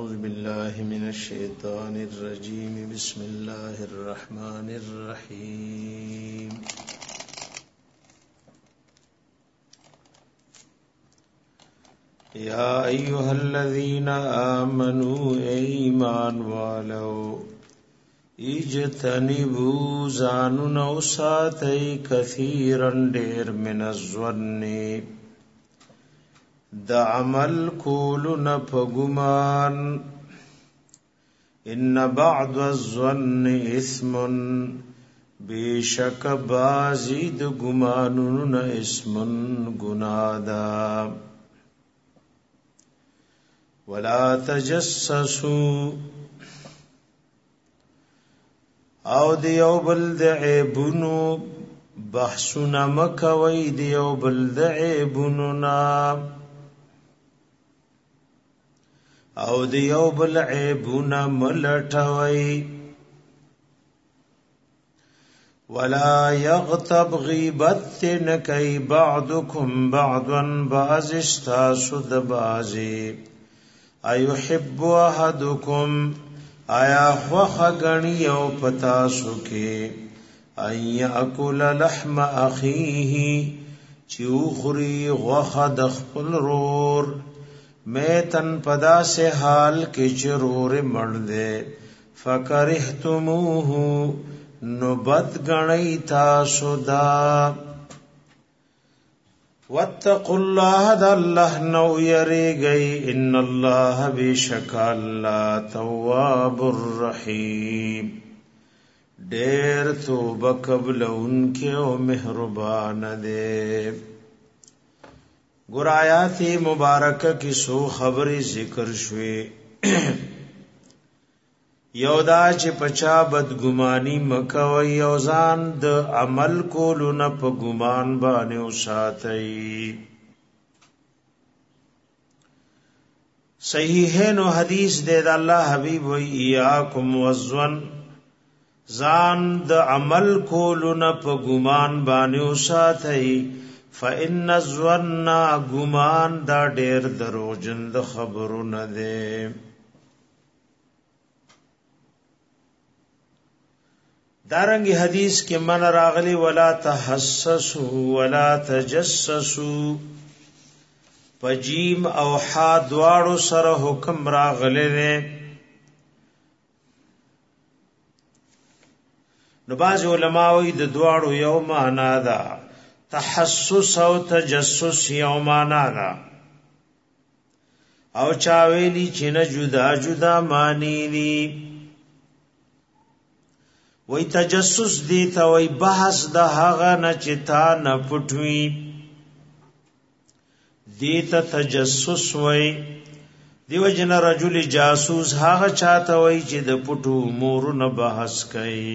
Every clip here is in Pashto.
أعوذ بالله من الشيطان الرجيم بسم الله الرحمن الرحيم يا أيها الذين آمنوا إيمان والو اجتنبوا زانون اوساتي كثيرا دير من الظن د عمل کولن پګمان ان بعض الظن اثم بیشک بازی د ګمانون اسم گنادا ولا تجسسوا او دیو بل د عیبونو بحثونه مکوي دیو بل د عیبونو نا او دیو بل عیبونه ملټوي ولا يغتب غیبت نکي بعضكم بعضا بعض استاسد بعضي ايحب احدكم آیا خوخ غنی او پتاسو کې اي اكل لحم اخيه چوخري غوخ د خپل رور میتن پدا سے حال کی چرور مړ دے فکرهتموه نبت غنی تاسو دا واتقوا الله د الله نو یری گئی ان الله بشک الله تواب الرحیم ډیر توبه قبل انکه او مهربان دے ګور آیات مبارکه کی سو خبرې ذکر شوي یودا چې پچا بدګمانی مکوي او ځان د عمل کولو نه په ګمان باندې وساتي صحیحین او حدیث د الله حبیب و ایاکم والظن ځان د عمل کولو نه په ګمان باندې وساتي فإن الظن گمان دا ډیر دروژن د خبرونه ده دارنګي حدیث کې من راغلی ولا تحسسوا ولا تجسسوا پجیم او ح دواړو سره حکم راغلی نه نو باز علماء د دواړو یو معنا ده تحسس او تجسس یو معنا ده او چاویلی چې نه جدا جدا معنی دي وای تجسس دی ته وای بحث د هغه نه چې تا نه پټوي دی ته تجسس وای دیو جن رجل جاسوس هغه چاته وای چې د پټو امور نه بحث کوي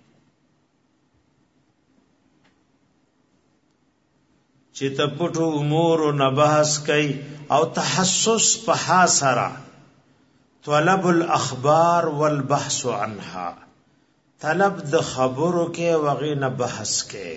چې ته پټو امور نه بحث کوي او تحسس په حاصره طلب الاخبار والبحث عنها طلب د خبرو کې وغینه بحث کې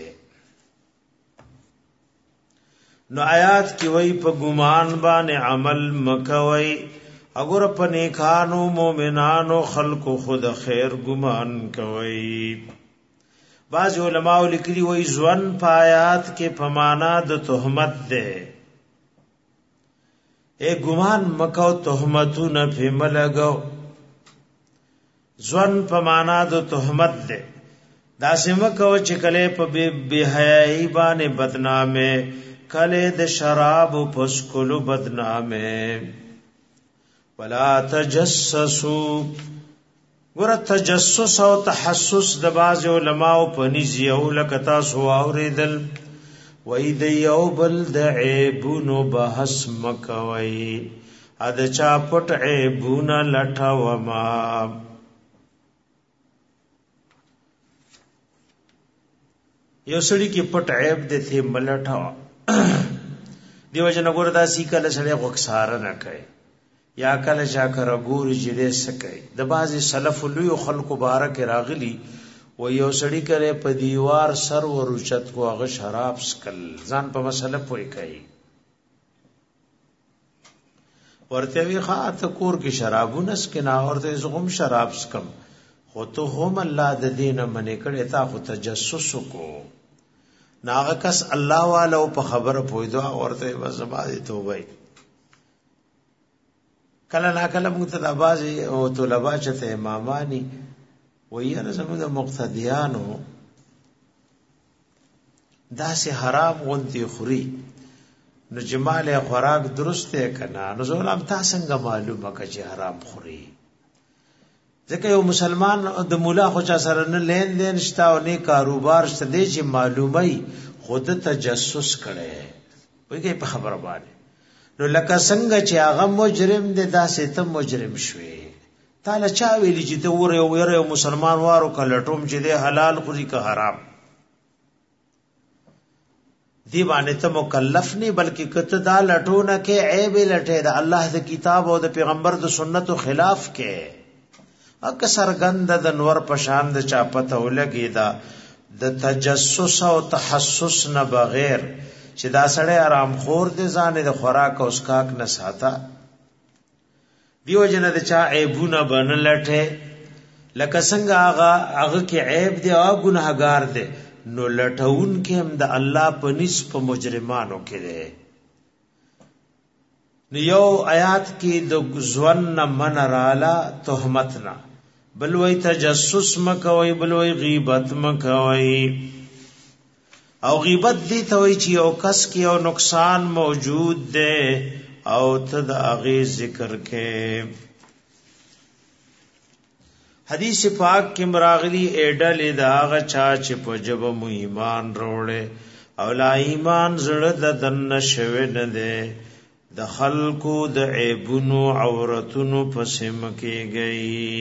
نو آیات کې وای په ګمان باندې عمل مکوي اگر په نیکانو مؤمنانو خلقو خود خیر ګمان کوي بعض علماء لیکلي وای ځوان پایات کې پمانا د تهمت ده اے ګمان مکو تهمتونه په ملګو ځوان پمانا د تهمت ده داسې مکو چې کله په بے حیاي باندې بدنامه کله د شراب او پسکلو بدنامه ولا تجسسوا ور تجسس او تحسس د باز علماء په نيزي او لکتا سو اوریدل وای د یو بل د عیبونو بحث مکوي ا د چا پټ عیبونه لټاو ما یو سړي کې پټ عیب د ته ملټاو دیو جن ګور داسي کله سړي غوښار نه کوي یا کله چا کر ګور جړې سکي د بازي سلف لوی خلق مبارک راغلی و یو سړی کرے په دیوار سر ورچت کو هغه شراب سکل ځان په مسله پوي کوي ورته وی خاطر کور کې شرابونه سکنا ورته زغم شراب سکم خو ته هم الله د دینه منې کړي تا خو تجسس کو ناغه کس الله والو په خبره پویدو ورته وزما دي توبه کله نا کله موږ ته د بازي او طلبه چته امامانی وایره زموږ د مقتدیانو داسې حرام غونتی خوري نو جمال خوراک درسته کنا نو زولم تا څنګه معلومه کچې حرام خوري ځکه یو مسلمان د مولا خو چا سره نه لین دین شته او نه کاروبار شته دی چې معلومي خود تجسس کړي وایي په خبره باندې نو لکه څنګه چې هغه مجرم دی داسې ته مجرم شوی تعالی چا ویلی چې ته وره مسلمان وارو کلټوم چې دی حلال خوري که حرام دی باندې ته مکلف نه بلکې کته دا لټونه کې عیب لټه دا الله د کتاب او د پیغمبر د سنتو خلاف کې اکه سرګند د نور پشان د چاپته ولګی دا د تجسس او تحسس نه بغیر چې دا سړی آرام خور دي ځان د خوراک او اسکاک نه ساته دیو جن د چا عیبونه بن لټه لکه څنګه هغه کې عیب دی او ګناهګار دی نو لټون کې هم د الله په نسب مجرمانو کې دی نو یو آیات کې د ځوان من رالا تهمتنا بل وی تجسس مکوي بل وی غیبت مکوي او غیبت دی ته وی چې یو کس کې یو نقصان موجود دی او ته د هغه ذکر کې حدیث پاک کې مراغلی ایډل داغه چا چې په جب مو ایمان وروړي او لا ایمان زړه د دن شوه نه ده د خلقو د عیبونو عورتونو پسې مکه گئی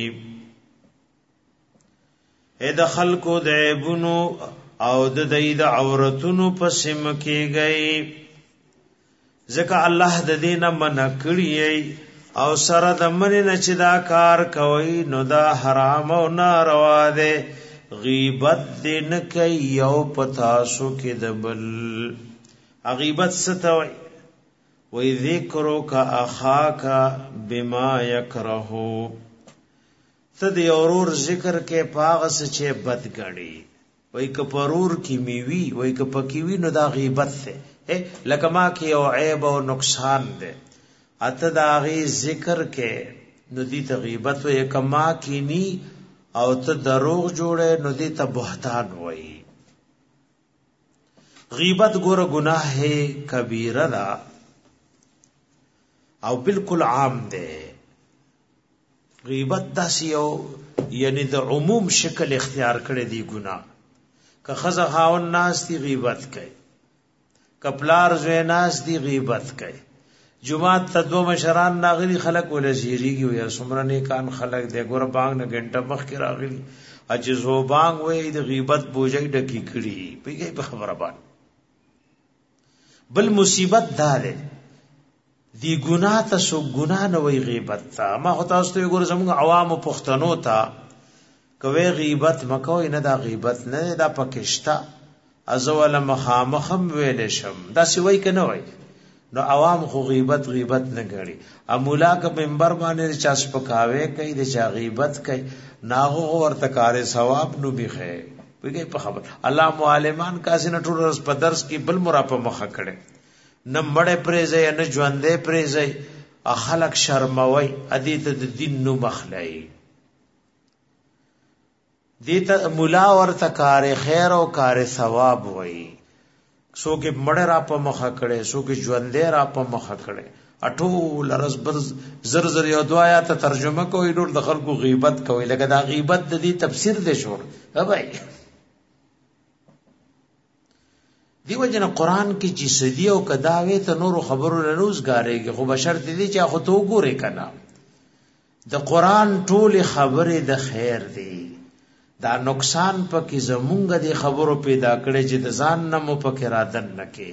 اې د خلقو د عیبونو او د دې د عورتونو پسې مکه گئی ځکه الله د دینه منع کړی او سره د منی نه چې دا کار کوي نو دا حرام او ناروا ده غیبت دین کوي یو پتاسو کې دبل غیبت ستوي وی ذکرک اخاک بما یکره تد اورور ذکر کې پاغس چې بد غړي وی ک پرور کی میوي وی ک پکیوي نو دا غیبت ده لکه ما کې او عیب او نقصان ده اته دا غي ذکر کې نو دي ته غیبت و یکما کینی او ته دروغ جوړه نو دي ته بهتان وای غیبت ګور گناہ ہے کبیره دا او بالکل عام ده غیبت داسیو یعنی د عموم شکل اختیار کړي دی گناہ که خزه خاون ناس دی غیبت کوي کپلار زوی ناس دی غیبت کوي جمعات ته دو مشران ناغلی خلق ول زیریږي یا سمره نیکان خلق دی ګور بانګ نه غنټه مخ کې راغلی اج زو بانګ وې د غیبت بوجي ډکی کړي پیږي په خبره باندې بل مصیبت دار دی ګناه ته سو ګناه نه وی غیبت تا ما هو تاسو ته ګور زموږ عوام پښتنو ته کوي غیبت مکو نه دا غیبت نه دا پکشتا ازول مخامخم ویل شم دا سی وای کنه وای نو عوام خو غیبت نه غړي امولا ک منبر باندې چاس پکاوي کوي د چا غیبت کوي ناغو ورته کار ثواب نو بخه ویږي په خبر الله معلمان کاسنه ټول رس په درس کې بل مرا په مخه کړي نه مړې پرېځي نه ژوندې پرېځي خلق شرموي ادي ته د دین نو مخلای دي ته مولا ورته کار خیر او کار ثواب وای سو کې مړ را په مخه کړي سو کې ژوندې را په مخه کړي اټول رس بر زر زر یو دعایا ته ترجمه کوي نور د خلکو غیبت کوي لکه دا غیبت د دې تفسیر دی شو هبای دیو جن قران کې چې سدی او کداوي ته نور خبرو لروزګارېږي خو بشر دې چې خو تو ګوري کنه د قران ټول خبره د خیر دی دا نقصان پکې زمونږ د خبرو پیدا کړي چې د ځان نه مو پکې رادن نکې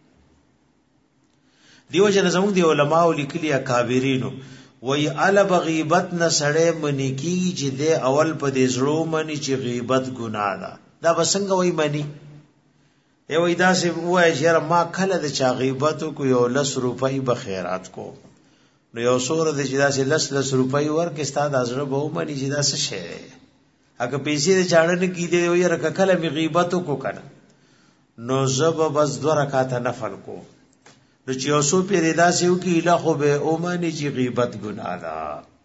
دیو جن زمونږ دی علماء لیکلي اکابرینو وای ال بغیبت نه سړې منی کی چې د اول په دې زړه منی چې غیبت ګناه ده دا بسنګ وای منی ای وای دا سی وای چې ما کله د چا غیبت کو یو 10 روپۍ به خیرات کو نو یو سور د چې داسې لس روپۍ ورکې ستا د زړه به ومني چې دا څه شی دی اګه پیسې د چاړه کې دی وي رکه کله می غیبت کو کنه نو زب بس 2 رکعات نفل کو نو چې یو سو پیری داسې وکي اله خو به ومني چې غیبت ګناه ده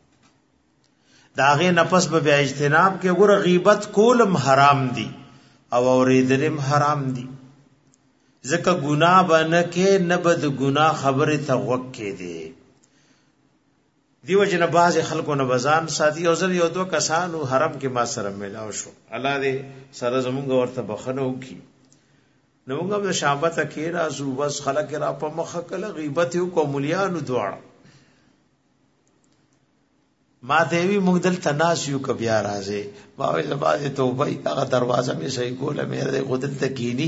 داغه نفس به بیا اجتناب کې ګوره غیبت کولم حرام دي او اوریدلم حرام دي ځکه ګناه باندې کې نه بد ګناه خبره ته وکې دي دیو جن باز خلکو نه بزان ساتي او زر یو 2 کسانو حرم کې ما سره ملاو شو الله دې سره زمونږ ورته بخنو کی نو موږ د شابت کې راځو بس خلک را په مخه کله غیبت یو کوملیانو دواړه ما دیوی موږ دل تناسیو ک بیا راځي ما وې زباده توبه هغه دروازه می صحیح کوله مې خودل تکینی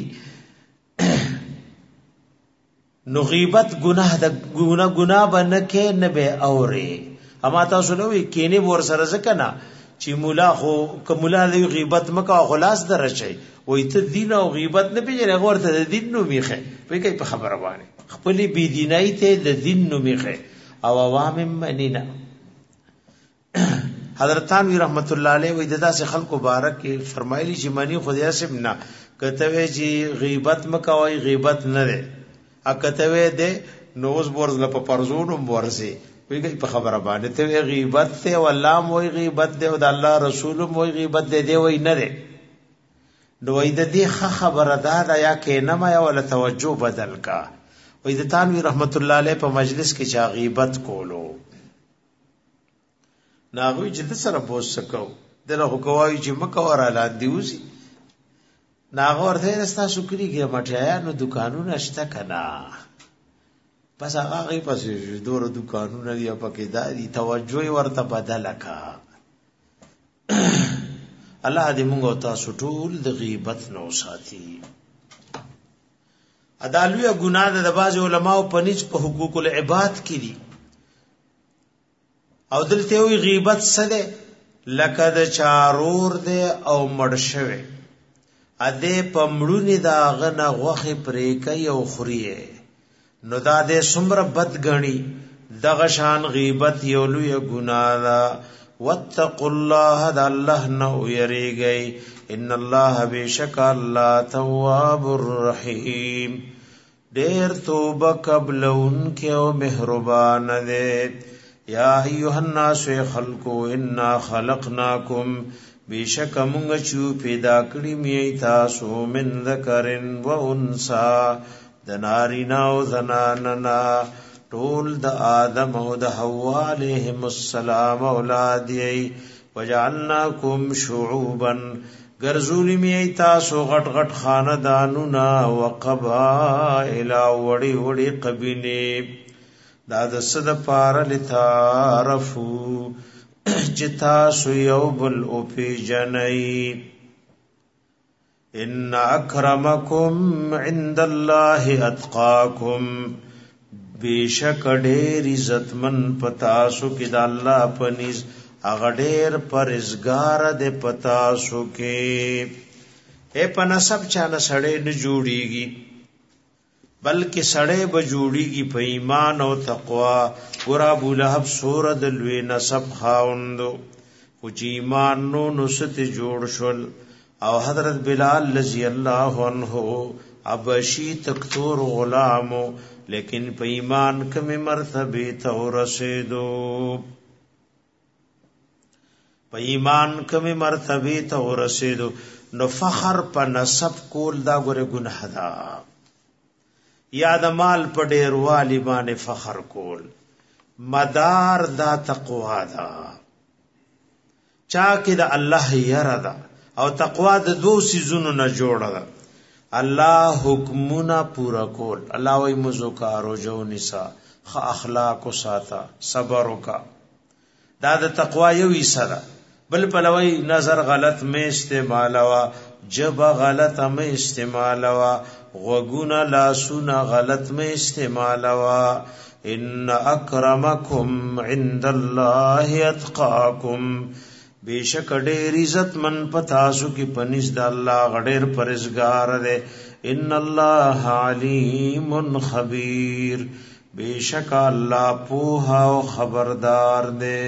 نو غیبت گناہ د گناہ بنکه نه به اوري اما تاسو نو کینی ور سره ځکنا چې مولا خو کوملا د غیبت مکه خلاص درچي وې ته دین او غیبت نه پیژنې ورته د دین نو میخه په کې په خبره باندې خپل بی دینای ته د دین نو میخه او عوام منینا حضرت تانوی رحمت الله علیه وې ددا سے خلق مبارک فرمایلی چې مانی خدای سمنا کته وی چې غیبت مکه وای غیبت نه ده اکته ده نوز برز ل په پرزونو ورسي ویږي په خبره باندې ته غیبت ته والله موي غیبت ده او د الله رسول موي غیبت ده دی وای نه ده نو وای د دې خبره ده یا کې نه ما ولا توجه بدل کا وای د تانوی رحمت الله علیه په مجلس کې چا غیبت کولو ناغوی چې د سره بوس سکو دله کوي چې مکه ور اعلان دیوسی ناغه ورته رستا شکرې کې مټیانو دکانونه شته کنا پس هغه پس دور دکانونه دی پکې دادی توجه ورته بدل کا الله دې موږ تاسو ټول د غیبت نو ساتي ادالوی ګناه د باز علماء په نيچ په حقوق العباد کې دي او دلته وی غیبت سره لکه د چارور دی او مړشوي اده پمړونی دا غنه غوخه پرې کوي او خوري نو دا دې سمره بد غني دغه شان غیبت یو لوی ګناه ده واتقوا الله د الله نو یریږي ان الله بشک الله تواب الرحیم ډېر توبه قبلون کې او مهربان دی یا ایها الناس خلقوا انا خلقناکم بیشک مونږ چې پیدا کړی می تاسو من ذکرن و انثى د نارینا او زناننا ټول د آدم او د حوا علیهم السلام اولاد یې وجعلناکم شعوبا ګرځولی می تاسو غټ غټ خاندانونه وقبائل وړي وړي قبیله دا د صد پار لتعرفو جتا سو یو بل او پی جنئی ان اکرمکم عند الله اتقاکم بیشک ډیر عزتمن پتاسو کې د الله پنيز اغه ډیر پرزګار د پتاسو کې اے پنسب چانه سړې نه جوړیږي بلکې سړې به جوړیږي په ایمان او تقوا ګور ابو لهب سور د لوی نسب خاوند خو چې ایمان نو نست جوړ شول او حضرت بلال رضی الله عنه ابشی تکتور غلامو لیکن په ایمان کم مرتبه ته رسیدو په ایمان کم مرتبه ته رسیدو نو فخر په نسب کول دا ګره ګناه ده یا د مال په ډیر والی باندې فخر کول مدار دا تقوا ده چا کې د الله یره ده او تقوا د دو سيزونو نه جوړه ده الله حکمونه پورا کول الله وای مزکارو جو نساء خ اخلاق او ساته صبر وکا دا د تقوا یو ایسره بل پلوی نظر غلط میں استعمال وا جب غلط میں استعمال وا غوگونا لاسونا غلط میں استعمال وا ان اکرمکم عند الله اتقاکم بیشک ډېر عزت من پتاسو کی پنځ د الله غډېر پرزګار دے ان الله علیم خبیر بیشک اللہ پوها او خبردار دے.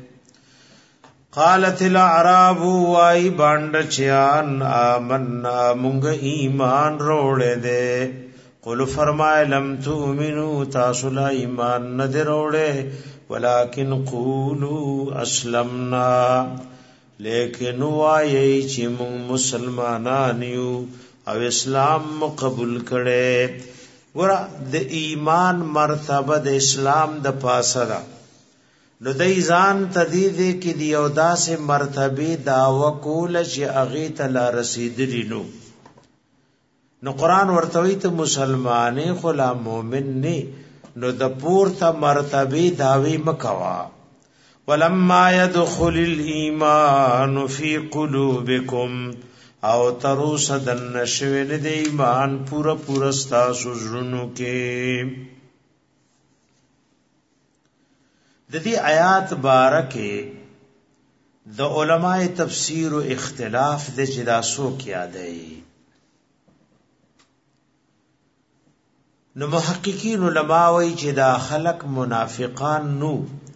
قالت الاعراب وائی بانڈچیان آمنا منگ ایمان روڑے دے. قل فرمائے لم تؤمنو تاسلا ایمان ندر روڑے ولیکن قولو اسلمنا لیکن وائی چی من مسلمانانیو او اسلام قبول کرے. ورا د ایمان مرتبه د اسلام د پاسه ده نو د ایزان تدیده کی دی او داسې مرتبه دعوه کول چې اغه ته رسیدلی نو قرآن ورتوی ته مسلمانې خلا مؤمن نه نو د پورته مرتبه داوی مکوا. ولما يدخل الايمان في قلوبكم او تروس دن شوین د ایمان پورا پورا ستاسو زړونو کې. د دې آیات بارکه د علماء تفسیر او اختلاف د جداسو کې یادای. نو محققین علماء وی چې دا خلق منافقان نو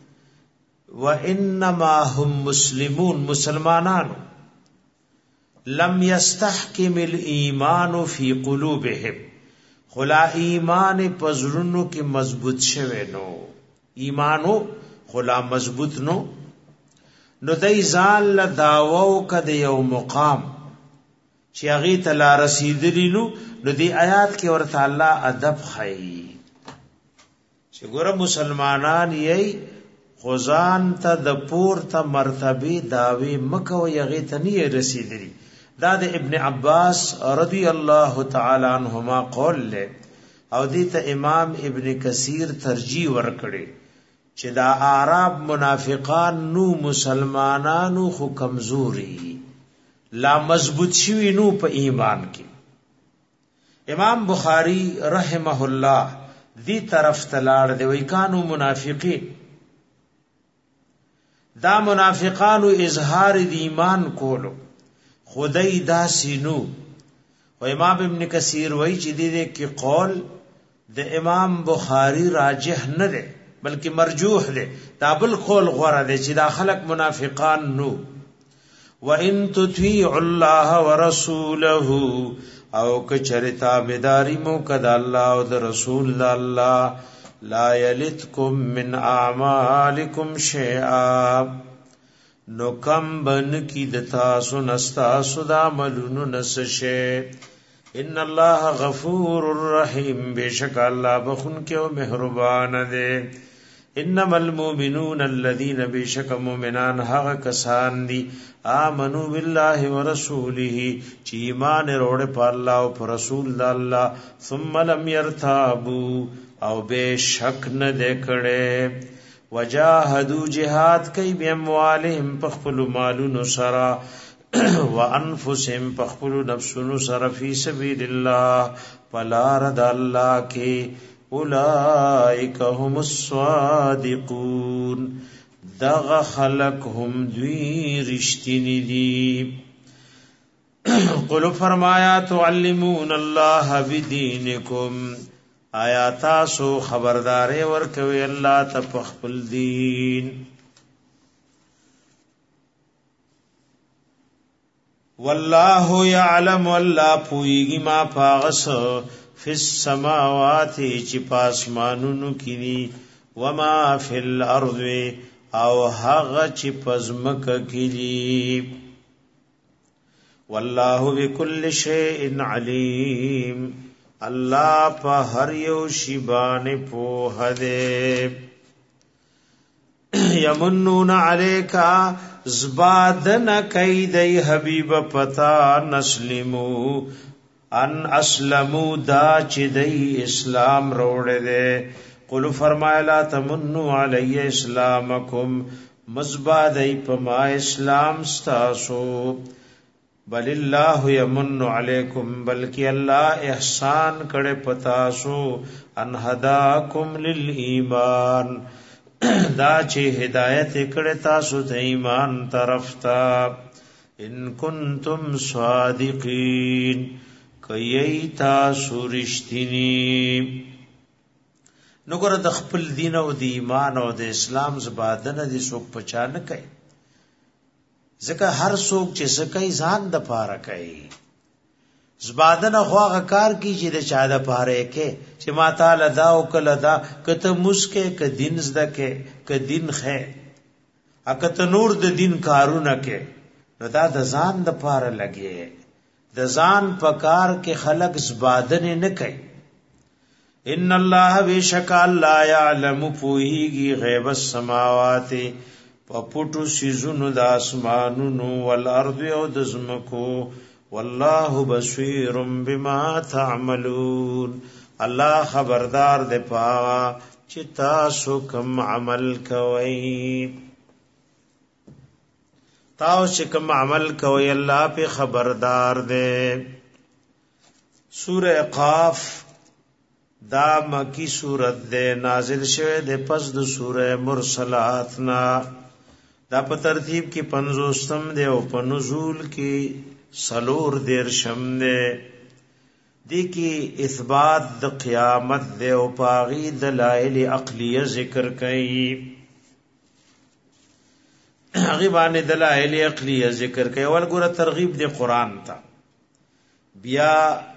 وانما هم مسلمون مسلمانانو لم يستحكم الايمان في قلوبهم خلا ایمان پزړونو کې مضبوط شوه نو ایمانو خلا مضبوط نو دای ځان له داوو کده یو مقام چې هغه ته لا رسیدلی نو دی آیات کې ورته الله ادب خای چې ګوره مسلمانان یې خزان ته د پورته مرتبه داوی مکه او هغه ته نه رسیدلی. دا د ابن عباس رضی الله تعالی عنہما قول له او دې ته امام ابن کثیر ترجیح ورکړي چې دا اعراب منافقان نو مسلمانانو خو کمزوري لا مضبوط شوی نو په ایمان کې. امام بخاری رحمه الله دی طرف تلاړ دی وی کانو منافقین دا منافقانو اظهار دی ایمان کولو خدای دا سینو. و امام ابن کثیر وی چې دی کې قول د امام بخاری راجح نه دی بلکې مرجوح دی. دا بل قول غوړه دی چې دا خلق منافقان نو. وَإِن تُطِيعُوا اللَّهَ وَرَسُولَهُ او کچرتا بداری مو کد الله او د رسول الله لا یلتکم من اعمالکم شیئا نو کم بن کی دتا سنستا سدا ملونو نسشه. ان الله غفور الرحیم بیشک الله بخون کې او مهربان دی. انما المؤمنون الذين بشك مؤمنان هغه کسان دي آمنو بالله ورسوله چې ایمان وروړي په الله او په رسول الله ثم لم يرتابوا او بشک نه دکړي وجاهدوا جهاد کوي باموالهم په خپل مالونو سره وانفسهم په خپل نفسونو سره فی سبیل الله فلا رد الله کې اولئک هم الصادقون دغ خلق هم دوی رشتینی دی. قلو فرمایا تعلمون الله بدینکم آیا تاسو خبرداري ورکوي الله ته په خپل دین. والله يعلم الله پویږي ما پاغس فی السماوات چې پاسمانونو کې دي وما فی الارض او هغه چې پزمک کې دي. والله بكل شیء علیم الله په هر یو شی باندې په هده. یمنون علیکا زبادن کیدی حبیب پتا نسلمو ان اسلمو دا چې دی اسلام روړې ده. قل فرمایلا تمنو علی اسلامکم مزبادی پما اسلام ستاسو بل الله یمن علیکم بلکی الله احسان کړه پتاسو ان هداکم للایمان دا چې هدایت کړه تاسو ته ایمان طرف ته. ان کنتم صادقین کئی تاسو رشتینی. نو ګره د خپل دین او د ایمان او د اسلام زبادنه دي څوک پچا نه کوي ځکه هر څوک چې سکه ځان د پاره کوي زبادنه خواغه کار کی چې د چا د پاره کې چې ما تعالی دا او کله دا کته مسکه ک دین زده کې ک دین خې اکته نور د دین کارونه کې نو دا د ځان د پاره لګي د ځان په کار کې خلق زبادنه نه کوي ان الله بیشک الله یعلم فوهیږي غیب السماوات پپټو سيزونو د اسمانونو والارض او د زمکو والله بصیر بما تعملون الله خبردار دی پاوا چې تاسو کوم عمل کوئ تاسو کوم عمل کوئ الله په خبردار دی سورہ قاف دا مکی سورت دے نازل شوه دے پس د سورہ مرسلات نا دا په ترتیب کې 50م دے او په نزول کې سلور دیر شم دے دی کې اثبات د قیامت دے او پاغي دلائل عقلیه ذکر کړي هغه باندې دلائل عقلیه ذکر کړي ول ګره ترغیب دے قران ته بیا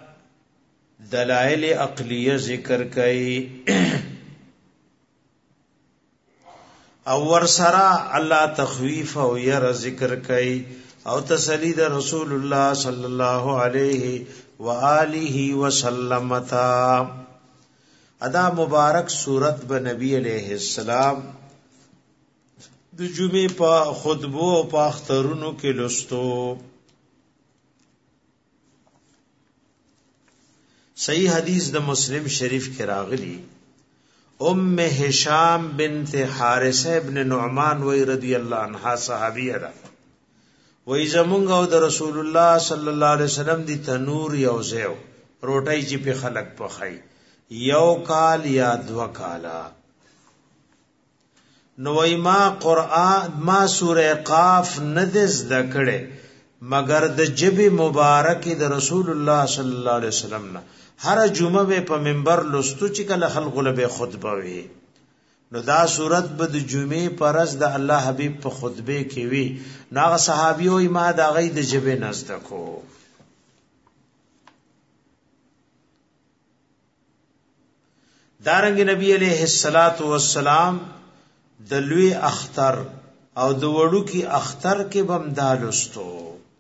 دلائل عقلیه ذکر کئی او ورسرا الله تخویف او ير ذکر کئی او تسلی د رسول الله صلی الله علیه و آله وسلم تا ادا مبارک صورت به نبی علیہ السلام د جمعې په خطبو او په اخترونو کې لستو صحیح حدیث د مسلم شریف کې راغلی ام هشام بنت حارثه ابن نعمان وی رضی الله عنها صحابیه ده وی زمونږ او د رسول الله صلی الله علیه وسلم دی تنور یو زیو روټی چې په خلق پخای یو کال یا دو کالا نو ما قرآن ما سوره قاف ندز دکړه مگر د جبی مبارک د رسول الله صلی الله علیه وسلم نه هر جمعه په منبر لستو چې کله خلق له خطبه وي نو دا صورت به د جمعې پرز د الله حبیب په خطبه کې وی ناغه صحابي او ما دا غي د جبه نزد کو دارنګ نبی علیہ الصلات والسلام د لوی اختر او د وړو کی اختر کې بم دالستو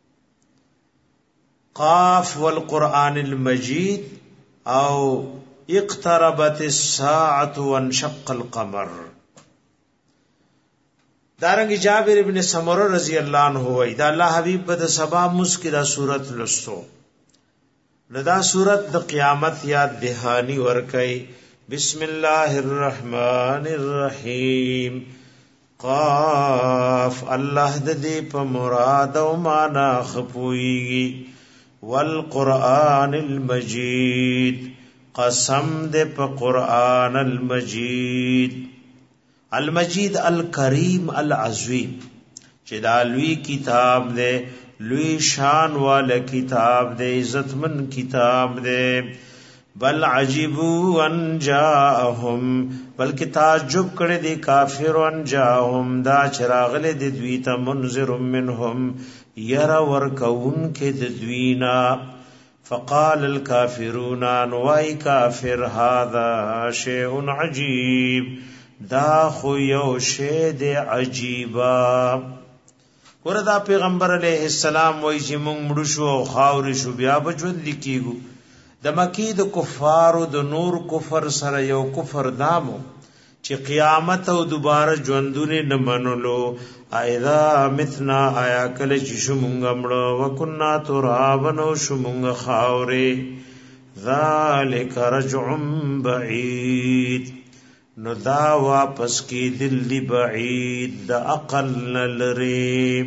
قاف والقرآن المجید او اقتربت الساعة وانشق القمر دارنگی جابر ابن سمرہ رضی اللہ عنہ ہوئی دا اللہ حبیب بد سبا مسکی دا صورت لستو لدا صورت دا قیامت یاد دہانی ورکی بسم اللہ الرحمن الرحیم قاف اللہ ددی پا مراد و مانا خپوئی والقرآن المجید قسم دے پا قرآن المجید المجید الکریم العظیم چه دا لوی کتاب دے لوی شان والا کتاب دے عزتمن کتاب دے بل عجبوا ان جاءهم بلکہ تعجب کرے دی کافر ان جاءهم دا چراغل دی دویتا منذر منهم یرا ورکون کے دوینا فقال الكافرون انوائی کافر هذا شیء عجیب دا خو یو شی دی عجیبا وردا پیغمبر علیہ السلام وای چې مونږ مړ شو او خاور شو بیا بجوند لیکيګو د مکی د کفارو د نور کفر سره یو کفر دامو چې قیامت او دوباره ژوندونه نه منلو اذا متنا آیا کله چې شومږه مړ وکنا ترابن او شومږه خاورې ذالک رجع بعید نو دا واپس کی دل بعید دا عقل لری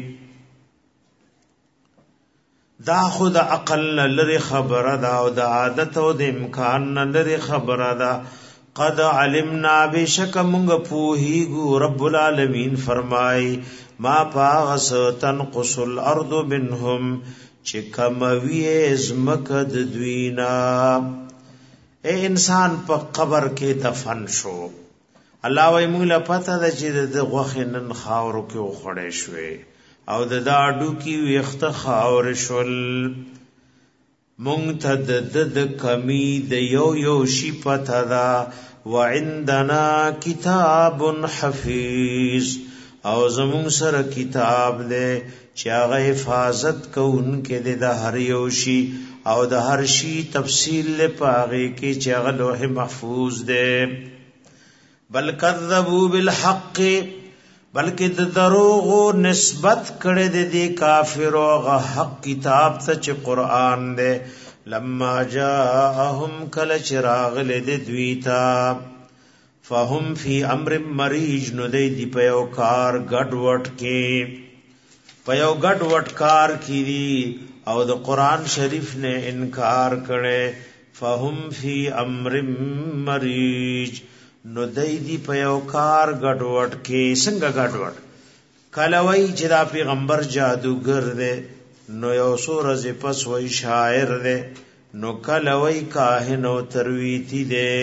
دا خود عقل لری خبره دا او د عادت او د امکان لری خبره دا قد علمنا بشک مونږ پوهیږو رب العالمین فرمای ما پاغس تنقص الارض منهم چې کموی زمکه د دوینا اے انسان په قبر کې دفن شو. الله وای موږ له پته ده چې د غوښې نن خاورو کې وخوړې شوې او د داډو کې ویخته خاور شول. مونږ ته د کمی د یو شی پته ده. وعندنا کتاب حفیظ او زمون سره کتاب ده چې هغه حفاظت کوونکی دی د هر یو شی او د هر شی تفصیل له پاغه کې چې هغه لوح محفوظ ده. بل کذبوا بالحق بلکې د دروغ نسبت کړي د دې کافر او حق کتاب ته چې قران ده. لما جاءهم کل چراغ لد دویتا فهم فی امر مریج نو دی پیو کار گډ وټ کې پیو گډ وټ کار کړي او د قران شریف نه انکار کړي. فهم فی امر مریج نو دی پیو کار گډ وټ کې. څنګه گډ وټ؟ کله وای چې دا پیغمبر جادوګر دی نو یو سورز پس وای شاعر دے نو کلوی کاہن و ترویتی دے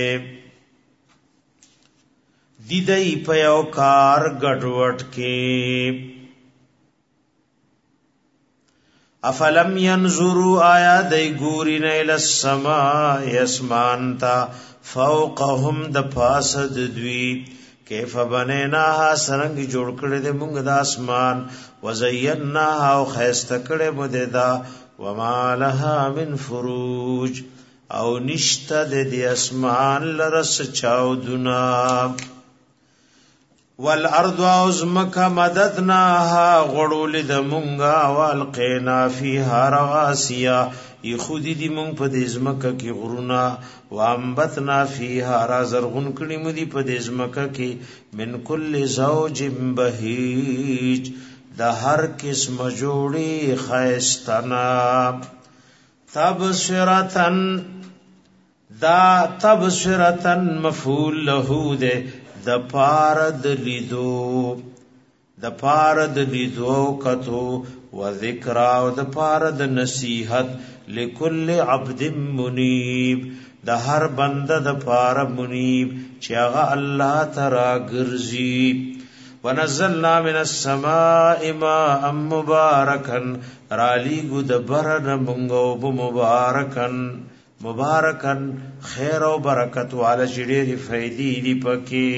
دیدئی پیو کار گڑوٹ کے. افلم ینظروا آیا دی گوری نیل السماء اسمانتا فوقهم د پاسد دوی کیف بنیناها سرنگ جوړ کړی د موږ د اسمان وزیناها او خیسته کړی مو دا وما لها من فروج او نشته د دې اسمان لرس چاودنا. والارض ازمک مددناها غړول د مونږه والقینا فیها رواسیا یخودی دی مونږ په دې ازمکه کې غرونا وانبتنا فیها رازرغون کړي مو دی په دې ازمکه کې من کل زوج بهیج د هر قسم جوړي خیستنا. تبصرتن دا تبصرتن مفعول له ده د پارد لیدو کتو و ذکر او د پارد نصیحت لکل عبد منیب د هر بنده د پار منیب چې هغه الله تعالی ګرځي. ونزلنا من السماء ماء مبارکا رالی گود برن منگو مبارکن خیر و برکت والا چڑیر فیدی دی پکی.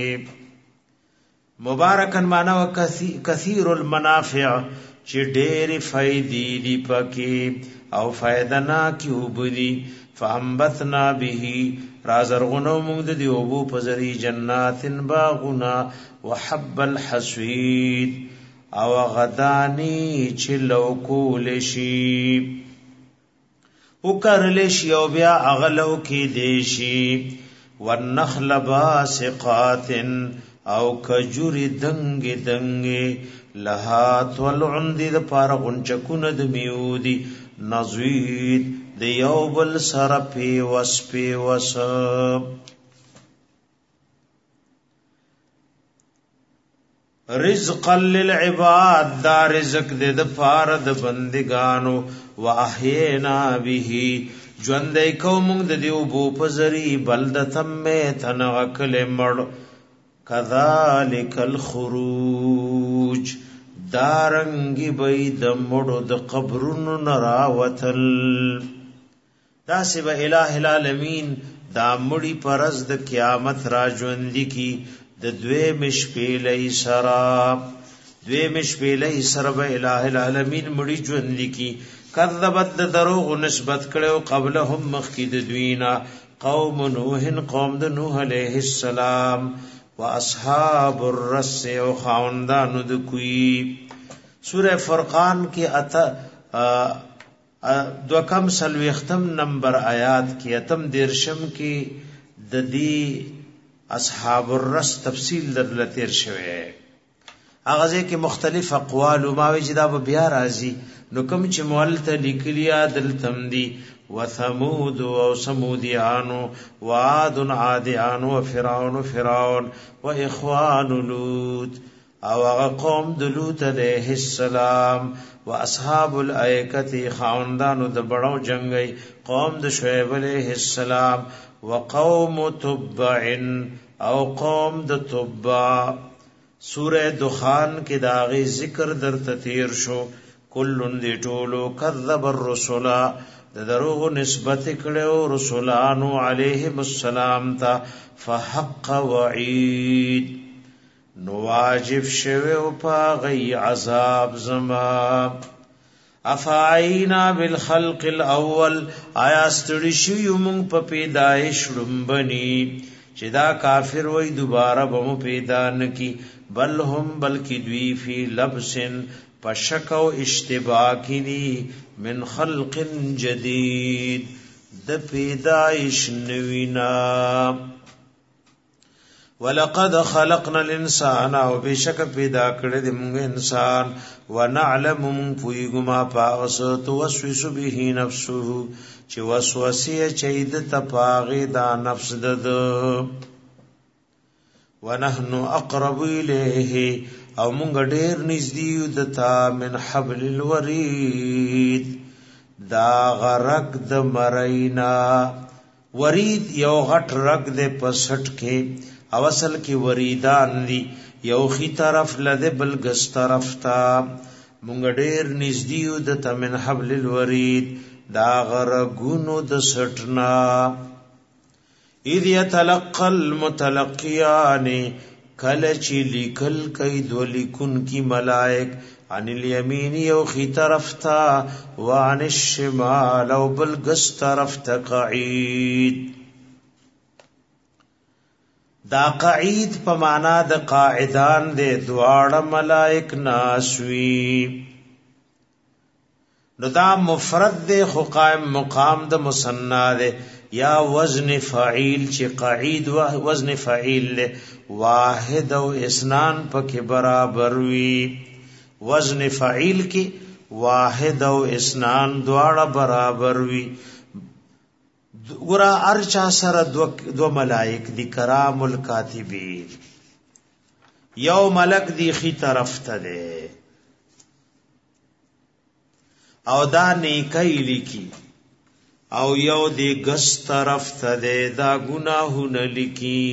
مبارکن مانا و کثیر المنافع چی ډیر فیدی دی پکی او فیدنا کی اوبدی. فانبتنا به رازرغنو مونږ د دی اوبو پزری جناتن باغنا وحب الحسوید او غدانی چلو کولشی وکرلشی او بیا اغلو کی دیشی. والنخل باسقات او کجوری دنگ لها طلعن دی د پار غنچکون د میودی نزوید د یو بل سره پیوس رزقا للعباد دا رزق دے د پار د بندگانو. واحینا به ژوندې کوم د دیو بو پزری بلدتم میتن غکل مړ. کذالک الخروج دارنګي بيد مړو د قبرونو نراوتل. دا سبا الہ العالمین دا مړی پرز د قیامت را ژوند کی د دوی مشپیلې سره به الہ العالمین مړی ژوند کی. کذبت دروغ نسبت کړو قبلهم مخکید دوینا قوم نوح قوم د نوح علیہ السلام واصحاب الرس او خاوندانو د کوی. سورہ فرقان کې دو کم سلوختم نمبر آیات کې اتم دیرشم کې د دې اصحاب الرس تفصیل در تیر شوه. اغازه کې مختلف اقوال او ماوی چې دا بیا راځي نو کوم چې مولت لیکلیا دل تمدی وثمود او سمودیانو وعاد عادیانو وفرعون واخوان لوط او هغه قوم د لوط علیہ السلام واصحاب الایکه خاوندانو د بڑو جنگي قوم د شعیب علیہ السلام وقوم تبع او قوم د تبع سوره دخان کې داغي ذکر در تیر شو کلن دی ټولو کذب الرسل د دروغ نسبت کړو رسولانو علیهم السلام تا فحق وعید نو واجب شوه او پاغي عذاب زما افعینا بالخلق الاول آیا ستړي شو مونږ په پیدایش لومبني چې دا کافر وای دوباره به پیدا نکی بل هم بلکی دوی فی لبسن پشک او اشتباه کړي من خلق جدید د پیدایش نوینا ولقد خلقنا الانسان او بشک پیدا کړی د موږ انسان ونعلم فیغما پاوس تو وسوس به نفسه چې وسوسه چید تپاغه دا نفس دد ونحن اقرب الیه او موږ ډیر نږدې یو دتا من حبل الورید دا غرق د مرینا ورید یو غټ رګ د پسټ کې او اصل کې وریدان دي یو خي طرف لده بل ګس طرف تا مونږ ډېر نږدې یو د تمن حبل الورید دا غرغونو د سټنا اذ يتلقى المتلقيان کله چې لیکل کوي دو لیکون کی ملائک عن الیمین یو خي طرف تا وعن الشمال او بل ګس طرف تا قعید دا قعید په معنا د قاعدان دے دواړه ملائک ناسوی نو دا مفرد دے خو قائم مقام د مثنا دے یا وزن فعیل چې قعید وزن فعیل له واحد او اثنان پکې برابر وی وزن فعیل کې واحد او اثنان دواړه برابر وی ګورا ارچا سره دو ملائک دی کرام الکاتبین یو ملک دی خي طرف ته ده او دا نیکای لیکي او یو دی ګس طرف ته ده دا گناهونه لیکي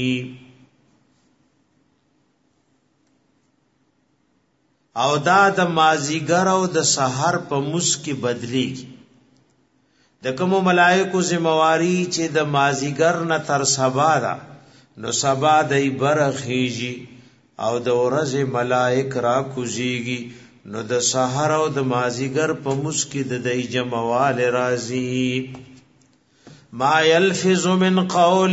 او دا د مازیګر او د سحر په مسکی بدلی د کوم ملائکو ذمہواری چې د مازیګر نه تر سبا دا نو سبا دای برخیږي او د ورځې ملائک را کوزيږي نو د سحر او د مازیګر په مسکی د دای جمعوال راضی ما يلفظ من قول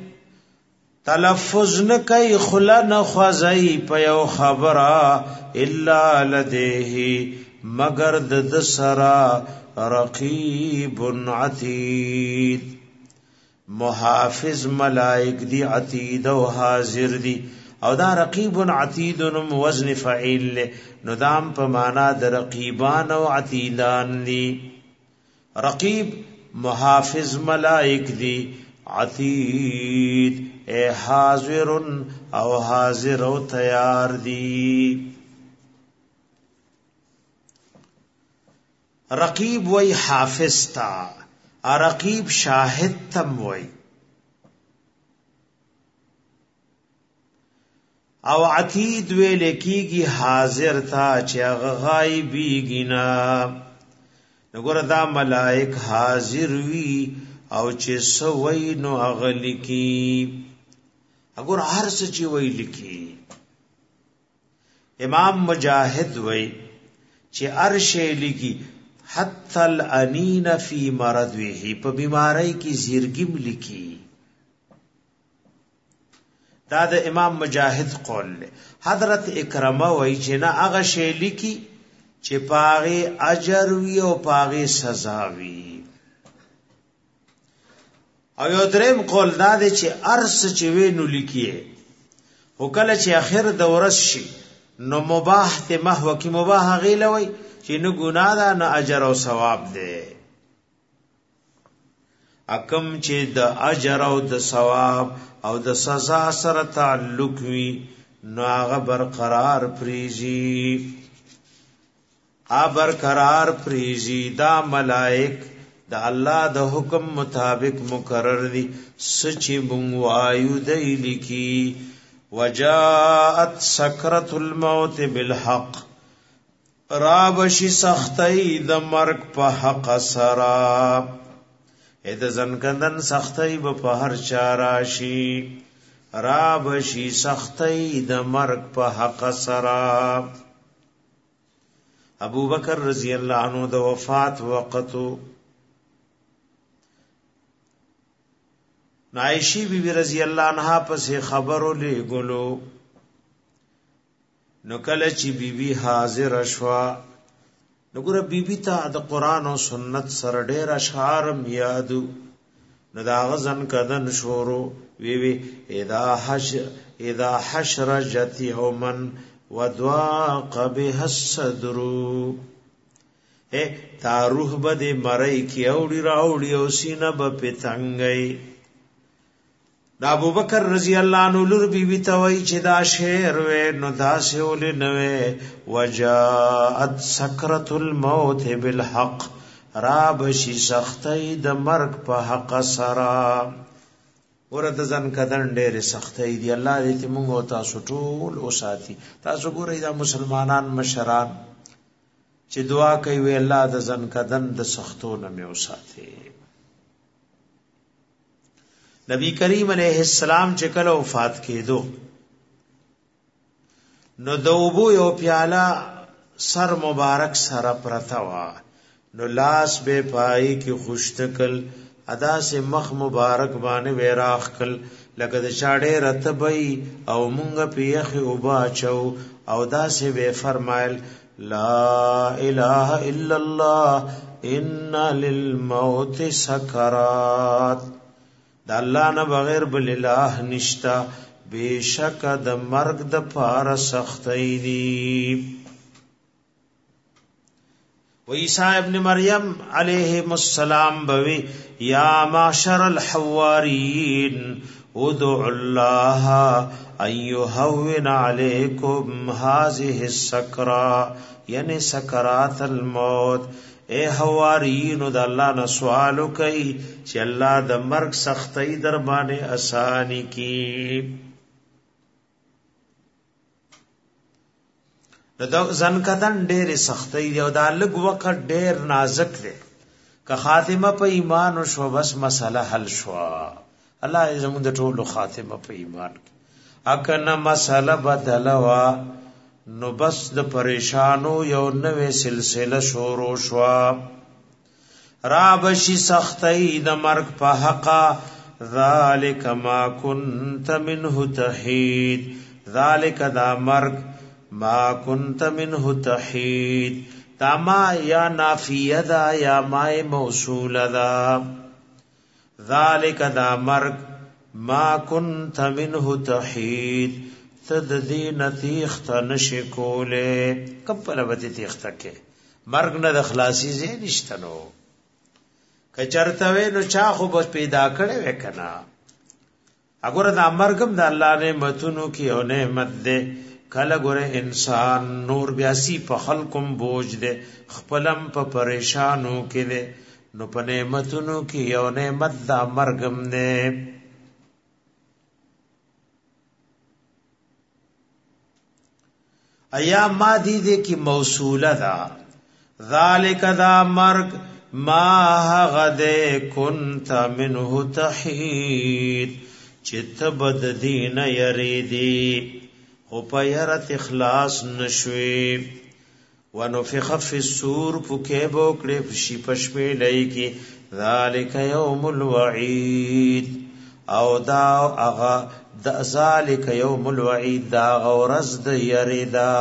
تلفظ نکي خلن خوزي په یو خبره الا لديه مگر د سرا رقیب عتید محافظ ملائک دی عتید او حاضر دی او دا رقیب عتید نم وزن فعیل نو دام په معنا د رقیبان او عتیدان دی رقیب محافظ ملائک دی عتید اے حاضر او حاضر او تیار دی رقیب وی حافظ تا رقیب شاہد تم وی او عتید وی لکیگی حاضر تا چه غائبی گینا نگور دا ملائک حاضر وی او چه سوی نو اغلی کی اگر هر سچی وی لکی امام مجاہد وی چه ارشے لکی حتی الانین فی مرضوه په بیماری کی زیرگیم لکی دا د امام مجاہد قول له حضرت اکرمه وی چې نه هغه شی لکی چې پاغه اجر وی او پاغه سزا وی او یو دریم قول دا دی چې ارس چې وینو لیکي او کله چې اخر د ورځ شي نو مباح ته محو کی مباح غیلوي چې نه ګناه ده نه اجر او ثواب ده اکم چې د اجر او د ثواب او د سزا سره تعلق وي نو هغه برقرار پریزی دا ملائک دا الله د حکم مطابق مقرر دي سچي بنوایو دی لکی وجاءت سکرت الموت بالحق رابشی سختی د مرگ په حق سرا اې د زنکندن سختی په هر چا راشي رابشی سختی د مرگ په حق سرا ابو بکر رضی اللہ عنہ د وفات وقتو عائشہ بی بی رضی اللہ عنہا پس خبرو لګلو نو کله چې بی بی حاضر شوا نو ګره بی بی ته د قران او سنت سره ډېر اشعار یادو نو دا غزن کدن شورو وی اذا حشرجت یوما ودواق بها الصدر تا روح بده مړی کی اوړي راوړي او سینه به پتنګي دا ابوبکر رضی اللہ عنہ لور بی بی توي چې دا شعر و نو دا سهول نوې وجاءت سکرت الموت بالحق رابشی سختي د مرګ په حق سرا ورته ځن کدن ډېر سختي دی الله دې موږ او تاسو ټول او ساتي تاسو ګورئ دا مسلمانان مشران چې دعا کوي الله د ځن کدن د سختو نه مې او ساتي نبی کریم علیہ السلام چې کله وفات کېدو نو دوبو یو پیاله سر مبارک سره پرتا وا نو لاس به پای کې خوشتکل ادا سے مخ مبارک باندې وراخ کل لکه د چاړې رتبای او مونږ پیخ او باچو او دا سے به فرمایل لا اله الا الله ان للموت سکرات دا الله نه بغیر بل اله نشتا بیشک د مرگ د پار سختي دي و عیسی ابن مریم علیہ السلام بوي یا معاشر الحوارین ادعوا الله ان يهون عليكم هذه السکرہ یعنی سکرات الموت اے حواریین د الله نه سوال کوي چې الله د مرګ سختي در باندې اسانی کی د ځن کدن ډېر سختي دی او د لږ وخت ډېر نازک دی که خاتمه په ایمان او شو بس مسله حل شو الله زموږ د ټولو خاتمه په ایمان اکنه مسله بدلوا نو بس د پریشانو یو نوې سلسله شروع شوا رابشی سختی د مرگ په حقا ذالک ما کنت منه تحید ذالک دا مرگ ما کنت منه تحید دا ما یا نافیه دا یا ما موصول دا ذالک دا مرگ ما کنت منه تحید تد دین تیخت نشکوله کپل وتی تیخت کې مرګ نه د خلاصي زی نشتنو کچرتوي نو چا خو بس پیدا کړي وکنا اگر دا مرګم د الله نعمتونو کې او نعمت ده کله ګره انسان نور بیاسی په خلقم بوج ده خپلم په پریشانو کې ده نو په نعمتونو کې او نعمت دا مرګم ده ایا مادی دے کی موصوله دا ذالک دا مرگ ما غده کنت منه تحید چت بد دین یریدی خو پیرت اخلاص نشوی ونفخ فی الصور پکې بوکړې فشی پشپې لای کی ذالک یوم الوعید او دا اغا ذالک یوم الوعید دا غورز د یریدا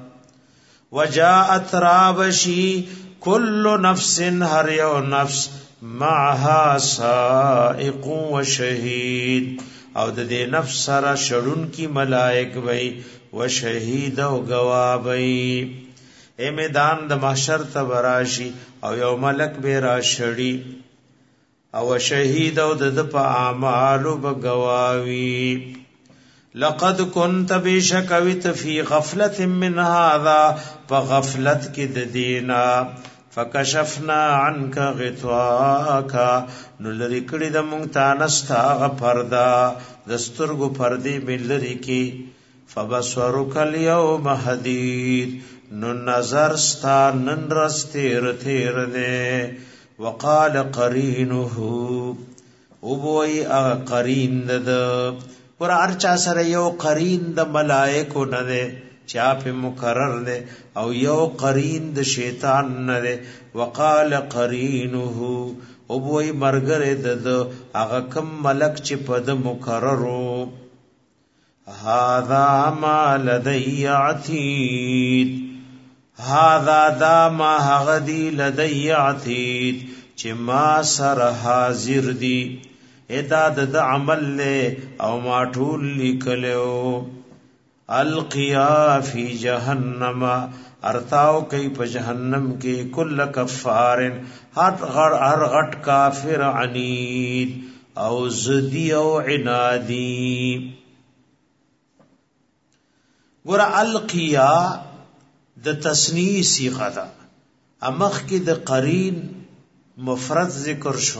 وجاءت رابشی کل نفس هر یو نفس معها سائق و شهید او د دې نفس سره شړون کی ملائک وای و شهید او گواه وای اے میدان د محشر ته وراشي او یو ملک به را شړی او شهید او د په اعمالو بغواوی لقد كنت بشكوت في غفلة من هذا فغفلت کې د دینا فکشفنا عنك غطاءك نو لری کړي د مونږ تانستا غپردا دسترګو پردي ملری کې فبصرك اليوم حديد نو نظر ستا نن رستیر تیر دے وقال قرینه او بوئی قرین د پر ارچا سره یو قرین د ملائکو نه ده چا په مقرر ده او یو قرین د شیطان نه ده وقال قرینه او بوئی مرګره د هغه کم ملک چې په د مقررو هذا ما لدي عتید هذا دا ما غدی لدی عتید چې ما سره حاضر دی اداد د عمل له او ما ټول لیکلو القیا فی جهنم ارتاو کای په جهنم کې کل کفار هر غټ کافر عنید او زدی او عنادی ګور القیا د تسنیه صيغه ده امخ کې د قرین مفرد ذکر شو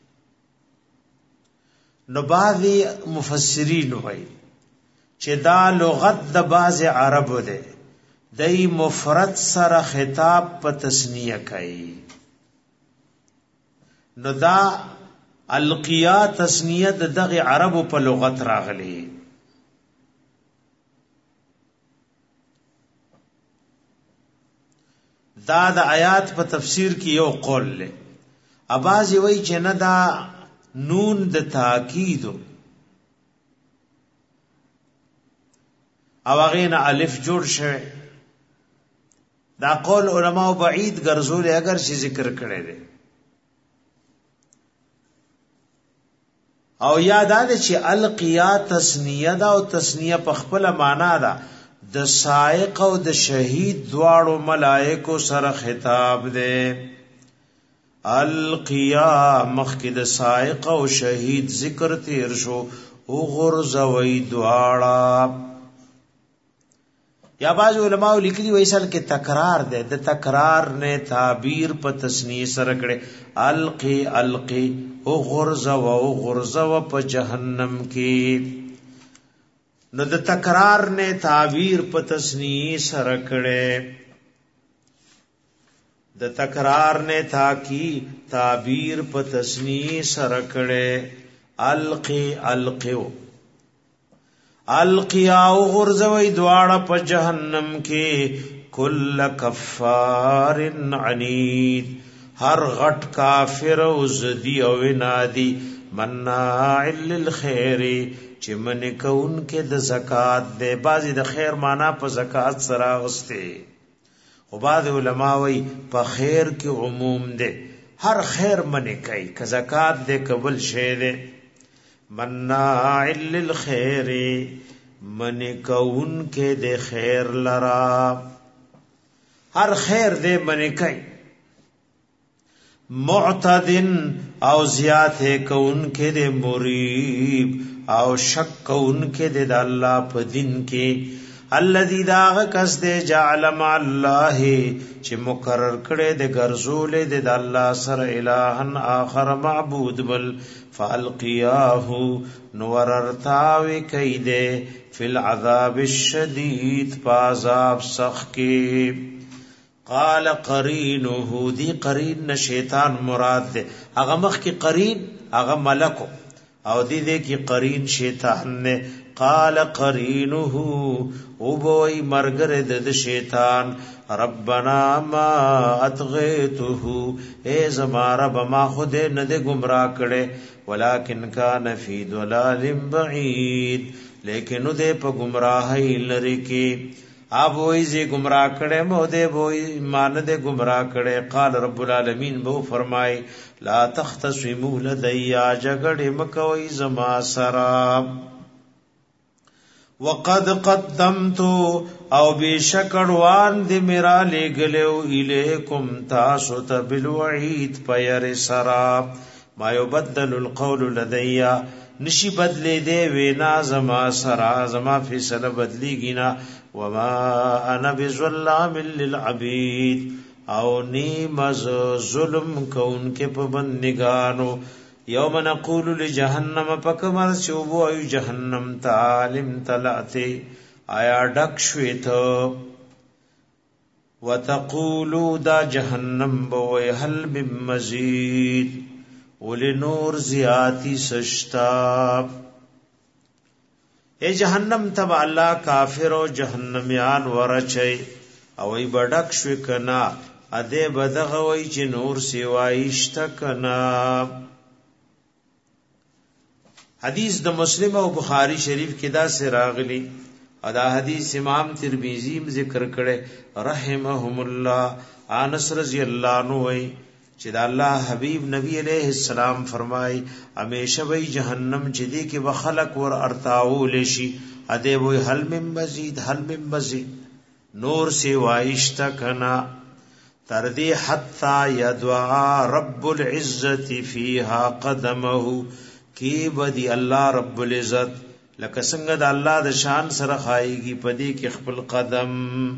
نو بعضی مفسرین وایي چې دا لغت د بعض عربو ده دای مفرد سره خطاب په تسنیه کوي نو دا القیا تسنیه دغه عربو په لغت راغلی دا د آیات په تفسیر کې یو قول له اباظي وای چې نه دا نون د تاکید او غین الف جوړ شوه دا قول علماء بعید ګرځول اگر چې ذکر کړي دي او یاد ده چې القیا تسنیه دا او تسنیه په خپل معنا ده د سائق او د شهید دواړو ملائکو سره خطاب ده القیا مخکې د سائق او شهید ذکر تیر شو او غرزوی دواړه یا بعض علماء لیکلي وایسل کې تکرار ده د تکرار نه تعبیر په تسنیه سره کړي القی القی او غرزو په جهنم کې نو د تکرار نے تعبیر په تسنیه سره کړي د تکرار نے تاکی تعبیر په تسنیه سره کړي القی القیو القیا او غرزوی دواړه په جهنم کې کل کفار عنید هر غټ کافر او زدی او نادی مناع للخير چې من کون کې د زکات ده بعضی د خیر معنا په زکات سره واستي خو بعض علما وای په خیر کې عموم ده هر خیر من کوي که زکات ده قبول شه ده مناع للخير من کون کې د خیر لرا هر خیر ده من کوي معتدن او زیات کون کې د مریب او شک کونکه د الله په دین کې الذي داغ کس دے جعل مع الله چې مقرر کړي د ګرځول د الله سره الہن اخر معبود بل فالقياه نوررتاوي کيده فی العذاب الشدید پازاب سخ کې قال قرینه دی قرین شیطان مراد ده هغه مخ کې قرین هغه ملکو او دې کې قرین شیطان نے قال قرینه او بوئی مرګره د شیطان ربنا ما اطغیته اے زما رب ما خود نه دې گمراه کړي ولکن کان فی ضلال بعید لیکن دې په گمراهی لری کې اب وای زی گمراه کړي مو دې وای مان دې گمراه کړي قال رب العالمین بو فرمای لا تختصموا لدیا جګړې مکوئ زما سرا وقد قدمت او بشکړوان دې میرا لګلو الیکم تاسو ته بالوعید پیر سرا ما يبدل القول لدیا نشی بدلی دے وینا زما سرا زما فیصله بدلیږي نه وما انا بظلام للعبید او نیمز ظلم کون کے پا بندگانو یوم نقول لجہنم پکمر چوبو ایو جہنم تعلم تلعتے آیا ڈک شویتو وتقولو دا جہنم بوئی حل من مزید ولی نور زیاتی سشتا اے جہنم تب اللہ کافر و جہنمیان ورچے اوی بڑک شوی کنا اده بدغوی چې نور سیوایشت کنا حدیث د مسلم او بخاری شریف کې دا سراغلی ادا حدیث امام ترمذی ذکر کړي رحمهم الله انس رضی الله عنه وی چې دا الله حبیب نبی علیہ السلام فرمای همیشه وی جهنم چې دی کې وخلق ور ارتاو لشي اده وی هل من مزید نور سیوایشت کنا تردی حتی یدعا رب العزت فیها قدمه کی بدی اللہ رب العزت لکه څنګه د الله د شان سره خایږي پدې کې خپل قدم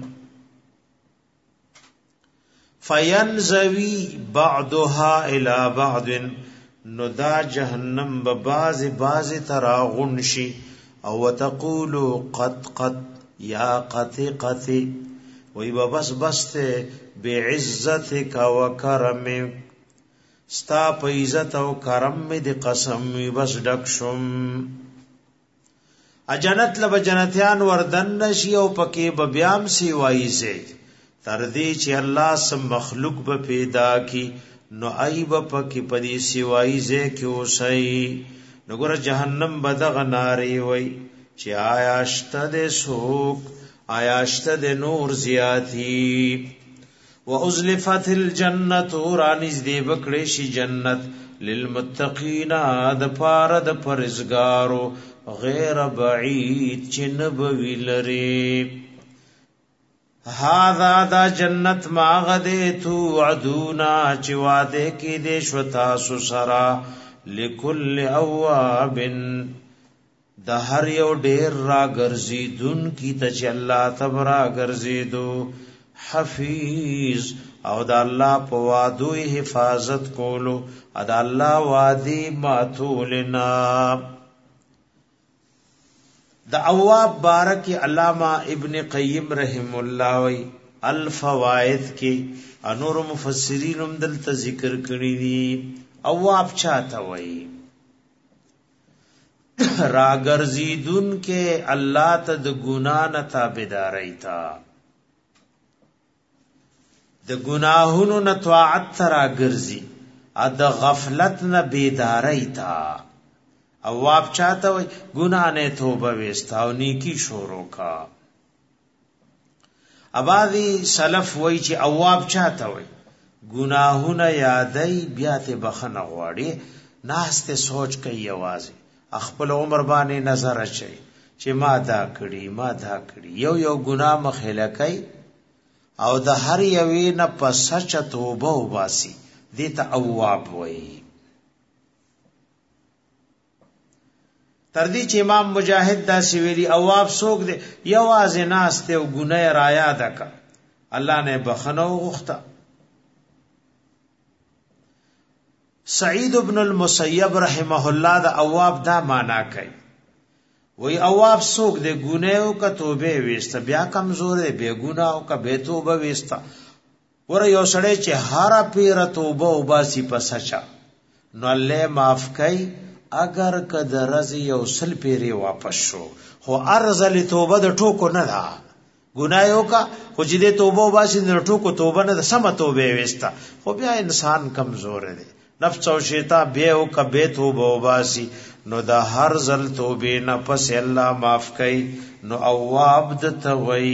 فینزوی بعضها الى بعض نو دا جهنم بعض تراغنشی او وتقول قد یا قطی وی بس تے بعزتک و کرمک ستا پا عزت و کرم میں دی قسم وی بس ڈکشم اجنت لب جنتیان وردن نشی او پکی ببیام سی وائزے تردی چی اللہ سم مخلوق با پیدا کی نو ای با پکی پدی سی وائزے کیو سی نگور جہنم بدغ ناری وی چی آیاشت دے سوک آیاشت دے نور زیادی وَأُزْلِفَتِ الْجَنَّةُ رانیز دے بکڑیشی جنت لِلْمُتَّقِينَ دپارد پرزگارو غیر بعید چنبوی لری هذا دا جنت ماغدے تو عدونا چوادے کی دے شوتاسو سرا لکل اوابن دا هر یو ډیر را ګرځیدون کی ته چې الله تبارا ګرځیدو حفیظ او دا الله په وادو حفاظت کولو دا الله وادي ماتولنا دا اواب بارک علامہ ابن قیم رحم الله وی الفوائد کې انور مفسرین هم دلته ذکر کړی دي اواب چاته وی راگرزیدون کے اللہ تا د گناہ نا تابداری تا د گناہونو نا طاعت تا راگرزی د غفلت نا بیداری تا اواب چاہتا وی گناہ نے توبہ ویستا و نیکی شورو کا ابادی سلف وی چی اواب چاہتا وی گناہونا یادی بیات بخن غواڑی ناست سوچ کئی آوازی خپل عمر باندې نظر اچي چې ما دا کړی یو ګناه مخېله کوي او د هر یوې نه پس سچ توبه وباسي دې ته اواب وایي تر دې چې امام مجاهد دا سویری اواب څوک دی یوازې ناس ته ګناه را یاد کا الله نه بخنو غوښتا سعید ابن المسیب رحمه الله دا اواب دا معنا کوي وی اواب سوک دے گناہوں کا توبه ویستا بیا کمزور دے بے گناہوں کا بے توبه ویستا ور یو سړی چې هارا پیر توبه وباسي پسچا نو الله معاف کوي اگر کد رضی یو سل پیری واپس شو خو ارزل توبه د ټوکو نه دا گناہوں کا خو چې دې توبه وباسي د ټوکو توبه نه سم توبه ویستا خو بیا انسان کمزور دی نفس او شیطان بے او کبے توبه وباسي نو دا هر زل توبه نه پس الله معاف کوي نو اواب د توي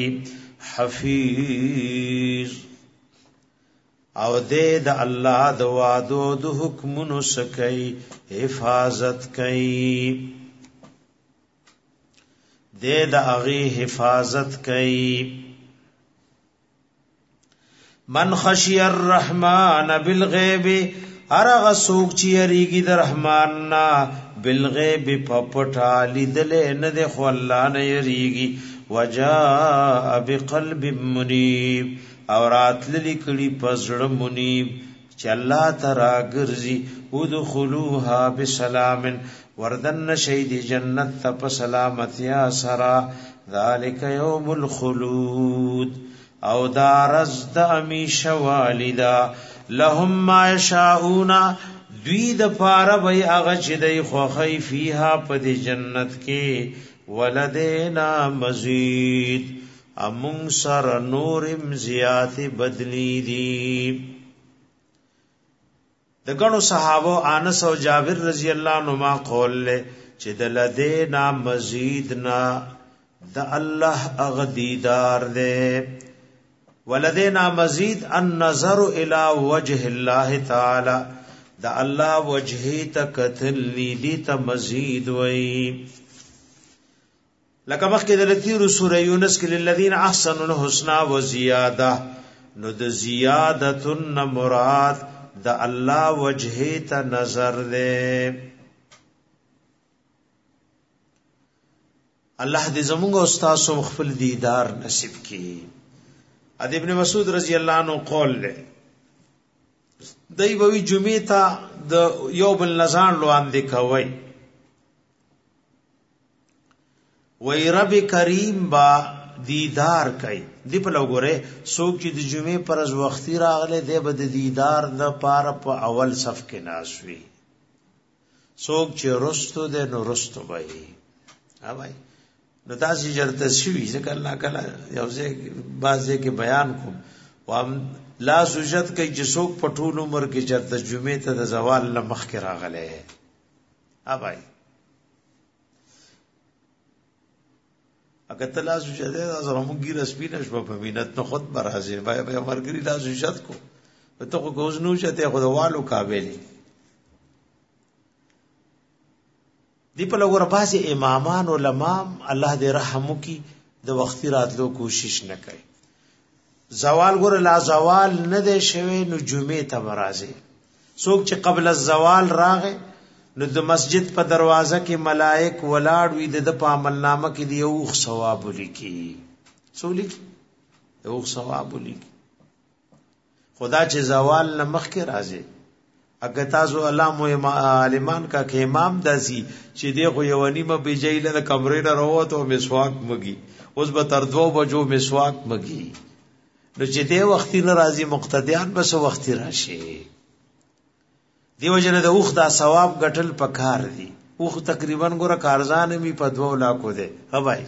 حفیظ او دې د الله د وادو د حکمونو سکي حفاظت کوي دې د اغي حفاظت کوي من خشی الرحمن بالغیب ارغه سوق چې یریږي د رحمان نا بالغیب پپټا لیدل نه د خو الله نه یریږي وجاء بقلب منیب او راتللی کړي پزړه منیب چې الله تعالی ګرځي ودخلوها بسلام وردن شهید جنت ته سلامتیا سرا ذالک یوم الخلود او دارز د امیشه والدا لهم ما یشاؤون دوی د پاره وای هغه چې دی خوخی فیها په د جنت کې ولدینا مزید امون سر نورم زیات بدلی دی د غنو صحابه انس او جابر رضی الله عنهما قول له چې د لدینا مزید نا د الله اغدیدار دے ولدینا مزید النظر الى وجه الله تعالی د الله وجهی تکتل لیدی ته مزید وئی لکه مخکې د لتیر سوره یونس کې للذین احسنوا الحسنى وزیاده نو د زیادتن مراد د الله وجهی ته نظر دے الله دې زموږ استاد سو خپل دیدار نصیب کړي اد ابن مسعود رضی الله عنه قول له دای بوي جمعه ته د یوم النزان لواندې کوي وای رب کریم با دیدار کوي دی په لګوره څوک چې د جمعه پر از وختي راغله دی به د دیدار د پار په اول صف کې ناشوي څوک چې رستو ده نو رستو وای ها وای نو تاسو چرته شوي ځکه الله کله یو ځای بازه کې بیان کوم وام لا سوجت کوي چې څوک په ټول عمر کې چرته جمعه ته د زوال لمخ کې راغله ها وای اگر تلا سوجت ده زرمږي رسپی نشو په مینت نو خود برازي بای مرګري لا سوجت کو ته کو کوزنو شته خدوالو قابلی دی په لور باسي امامان علماء الله دې رحم وکي د وختي راتلو کوشش نه کوي زوال ګور لا زوال نه دی شوی نو جمعه ته مرাজি څوک چې قبل الزوال راغې نو د مسجد په دروازه کې ملائک ولاړ وي د په عملنامه کې دی او ثواب لیکي سولي او ثواب لیکي خدا چې زوال نه مخ کې راځي اګه تاسو علامه عالمان کا کې امام داسي چې دی خو یو نیمه بجایله د کمرې نه وروته او مسواک مګي اوس به تر 2 بجو مسواک مګي نو چې دی وختي ناراضي مقتدیان بس وختي راشي دیو جن د اوخ دا ثواب غټل پکار دي اوخ تقریبا ګوره کارزان می په 2 لارو ده هواي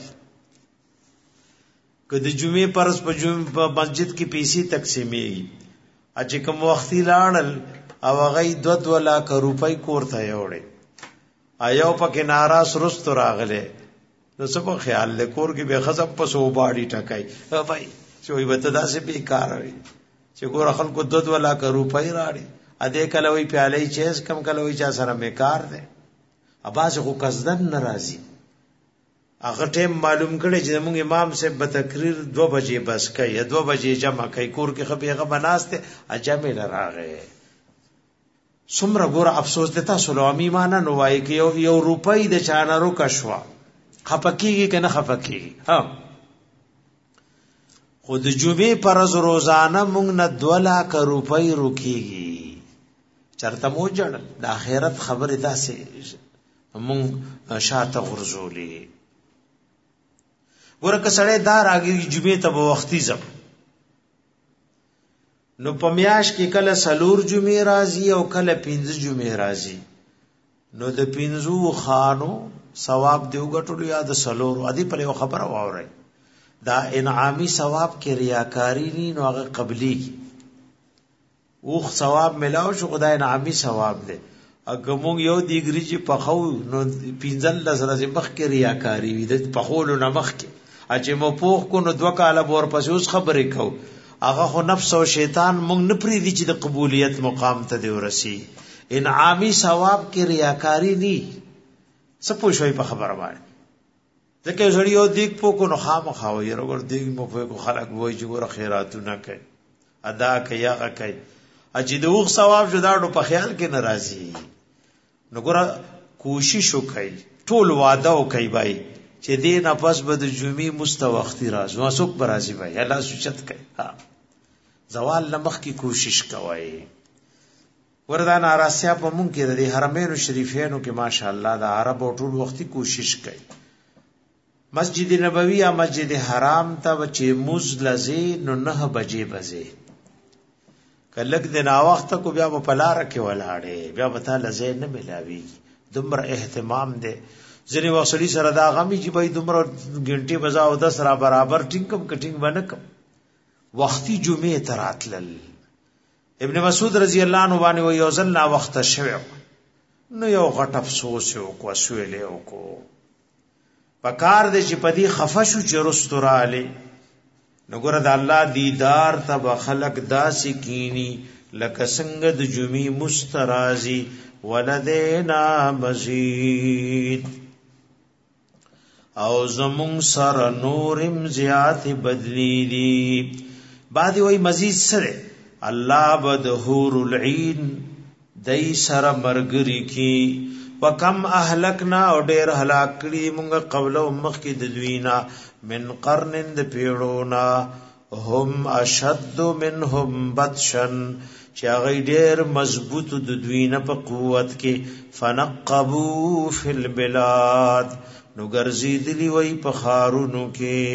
کله جمعه پرس په مسجد کې پیسې تقسیمي اچ کوم وختي لاړل او غي 2 لک روپۍ کوړته یوړې ایو پکې ناراض رست راغله نو څه په خیال له کور کې به خزب په سو باډي ټکای هواي چې وي بتدا سي بیکار وي چې ګور خلکو 2 لک روپۍ راړي اده کله وی پیالې چیز کم کله وی چا سره میکار ده اباس خو قصدن ناراضي هغه ټیم معلوم کړي چې موږ امام صاحب به تقریر 2 بجې بس کوي 2 بجې جمع کوي کور کې خبيغه بناسته اجمه لراغه څومره ګور افسوس دتا سلامي معنا نو وای کې یو روپۍ د چانارو کښوا خپکیږي کنه خپکیږي ها خود جمعه پر روزانه موږ نه 2 لک روپۍ روکيږي چرته مو جوړ د آخرت خبره داسې مون شاته غرزولې ورکه سړی دار اگې جمعه ته وختي زم نو پمیاش کې کله سلور جمعه راځي او کله 15 جمعه راځي نو د 15 خانو ثواب دیو غټلو یا د سلور ادي پر یو خبره واوري دا انعامي ثواب کې ریاکاری نه نو هغه قبلي اوخ ثواب ملاو شو خدای انعامي ثواب دی اګه مونږ یو دیګری چې پخو نو 15 لزر مخ کې ریاکاری وي د پخولو نه مخ کې اچې مو پوخ کو نو 2 کاله بور پس اوس خبرې کو هغه خو نفس او شیطان مونږ نه پری دي چې د قبولیت مقام ته دی ورسي انعامي ثواب کې ریاکاری ني څه پوښوي په خبره باندې ځکه زړی یو دیګ پوکو نو خامخاو یې ورګ دیګ مو په خلک وای چې ګور خیراتونه کوي ادا کوي هغه کوي اجي د اوغ ثواب جوړاړو په خیال کې ناراضي نو ګره کوشش وکړي ټول وعده وکړي بای چې دې نه پس به د جمعې مستوختی راځو اسوک برازي بای الله سوچت کوي زوال لمخ کی کوشش کوي وردان اراسیا په مونږ کې د حرمین شریفینو کې ماشاءالله د عرب او ټول وختي کوشش کوي مسجد نبوی یا مسجد حرام ته چې موز لذي نو 9 بجې بځي کلک د نا وخت کو بیا په لار کې ولاړې بیا وتا لذي نه ملاوي دومره اهتمام دے ځنی وصلی سره دا غمی چې به دومره غنټي بزا او 10 را برابر ټینګم کټینګ باندې وختي جمعه تراتل ابن مسعود رضی الله عنه باندې و یوزلنا وخت شوه نو یو غټ افسوس یو کو سویل یو کو پکار دې چې پدی خفشو چرسترا علی نو ګره د الله دیدار تب خلق داسې کینی لکه څنګه د جمعې مسترازی ولدینا مزید او زمون سر نورم زیات بدلی دی بعد وی مزید سره الله بدحور العین دای سره مرګری کی وکم اهلکنا او ډیر هلاک کړي مونږ قبل امخ کې د دوینا من قرن د پیړونا هم اشد منهم بطشن چې هغه ډیر مضبوط د دوینه په قوت کې فنقبوا فی البلاد نو ګرځیدلی وای په خارونو کې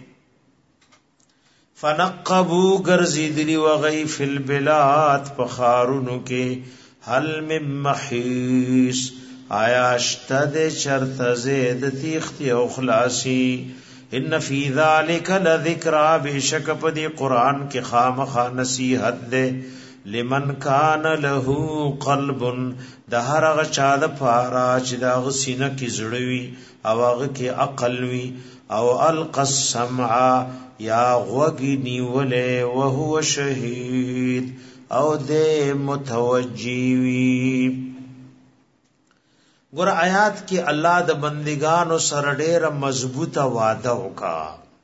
فنقبوا ګرځیدلی وغی فی البلاد په خارونو کې هل من محیص آیا اشتد چرت زید تیختی او خلاصی ان فی ذالک لذکرا بشک پدی قرآن کی خامخا نصیحت دے لمن کان له قلب د هر غ چا د پارا چې دا غسینه کی زړوي او هغه کی عقل وی او الق السمع یا غوږی نیولې او هو شهید او دې متوجی وی ګور آیات کې الله د بندگانو سره ډېر مضبوطه وعده وکا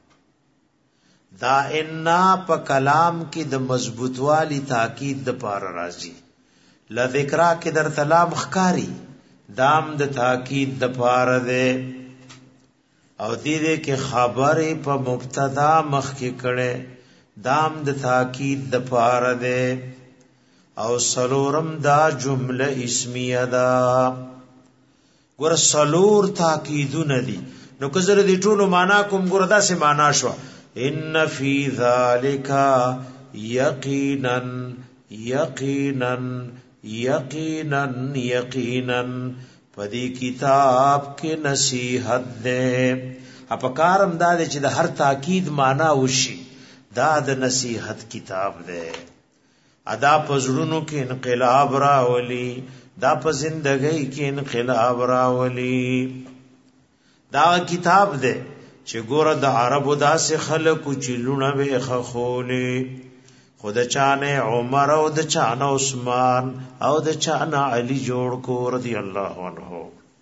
دا ان په کلام کې د مضبوطوالي تاکید د پار راځي لذکرا کې در تلام خکاری دام د تاکید د پار ده او دې کې خبره په مبتدا مخ کې کړي دام د تاکید د پار ده او سلورم دا جمله اسمیه ده ګور سلور تاکیدونه دي نو کزر دي ټولو معنا کوم ګور دا سه معنا شو ان فی ذالک یقینا یقینا یقینا یقینا پدی کتاب کې نصیحت ده اپکارم دا چې د هر تاکید معنا وشي دا د نصیحت کتاب ده ادا پزړونو کې انقلاب راولي دا په زندګۍ کې انقلاب راولي دا کتاب ده چې ګوره د عربو داسې خلکو چې لونه به خولي خود چانه عمر او د چانه عثمان او د چانه علی جوړ کو رضی الله عنه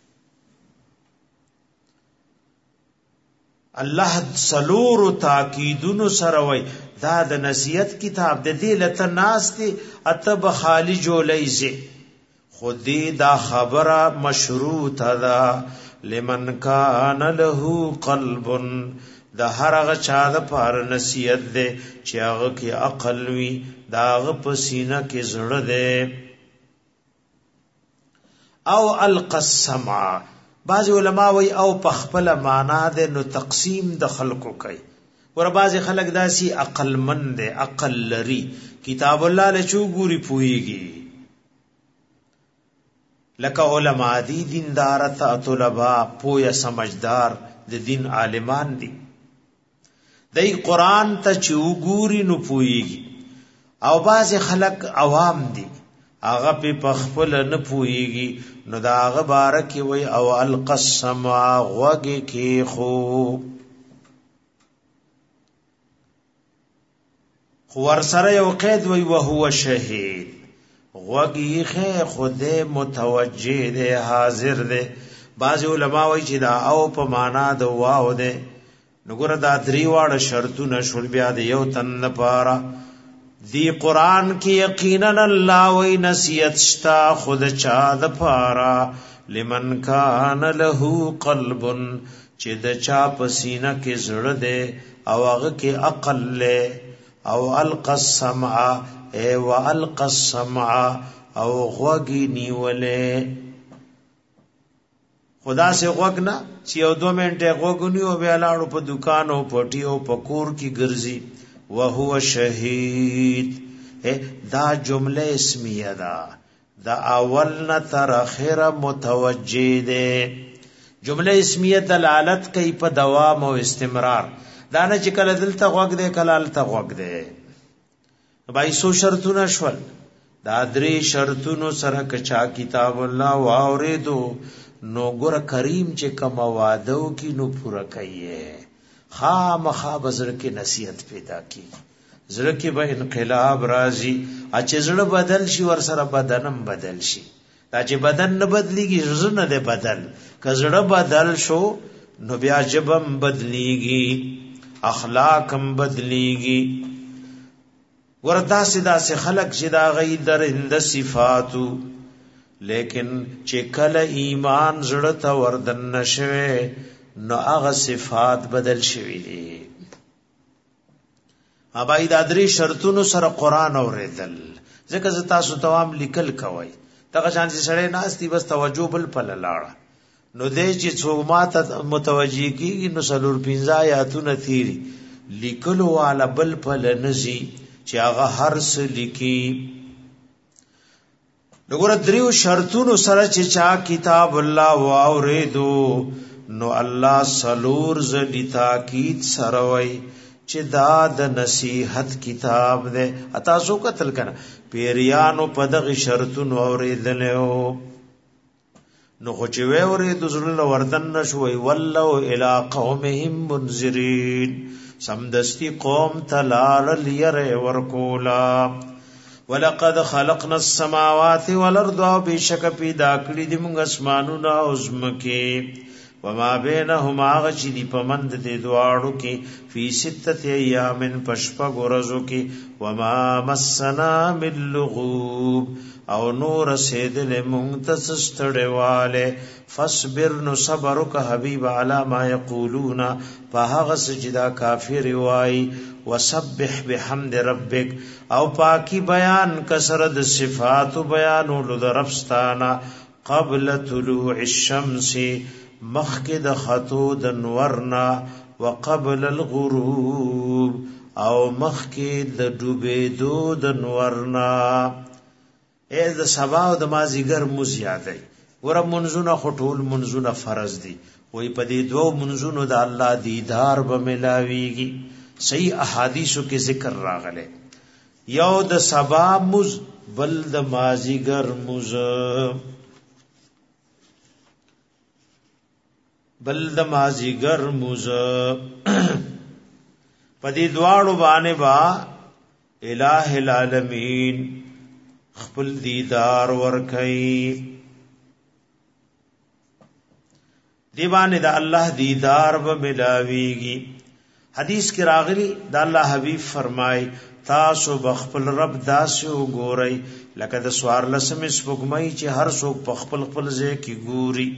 الله سلور تاکیدونو سره وای دا د نصیحت کتاب د دې لته ناشته اتب خالی جوړیږي خودی دا خبره مشروط ده لمن کان له قلب د هرغه چا د پار نصیحت ده چې هغه کې عقل وي دا هغه پسینه کې زړه ده او القسمع بعض علما وی او پخپل معنا ده نو تقسیم د خلقو کوي ور بعض خلق داسي عقل مند ده عقل لري کتاب الله له چوغوري پويږي لکه علماء دي دیندار طلبا پویا سمجھدار د دین عالمان دي دای قران ته چوغوري نو پويږي او بعض خلق عوام دي هغه په خپل نه پويږي نو دا هغه بارک وي او القسم غوږ کې خو ور سره یو قید وي او هو شهید غوږی خې خوده متوجه ده حاضر ده بعض علماء وایي چې دا او په معنا د واو ده نګور دا درې واړه شرطونه شول بیا د یو تن لپاره دی قرآن کی یقینا اللہ وی نصیحت شتا خود چا د پارا لمن کان له قلب چې د چا پسینه کې زړه ده او هغه کې عقل له او القى السمع ای والقى السمع او غوږی نیولې خدا سے غوږ نه چې یو 2 منټه غوږ نیو بیا لاړو په دکان او پټي او پکور کی ګرځي وهو شهید دا جمله اسمیه دا اول نه تر اخره متوجه ده جمله اسمیه دلالت کوي په دوام او استمرار دا نه چې کله دلته غوږ ده کله دلته غوږ ده بای سو شرطونه شول دا 3 شرطونو سره کچا کتاب الله واوریدو نو ګور کریم چې کوم وعده کی نو پورا کوي خامخا بزر کې نصیحت پیدا کی زړه کې به انقلاب راځي چې زړه بدل شي ور سره بدنم بدل شي دا چې بدن نه بدليږي زړه نه ده بدل که زړه بدل شو نو بیا جبم بدليږي اخلاقم بدليږي وردا سدا سے خلق چې دا غي درند صفاتو لیکن چې کله ایمان زړه ته وردن نشوي نو هغه صفات بدل شوي دي ابای دا 3 شرطونو سره قران اوریدل ځکه ز تاسو توام لیکل کوي دغه شان چې سړی ناشتي بس توجه بل پل لاړه نو دې چې څوک ماته متوجي کیږي نو سلور 15 آیاتونه تیری لیکلو والا بل پل نزي چې هغه هر څه لیکي وګوره 3 شرطونو سره چې چا کتاب الله واوریدو نو الله سلور زدی تاکید سره وای چې دا د نصیحت کتاب ده اتا سو قتل کنه پیریانو په دغه شرطونو اوریدلو نو خو چې وې اورید زړه وردن نشوي ولو الی قومهم منذرین سمدستی قوم تلال لیر ورکولا ولقد خلقنا السماوات والارض بشک پیدا کړی د موږ اسمانونه او زمکه وما بينهما غشدي پمند دې دواړو کې فی 6 ایام پشپ غرزو کې وما مسنا من لغوب او نور سیدل مونتستړواله فاصبر نو صبر ک حبیب علی ما یقولون فهغ سجدا کافر وای وسبح بحمد ربک او پاکی بیان کسرد صفات بیان ول ربستانا قبل طلوع الشمس مخکد خطو د نورنا وقبل الغروب او مخکد د ډوبېدو د نورنا از د سبا او د مازیګر مز یادای ور منزونه خټول منزونه فرض دي وای په دې دوه منزونو د الله دیدار به ملاويږي صحیح احادیثو کې ذکر راغله یو د سبا مز بل د مازیګر مز بل د مازیګر مز پدې دواړو باندې با الٰه العالمین خپل دیدار ورکړي دی باندې د الله دیدار به ملاويږي حدیث کې راغلی د الله حبیب فرمای تاسو بخپل رب داسې وګورئ لکه د سوار لسمې سپوږمۍ چې هر څوک په خپل خپل ځای کې ګوري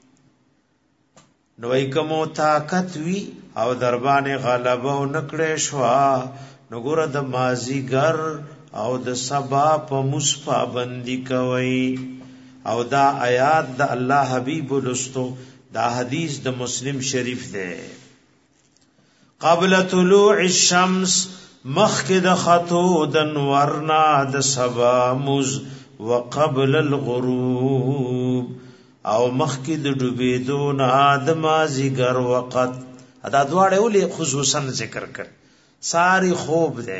نو کومو طاقت وی او دربانې غلبه او نکړې شو نو ګوره د مازیګر او د سبا په مصفا بندي کوي او دا آیات د الله حبیب لستو دا حدیث د مسلم شریف ده قبل طلوع الشمس مخکد خطو د نورنا د سبا مز وقبل الغروب او مخکې د ډوبېدو نه د مازیګر وخت ادا دواړه ولې خصوصا ذکر کړ ساری خوب ده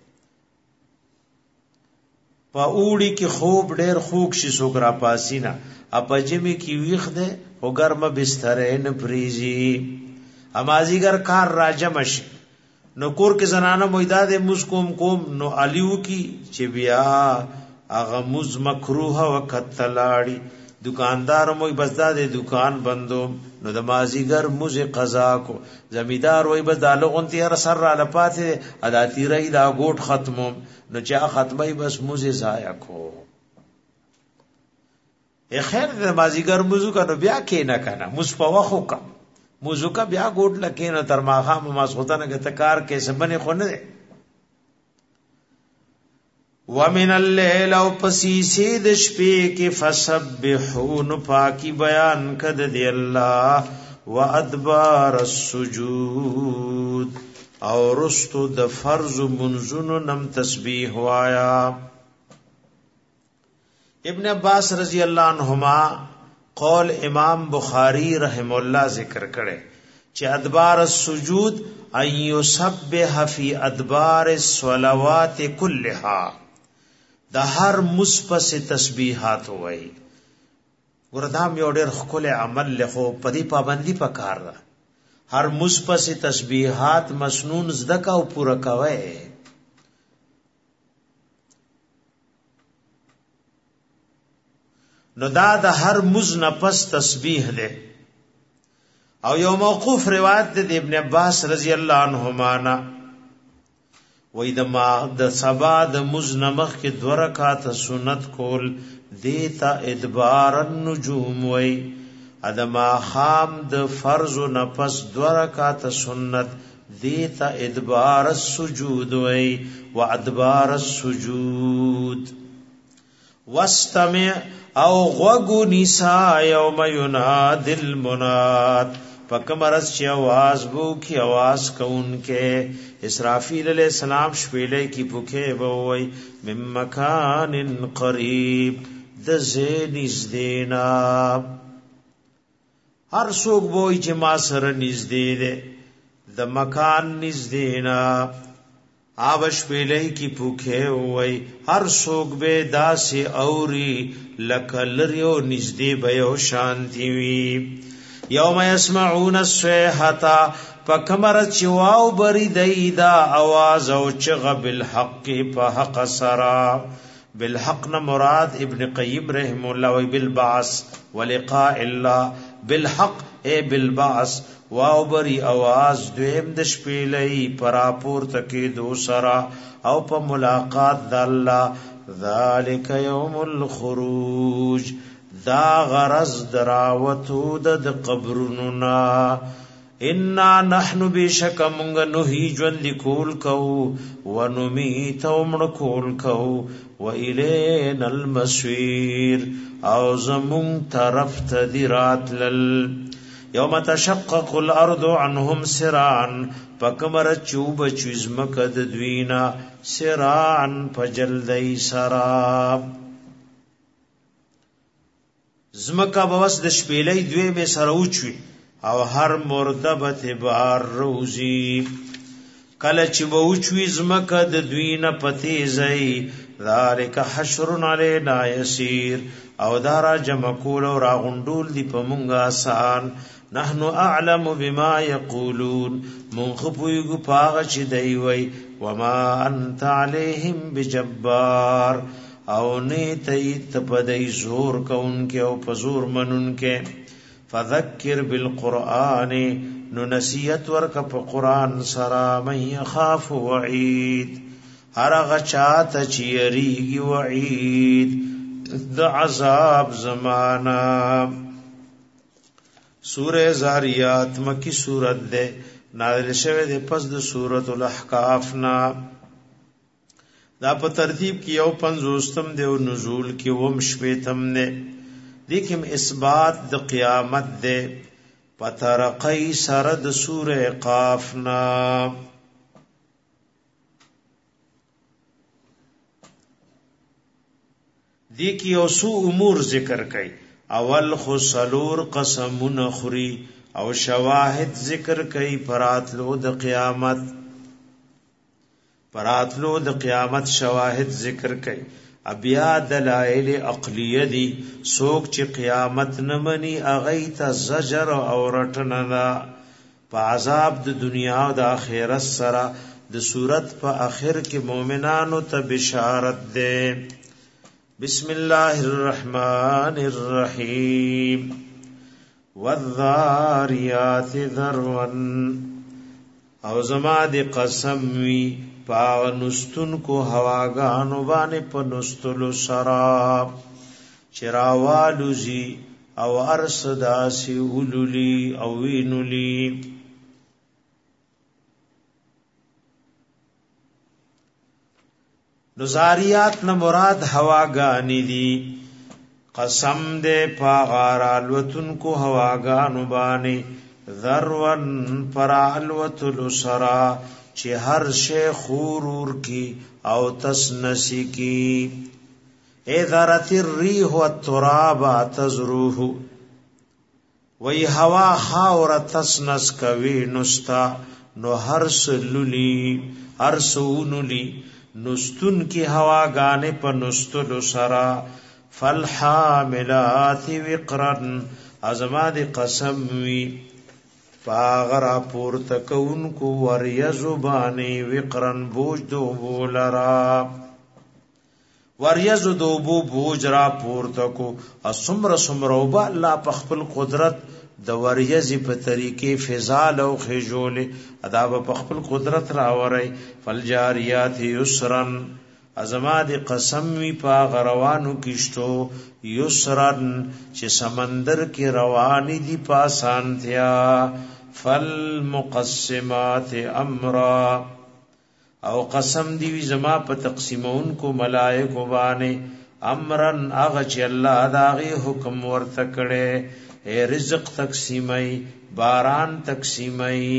په اوړي کې خوب ډېر خوږ شي سوګرا پاسینا اپجمی کې ویخ ده او ګرمه بسترې نه پریزي امازیګر کار راجم شي نو کور کې زنانه مویداد مسکوم کوم نو الیو کی چې بیا اغه مز مکروه وقت تلاړي دکاندار موي بس دا د دکان بندو نو د مازیګر موزه قضا کو زمیدار وای بس دا لغونتی هر سر را لپاته ادا تیرای دا ګوټ ختمو نو چا ختمای بس موزه ضایع کو خیر د مازیګر موزو کنه بیا کې نه کنه مصپوخو کا موزو کا بیا ګوټ لکه نه تر ماخه مسخوتنه کې تکار کې سبنه خو نه ومن الليل او پسیسی د شپې کې فسبحون پاکی بیان کد دی الله وادبار السجود او رستو د فرض منزونو نم تسبیح وایا ابن عباس رضی اللہ عنہما قول امام بخاری رحم اللہ ذکر کرے چې ادبار السجود ان یسبح فی ادبار الصلوات كلها د هر مصپس تسبیحات وای ګردام یو ډېر خپل عمل له پدی پابندی پکار ده هر مصپس تسبیحات مسنون زدکا او پورا کوي نو دا د هر مز نفس تسبیح ده او یو موقوف روایت ده ابن عباس رضی اللہ عنہما نا وای د سبا د مز نمخ کې 2 رکعات سنت کول دیتا ادبار النجوم وای ادما خام د فرض نفس 2 رکعات سنت دیتا ادبار السجود وای وادبار السجود واستمع او غوغو نساء یوم یناد المناد پکمرس چی آواز بو کی آواز کون کے اسرافیل علیہ السلام شپیلے کی پکے بوئی من مکان قریب دزے نزدینا ہر سوک بوئی چی ما سر نزدی دے د مکان نزدینا آبش پیلئی کی پوکھے ہوئی ہر سوک بے دا سے اوری لکلریو نزدی بیو شانتی وی یوم یسمعون الصیحتا پکمر چواو بری دیدا آواز او چغ بالحق پا حق سرا بالحق نا مراد ابن قیم رحم اللہ وی بالبعث ولقاء اللہ بالحق اے بالبعث واو بری آواز دویم دش پیلئی پراپور تکی دو سرا او پا ملاقات دا اللہ ذالک یوم الخروج دا غرز دراوتو د قبرننا انا نحن بشک منگ نهی جوند کول کو ونمیت ومن کول کو و الین المسویر او زمون طرف تدیرات لل یوم تشقق الارض عنهم سرعن پکمر چوب چوزمکد دوینا سرعن پجلدی سراب زمکا بوس د شپیلې دوی به سروچوي او هر مرده به تبار روزي کله چې بوچوي زمکا د دوی نه پتی زئی ذالک حشر علینا یسیر او دارا جمع کول او راغوندول دی په مونږه آسان نحنو اعلم بما یقولون منخبویگو پاغ چی دیوی وما انت علیہم بجبار او نیتیت پدی زور کون کے او پزور منن کے فذکر بالقرآن نو نسیت ورک پا قرآن سرا من یخاف وعید هر غچات چی یریگی وعید دا عذاب زمانا سورہ زاریات مکی سورت دے نازل شوه دے پس د سورۃ الاحقاف نا دا په ترتیب کې یو 50م دی او نزول کې و مشپیتم نه لیکن اثبات د قیامت دے پترقی سرد سورہ قاف نا دی کی یو سو امور ذکر کئی اول خسلور قسمون خری او شواهد ذکر کئی پراتلو د قیامت شواهد ذکر کئی ابیا دلائل عقلیه دی سوک چی قیامت نمانی اغیت زجر او رٹننا پا عذاب د دنیا و د آخرت سرا د صورت پا آخر کی مومنانو تا بشارت دے بسم الله الرحمن الرحیم والذاریات ذروا او زما دی قسم وی پاغ نستن کو هواگانو باندې په نستلو سرا چراوالو زی او ارصداسی اولولی او وینولی نزاریات نه مراد هواگانی دی قسم دے پاغارالوتن کو هواگانو باندې ذرون پرالوتلو سرا چه هر شی خورور کی او تسنسی کی اے ذرت الریح والتراب تزروه وی هوا خاور تسنس کوي نستا نو هر سلولی هر سونولی نستن کی ہوا گانے پر نستلو سرا فالحاملات وقرن ازماد قسم وی پاغرا پورتکون کو وریزبانی وقرن بوج دوبو لرا وریز دوبو بوج را پورتکو اسمر سمروبا اللہ پخپل قدرت د وریزی په طریقې فضال او خجول ادا په خپل قدرت راوري فالجاریات یسرن ازماد قسم وی پا غروانو کیشتو یسرن چې سمندر کې رواني دي پاسانتیا فالمقسمات امرا او قسم دی زما په تقسیمون کو ملائکه باندې امرن اغه چې الله داغي حکم ورته کړي اے رزق تقسیمئی باران تقسیمئی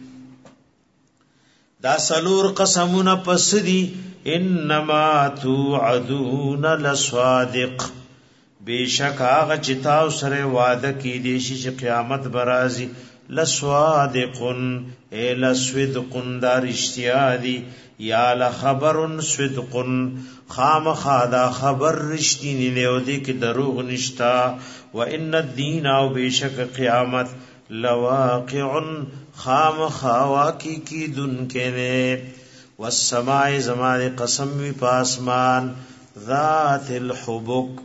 دا سلور قسمون پس دی انما توعدون لصادق بیشک آغا چتاو سر وعده کی دیشی چه قیامت برازی لصادقن اے لصدقن دار اشتیادی یا لخبرن صدقن خام خادا خبر رشتینی لیو دی که دروغ نشتا و ان الدین او بیشک قیامت لواقعن خام خواکی کی دن کے نے والسماع زمان قسم وی پاسمان ذات الحبک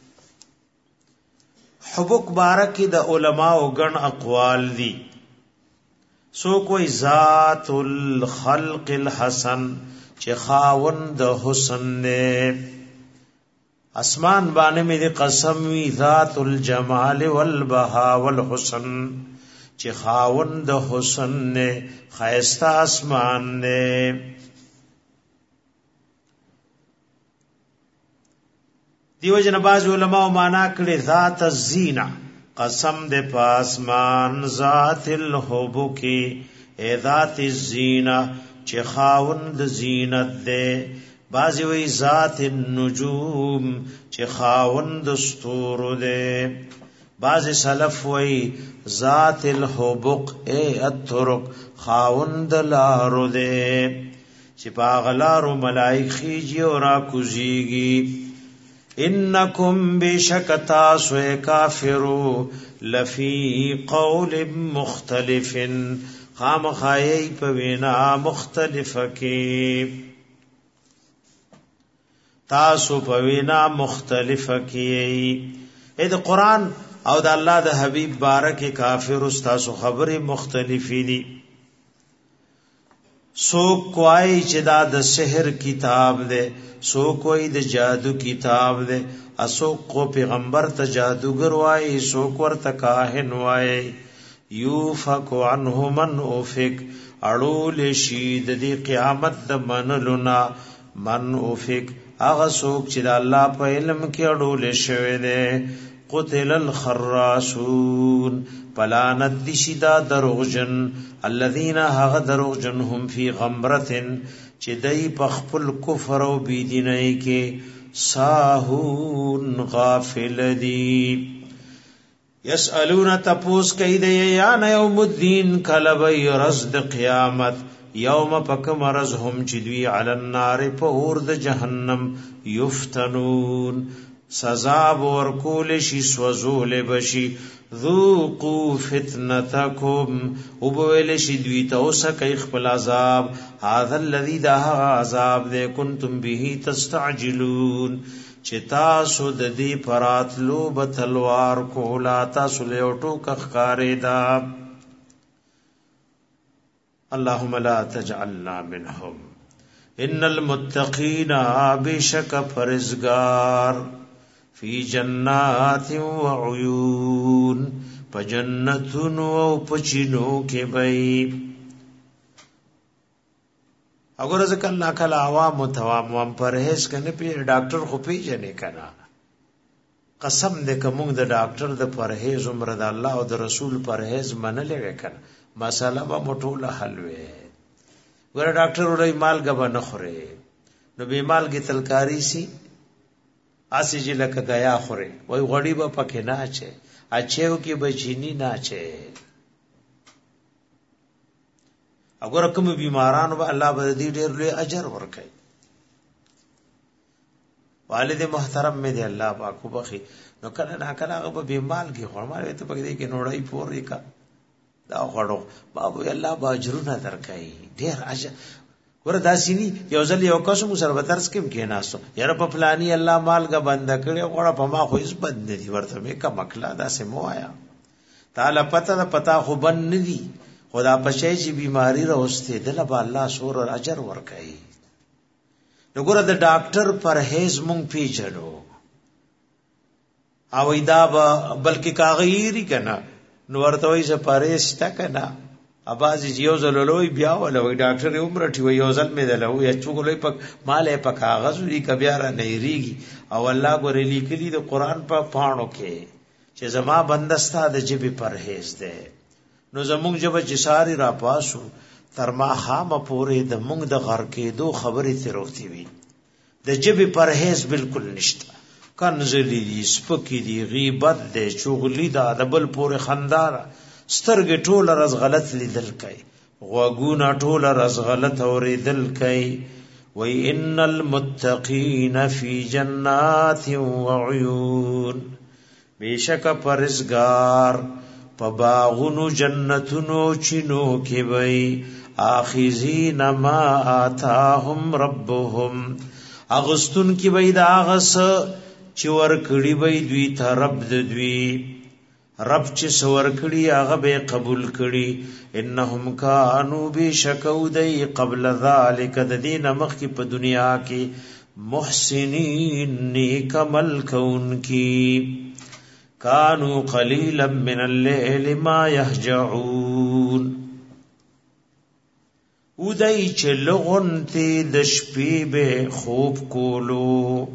حبک بارکی دا علماء گن اقوال دی سو کوئی ذات الخلق الحسن چه خاوند حسن نے اسمان بانے میں دی قسم وی ذات الجمال والبہا والحسن چه خاوند حسن نے خیستہ اسمان نے دیو جن باز علماء مانا کړي ذات الزینہ قسم دے پاسمان ذات الحبکی اے ذات الزینہ چه خاوند زینت دے بازی وی ذات النجوم چه خاوند ستور دے بازی سلف وی ذات الحبق اے الترک خاوند لارو دے چه پاغلارو ملائک خیجی اور آکوزیگی انکم بشکتا سوے کافرو لفی قول مختلف خام خائی پوینا مختلف کی تاسو پوینا مختلف کی اید قرآن او دا اللہ دا حبیب بارک کافر استاسو خبر مختلفی دی سو کوئی چدا د سحر کتاب دے سو کوئی د جادو کتاب دے اسو کو پیغمبر ته جادوگر وای سو کور ته کاهن وای یوفک عنه من اوفک اړول شید دی قیامت د منلنا من اوفک هغه څوک چې د الله په علم کې اړول شوی دی قتل الخراسون پلانت دی شدا دروغجن الذين هغه دروغجن هم فی غمرتن چې دای په خپل کفر او بيدینۍ کې ساهون غافل دي یسالون تپوس کید یان یوم الدین کلب رزد قیامت یوم پک مرز هم چې دوی علی النار په اور د جهنم یفتنون سزا ورکول شي سوزول بشي ذوقوا فتنتکم وبویل شي دوی ته اوسه خپل عذاب هذا الذي ده عذاب دے کنتم به تستعجلون چې تاسو د دې پراتلو به تلوار کولا تاسو له ټوک ښکارېدا اللهم لا تجعلنا منهم ان المتقین بشک پرزگار فی جنات وعیون پجنتن و پچینو کې بئی اگر ځکه الله کله عوام متوام پرهیز کنه پی ډاکټر خو پیژنې کنه قسم دې کوم د ډاکټر د پرهیز عمر د الله او د رسول پرهیز منلې وکنه مساله به مټوله حل وي ګور ډاکټر ورې مالګه به نه خوري نو به مالګه تلکاری سي اسی چې لکه غیا خوري وای غړي به پکې نه اچي اچيو کې بچینی نه اچي اگر کوم بیمارانو به الله به دې ډېر لوی اجر ورکړي والد محترم مې دې الله پاک وبخي نو کله نا کله هغه به بیمال کې خورماره ته پکې کې نوړای پورې کا دا غړو بابو الله با اجرونه درکای ډېر اجر وردا سینی یو ځل یو کوم سره وترس کې ناسو یاره په فلانی الله مالګه بند کړي غړه په ما خو هیڅ بند نه دي ورته مې کا مکلا دا سمو آیا تعالی پتا خو بند نه دي خدا پښې چې بیماری راوسته دله با الله سور او اجر ورکړي نو ګره د ډاکټر پرهیز مونږ پیژنو او دا بلکې کاغیری کنا نو ورته وایي چې پرهیز تا کنا اباز یو زلولوی بیا ولوي ډاکټر عمر ټي وي یو ځل مې دلو یا چوغلوي په مالې په کاغذ وی کبياره نه ریږي او الله ګورې لیکلي د قران په پاڼو کې چې زما بندستا د جبه پرهیز ده نو زموږ جبه چې ساری را پاسو تر ما خامه پورې د موږ د غر کې دو خبرې تروختي وي د جبه پرهیز بالکل نشته کنزلی دي سپکی دي غیبت ده چغلی ده دبل پورې خندار سترګې ټول رز غلط لیدل کوي غوګونه ټول رز غلط اوریدل کوي وای ان المتقین فی جنات وعیون بیشک پرزگار پباغونو جنتونو چینو کې وای اخذین ما آتاهم ربهم اغستون کې وای دا غس چې ور کړي وای دوی ته رب د دوی رب چې سور کړي هغه به قبول کړي انهم کانوا بشکو دی قبل ذلک د دین مخ کی په دنیا کې محسنین نیک عمل کون کی کانوا قلیلا من الليل ما يهجعون ودای چې لغونتی د شپې به خوب کولو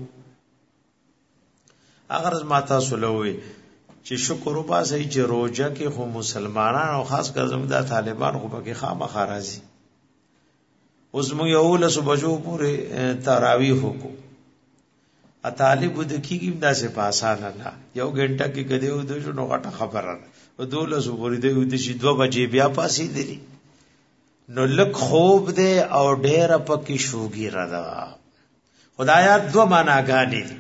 اگر ما تاسو لوي چې شکر وباسي چې روزه کې خو مسلمانان او خاص کر زموږ د طالبان خو پکې خامخا راځي اوس موږ یو له صبحو پورې تراویح وکړو ا طالب د کیږي داسې پاسانه نه یو غنټه کې کده و د شنو غټه خبره او دوله صبحوري دی د شي 2 بجې بیا پاسې دي نو لک خوب دی او ډېر پکې شوګي را ده خدایا دو معناګانې دي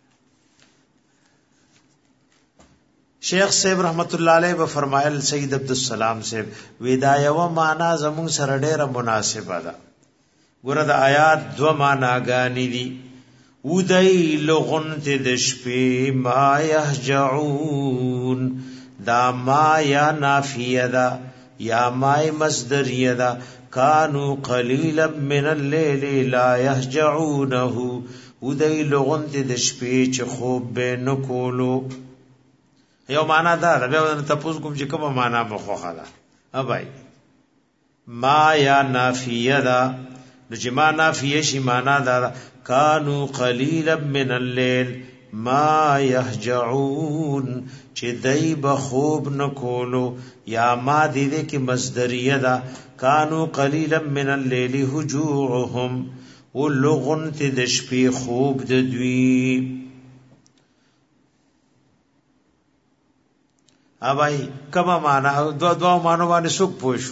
شیخ صاحب رحمت الله علیه و فرمایل سید عبدالسلام صاحب ودایه و معنا زمون سره ډیره مناسبه ده ګوره د آیات دو معناګانې دي ودای لغنت د شپې ما یهجعون دا ما یا نافیه ده یا ما مصدریه ده کانوا قلیلا من الليل لا یهجعونه ودای لغنت د شپې چې خوب به نکولو یو معنا دا بیا تاسو کوم چې کومه معنا مخوخه ده ابای ما یا نافیه ده د جما نافیه شی معنا دا کانوا قلیلا من الليل ما یهجعون چې دای به خوب نکولو یا ما دې کې مصدریه ده کانوا قلیلا من الليل هجوعهم ولغن ته د شپې خوب د دوی ابای کما معنا دو مانو باندې سوق پوښ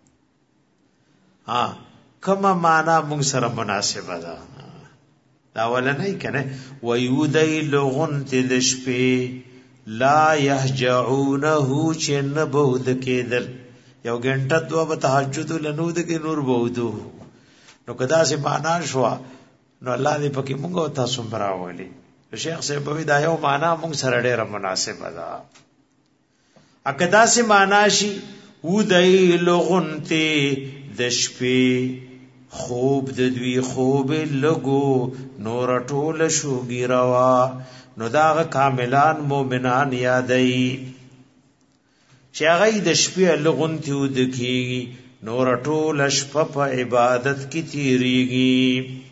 ها کما معنا موږ سره مناسبه ده دا ولنه کنه ويودای لغن تل شپې لا يهجعونه چن بود کېدل یو غنټه دو به تهجد لنود کې نور بودو نو کدا سي معنا شو نو الله دې پکې موږ تاسو براولي شیخ صاحب وی دا یو معنا موږ سره ډیره مناسبه ده. اکدا سي معنا شي و دای لغونته د شپې خوب د دوی خوب لګو نور ټول شو ګیروا نو دا کاملان مؤمنان یادای چې هغه د شپې لغونته ود کی نور ټول شپه په عبادت کې تیریږي.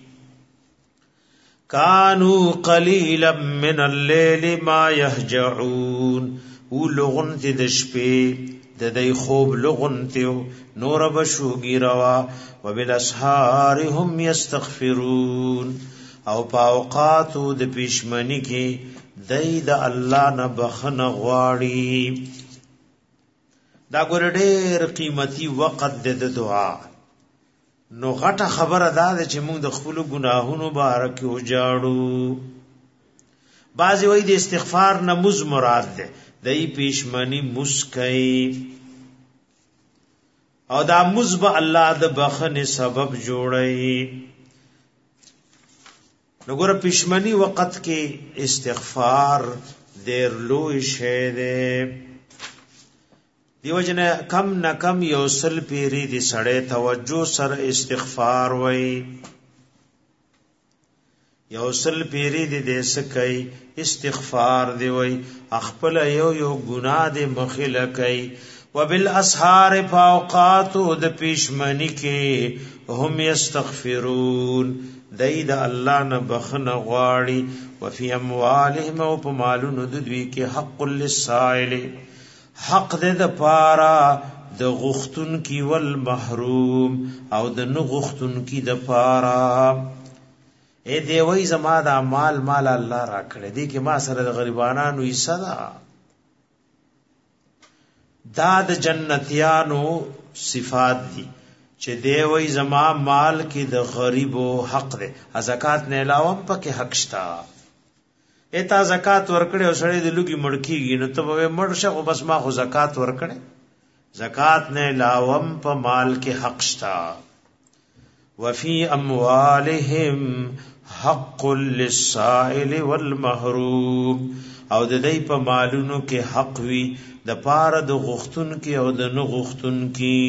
کانو قلیلا من الليل ما يهجعون و لغونته د شپې د دې خوب لغونته نور بشوګی روا وبالاسحار هم یستغفرون او پاوقات د پښمنی کې دای د الله نه بخنه غواړي. دا ګور ډېر قیمتي وخت د دعا. نو غټه خبره ده چې موږ د خپل ګناهونو بارک وجاړو. بعضی وایي د استغفار نه مز مراد ده دای پښمنی مسکای او دا مزب الله د بخنه سبب جوړي. نګور پښمنی وخت کې استغفار ډېر لوی شی ده. دیو جن کم نہ کم یوصل پیری دی سړی توجه سر استغفار وای. یوصل پیری دی دیس کئی استغفار دی وای خپل یو گناہ دی مخله کئی. وبالاسحار فاوقات د پښمنی کې هم یستغفرون دای د الله نه بخنه غواړي. وفي اموالهم او په مالونو د دوی کې حق للسائل حق دې د پارا د غختن کی ول محروم او د نو غختن کی د پارا. اے دی وای زما د مال الله را کړې دي کې ما سره د غریبانو یې صدا. دا د جنتیانو صفات دي چې دی وای زما مال کې د غریبو حق ده. زکات نه علاوه پکې حق شتا. ایتا زکات ورکړې او سړی د لوګي مړکیږي نو ته به مرشه او بس ما خو زکات ورکړې. زکات نه علاوه په مال کې حق شتا. وفي اموالهم حق للسائل والمحروم او د دې په مالونو کې حق وي د پاره د غختون کې او د نو غختون کې.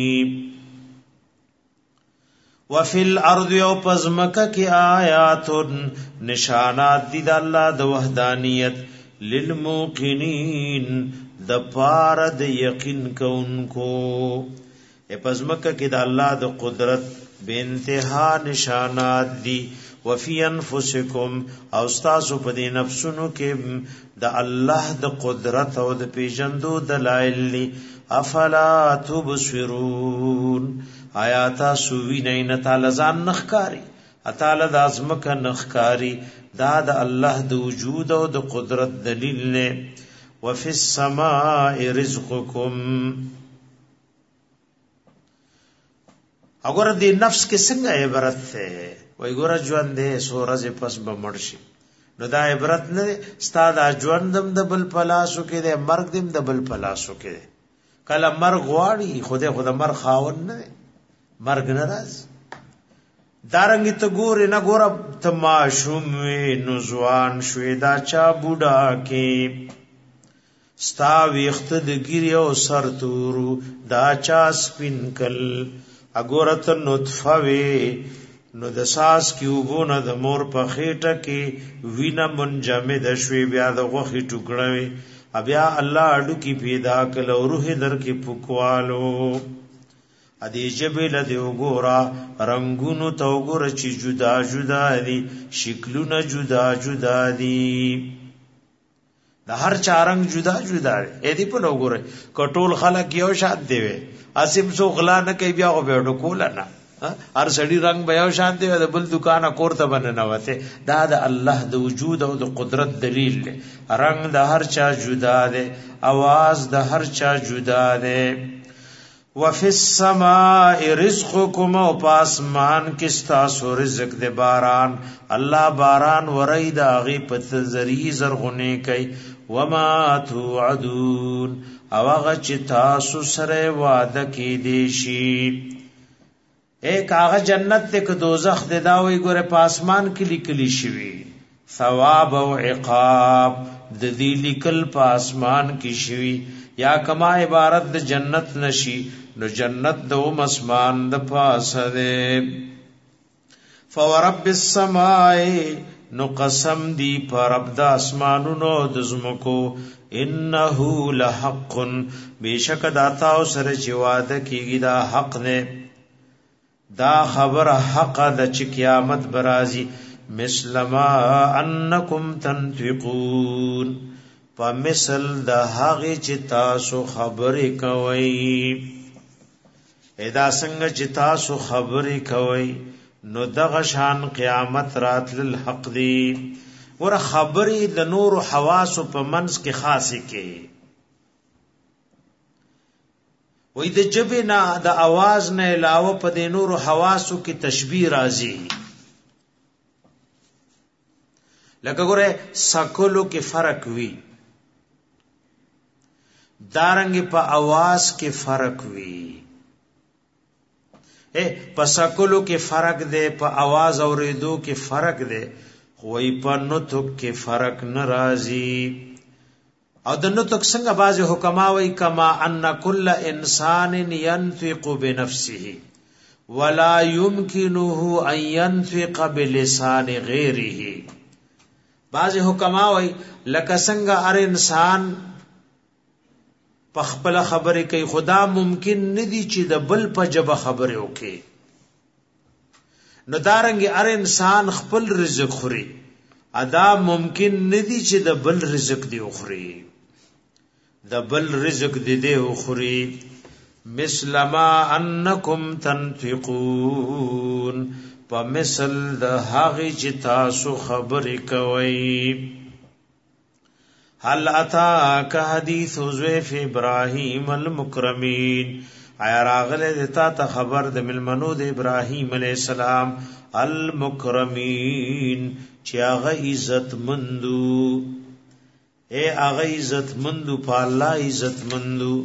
وفي الارض او پزمکه کې آیات نشانات دي د الله د وحدانیت للموقنین د پاره د یقین کوونکو. پزمکه کې د الله د قدرت بے انتہا نشانات دي. وفي انفسکم او تاسو په دې نفسونو کې د الله د قدرت او د پیژندو دلایل. افلا تبصرون آیات سووی نه تعالی ځان نخکاری تعالی د ازمکه نخکاری. دا د الله د وجود او د قدرت دلیل نه. وفي السماء رزقکم اگر دې نفس کې څنګه عبرت ده وای ګور ژوند دې سورځ پس بمړشي نو دا عبرت نه ستاد ژوندم د بل پلاسو کې ده مرګ دم د بل پلاسو کې ده. کله مرګ واړي خدای مرګ خاون نه مرګ ناراض دارنګ ته ګور نه ګور تماشوم وی نوځوان شوي دا چا بوډا کې ستا ویخت د ګیری او سر تورو دا چا سپینکل اګورت نطفه وی نو د ساس کی وګونه د مور په خېټه کې وینا منجمد شوي بیا د غوخي ټوکړه وی بیا الله اډو کی پیدا کړ او روح در کې پکوالو ادي جبل دی وګورا رنگونو تو وګور چې جدا جدا دي شکلونه جدا جدا دي د هر چارنګ جدا جدا دي. اې دی په وګوره کټول خلک یو شات دی اسیم سو غلا نه کوي بیا به ډکول نه هر سړی رنگ بیا شان دی د بل دکانه کوړه بننه وته. دا د الله د وجود او د قدرت دلیل دی. رنگ د هر چا جدا دی आवाज د هر چا جدا دی. وفي السماء رزقكم او پاسمان کې تاسو رزق د باران الله باران ورای دا غي پت زری زرغونه کوي. وما توعدون او هغه چې تاسو سره وعده کې دي شي. ایک هغه جنت ته که دوزخ د داوي ګوره پاسمان کې لیکلی شوی ثواب او عقاب د دې لیکل په اسمان کې شوی یا کما عبارت د جنت نشي نو جنت د اسمان د پاسه ده فورب السماء نو قسم دی پر رب د اسمانونو د زمکو انه لحق بیشک داتا او سره چې وعده کیږي دا حق نه دا خبر حق د چې قیامت برازي مثلما انکم تنطقون فمثل د هغه چې تاسو خبرې کوي ادا څنګه چې تاسو خبرې کوي نو دغه شان قیامت راتل الحق دی ور خبرې د نور حواس په منځ کې خاصه کې وې د جبه نه د आवाज نه علاوه په د نور حواسو کې تشبیه راځي لکه ګوره سکلو کې فرق وی دارنګ په आवाज کې فرق وی په سکلو کې فرق دی په आवाज اوریدو کې فرق دی خوې په نطق کې فرق ناراضي او د نطق څنګه باز حکما وای کما ان کل انسان ينطق بنفسه ولا يمكنه ان ينطق بلسان غيره باز حکما وای لکه څنګه هر انسان په خپل خبرې کوي خدا ممکن ندي چې د بل په جبه خبرې وکړي نو دارنګ هر انسان خپل رزق خوري ادا ممکن ندي چې د بل رزق دی وخوري د بل رزق دی وخوري مثلما انکم تنطقون په مثل د هغه چې تاسو خبرې کوي هل اتاک حدیث ضیف ابراهیم المکرمین آیا راغله دتا ته خبر د ملمنو د ابراهیم علیہ السلام المکرمین چې هغه عزت مندو هغه عزت مندو په الله عزت مندو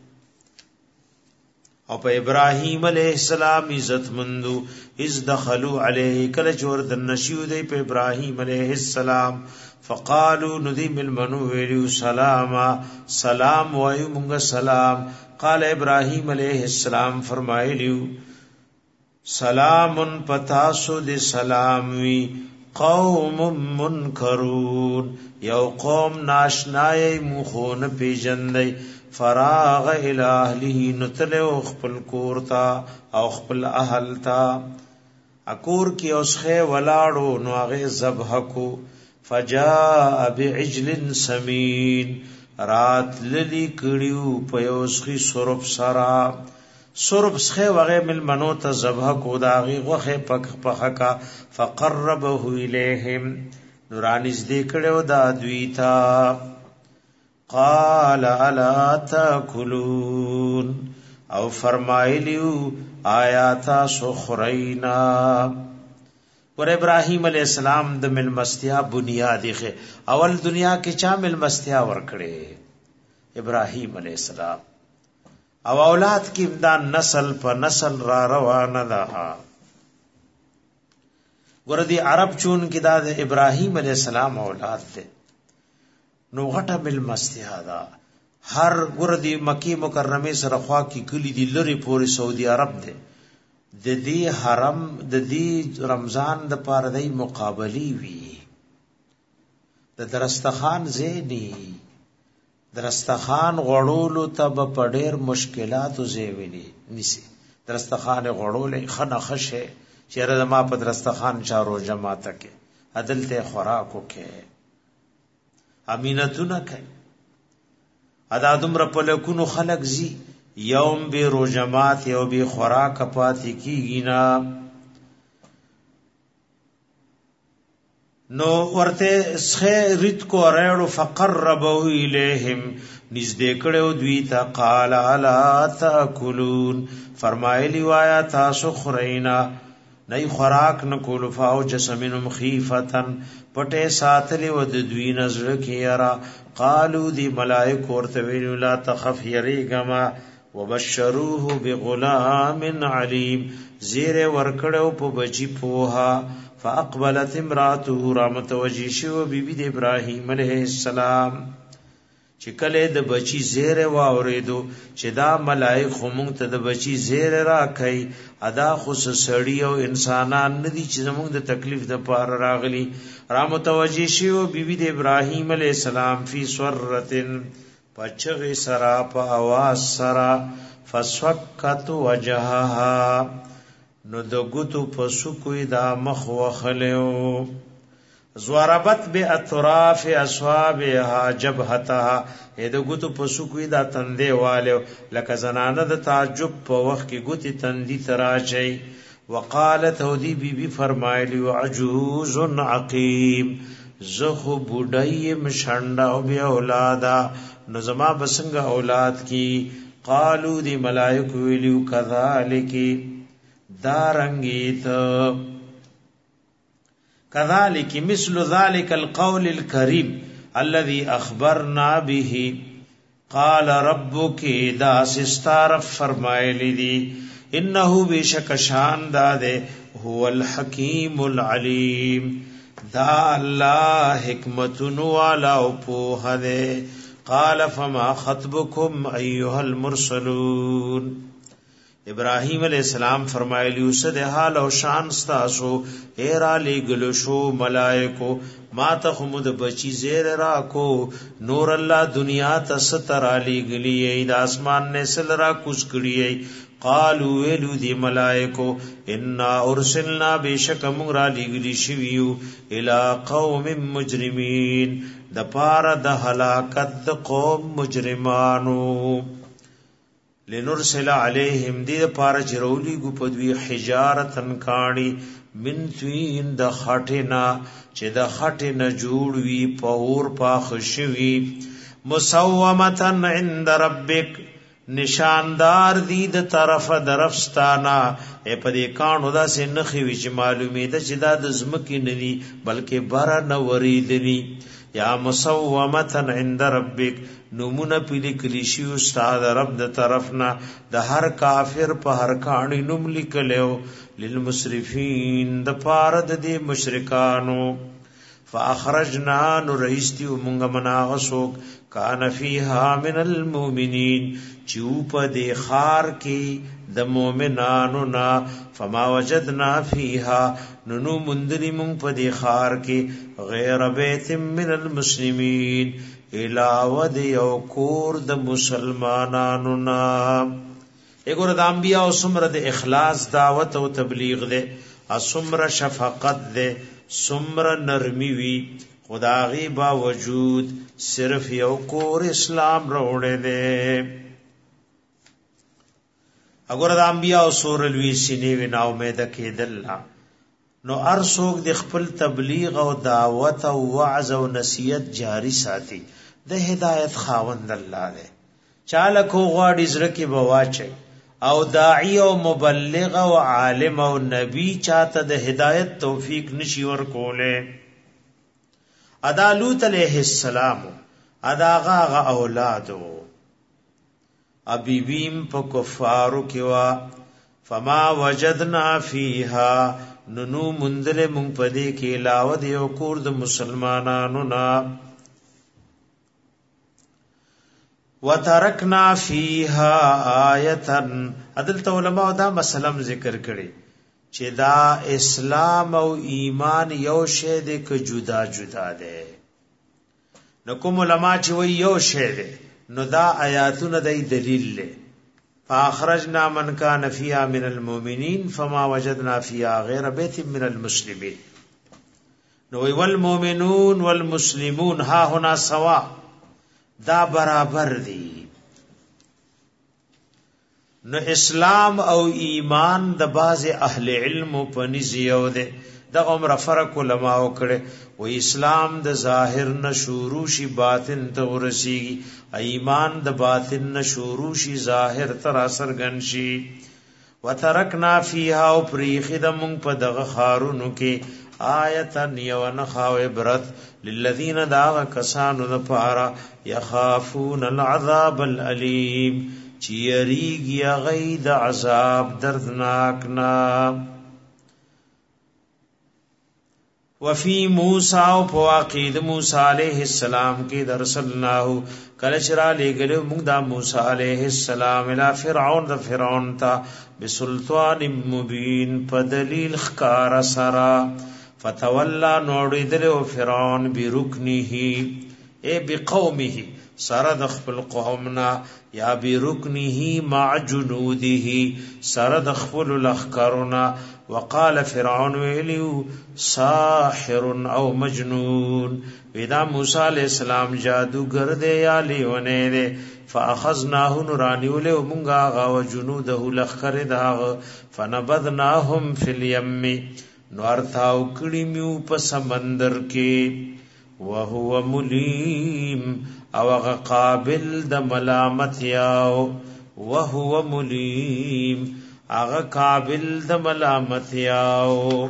او په ابراهیم علیہ السلام عزت مندو اذ دخلوا علیه کله جوړ د نشیو دی په ابراهیم علیہ السلام فقالوا ندیم المنو ویلو سلاما سلام وایو مونږ سلام قال ابراهیم علیہ السلام فرمایلیو سلام پتاسو دی سلام وی قوم منکرون یو قوم ناشنای مخون پیجندی فراغ الى اهله نتلو خپل کورتا او خپل اهل تا اکور کی اوسخه ولاړو نو هغه ذبح کو فجاء بعجل سمین رات للی کړیو پيوسخي سرب سرا سرب سخه وغه مل منو ته ذبح کو داغي غوخه پخکا فقربه الیهم نورانیز دې کړو دا دویتا قال الا تاكلون او فرمایلیو آیاتا سخرینا ور ابراهیم علیہ السلام د ملمستیا بنیادی خه اول دنیا کې چا ملمستیا ور کړي ابراهیم علیہ السلام او اولاد کې امدان نسل په نسل را روانه ده ور دي عرب چون کې دا د ابراهیم علیہ السلام اولاد ده نو غټه ملمستیا ده هر ور دي مکی مکرمه سره خوا کې کلی دي لری پوری سعودي عرب ده د دې حرم د دې رمضان د پاره د مقابلی وی د درستخان زینی درستخان غړولو ته په ډېر مشکلاتو زیویلی نسی درستخان غړولې خنه خشه چیرې ما په درستخان چارو جماعت کې عدالت خوراکو کې امینتونه کوي ادا دمر په لکونو خلق زی یوم بی روجمات یو بی خوراک پاتی کیږي نا نو ورته سخه رت کو اړو فقربوا الیہم نزدې کړو دوی ته قال الا تاکلون فرمایلی وایا تاسو خرینا نه خوراک نه کول فاو جسمنم خیفتن پټه ساتلی ود دوی نظر کیرا قالو دی ملائکه ورته ویل لا تخف یریګما وبشروه بغلام علیم زیر ورکړو په بچی پوها فاقبلت امراته رامتوجی شو بیبی د ابراهیم علیہ السلام چې کله د بچی زیره واوریدو چې دا ملائکه مونږ ته د بچی زیره راکای ادا خو سړی او انسانان ندي چې زمونږ د تکلیف د پار راغلی رامتوجی شو بیبی د ابراهیم علیہ السلام فی سورتن پچغ سرا په आवाज سرا فسوکت وجهها نو دغتو پسو کوئی دا مخ وخلو زواربت به اطراف اصحابها جبهتها دغتو پسو کوئی دا تندې والو لکه زنانه د تعجب په وخت کې ګوتی تندې تراچي وقالت ودی بی فرمایلی عجوز عقیم زخو بډای مشنده او بیا اولادا نو زما بسنګ اولاد کی قالو دی ملائکه ویلو کذالک دارنگیت كذلك مثل ذلك القول الكريم الذي اخبرنا به قال ربك دا سستارف فرمایلی دی انه بشک شان داده هو الحکیم العلیم دا الله حکمتن والا او په ده قال فما خطبكم ايها المرسلون ابراہیم علیہ السلام فرمایلی وسد حال او شان ستاسو ایرا لګلو شو ملائکو ما ته خمود بچی زیر را کو نور الله دنیا ته ستر علی گلی د اسمان نے سل را کوس کړی قالو ویلو دی ملائکو ان ارسلنا بشک مغرا لګلی شویو الی قوم مجرمین د پار د هلاکت د قوم مجرمانو لنرسل علیہم دی پارا چرولی گو پدوی حجارتن کانی من توین د خټینا چې د خټینا جوړ وی پور پاخشوی مسومتن عند ربک نشاندار دی د طرف درفستانا ای پدې کانو دا سنخي وی چې معلومه ده چې دا د زمکی ندی بلکې بار نه وریدلی یا مسومتن عند ربک نمونه پیلی کلیشی استاد رب د طرفنا د هر کافر په هر کانی نوم لیکلو للمسرفین د پارد دی مشرکانو فاخرجنا نرئیستی ومنگ مناغسوک کان فیها من المؤمنین چوپ دی خار کی د مومنانو نا فما وجدنا فیها ننو مندری منگ پا دی خار کی غیر بیت من المسلمین علاوه د یو کور د مسلمانانو نا اګور د انبیاء او سمره د اخلاص دعوت او تبلیغ ده اسمره شفقت ده سمره نرمی وی خدای باوجود صرف یو کور اسلام روړې ده اګور د انبیاء او سورلوی سینې وی نا امید کېدل نو ارسوک د خپل تبلیغ او دعوت او وعظ او نصیحت جاری ساتي د هدایت خاوند الله دی چاله کو غواړي زړه کې بواچي او داعی او مبلغ او عالم او نبی چاته د هدایت توفیق نشي ورکوله ادا لوط علیہ السلام ادا غا اولادو ابیبیم په کفارو کې وا فما وجدنا فیها ننو مندل مون پدې کې علاوه د یو کور د مسلمانانو نا وترکنا فیها آیتن عدل علماء دا مسلم ذکر کړي چې دا اسلام او ایمان یو شی دی که جدا جدا دی نو کوم علماء چې وی یو شی دی نو دا آیاتونه د دلیل له فاخرجنا من كان فيها من المؤمنين فما وجدنا فيها غير بيت من المسلمين نو والمؤمنون والمسلمون ها هنا سوا دا برابر دي نو اسلام او ایمان د باز اهل علم په نزیو ده د عمر فرق علماء وکړي و اسلام د ظاهر نشورو شی باطن ته ورسی ایمان د باطن نشورو شی ظاهر تر اثر گنشي وترکنا فیها او پریخدم په دغه خارونو کې آیتن یون خاو عبرت للذین داغ کسانو د پارا یخافون العذاب الالم چیریږي غید عذاب دردناک نا وفي موسی او فواقید موسی علیہ السلام کې درسلناه کله چرا لګلو موږ دا موسی علیہ السلام الى فرعون د فرعون ته بسلطان مبین په دلیل خکار سرا فتولى نوریدلو فرعون برکنه ای بقومه سره د خپل قومنا یا برکنه مع جنوده سره د خپل لخرنا وقال فرعون ویلو ساحر او مجنون ودا موسی علیہ السلام جادوگر دی یا لیونه دی فاخذناه نورانی له مونږه غا وجنوده لخر دا فنبذناهم فی الیم نور تاو کړي میو په سمندر کې وهو ملیم او قابل د ملامت یاو وهو ملیم اغه قابل د ملامت یاو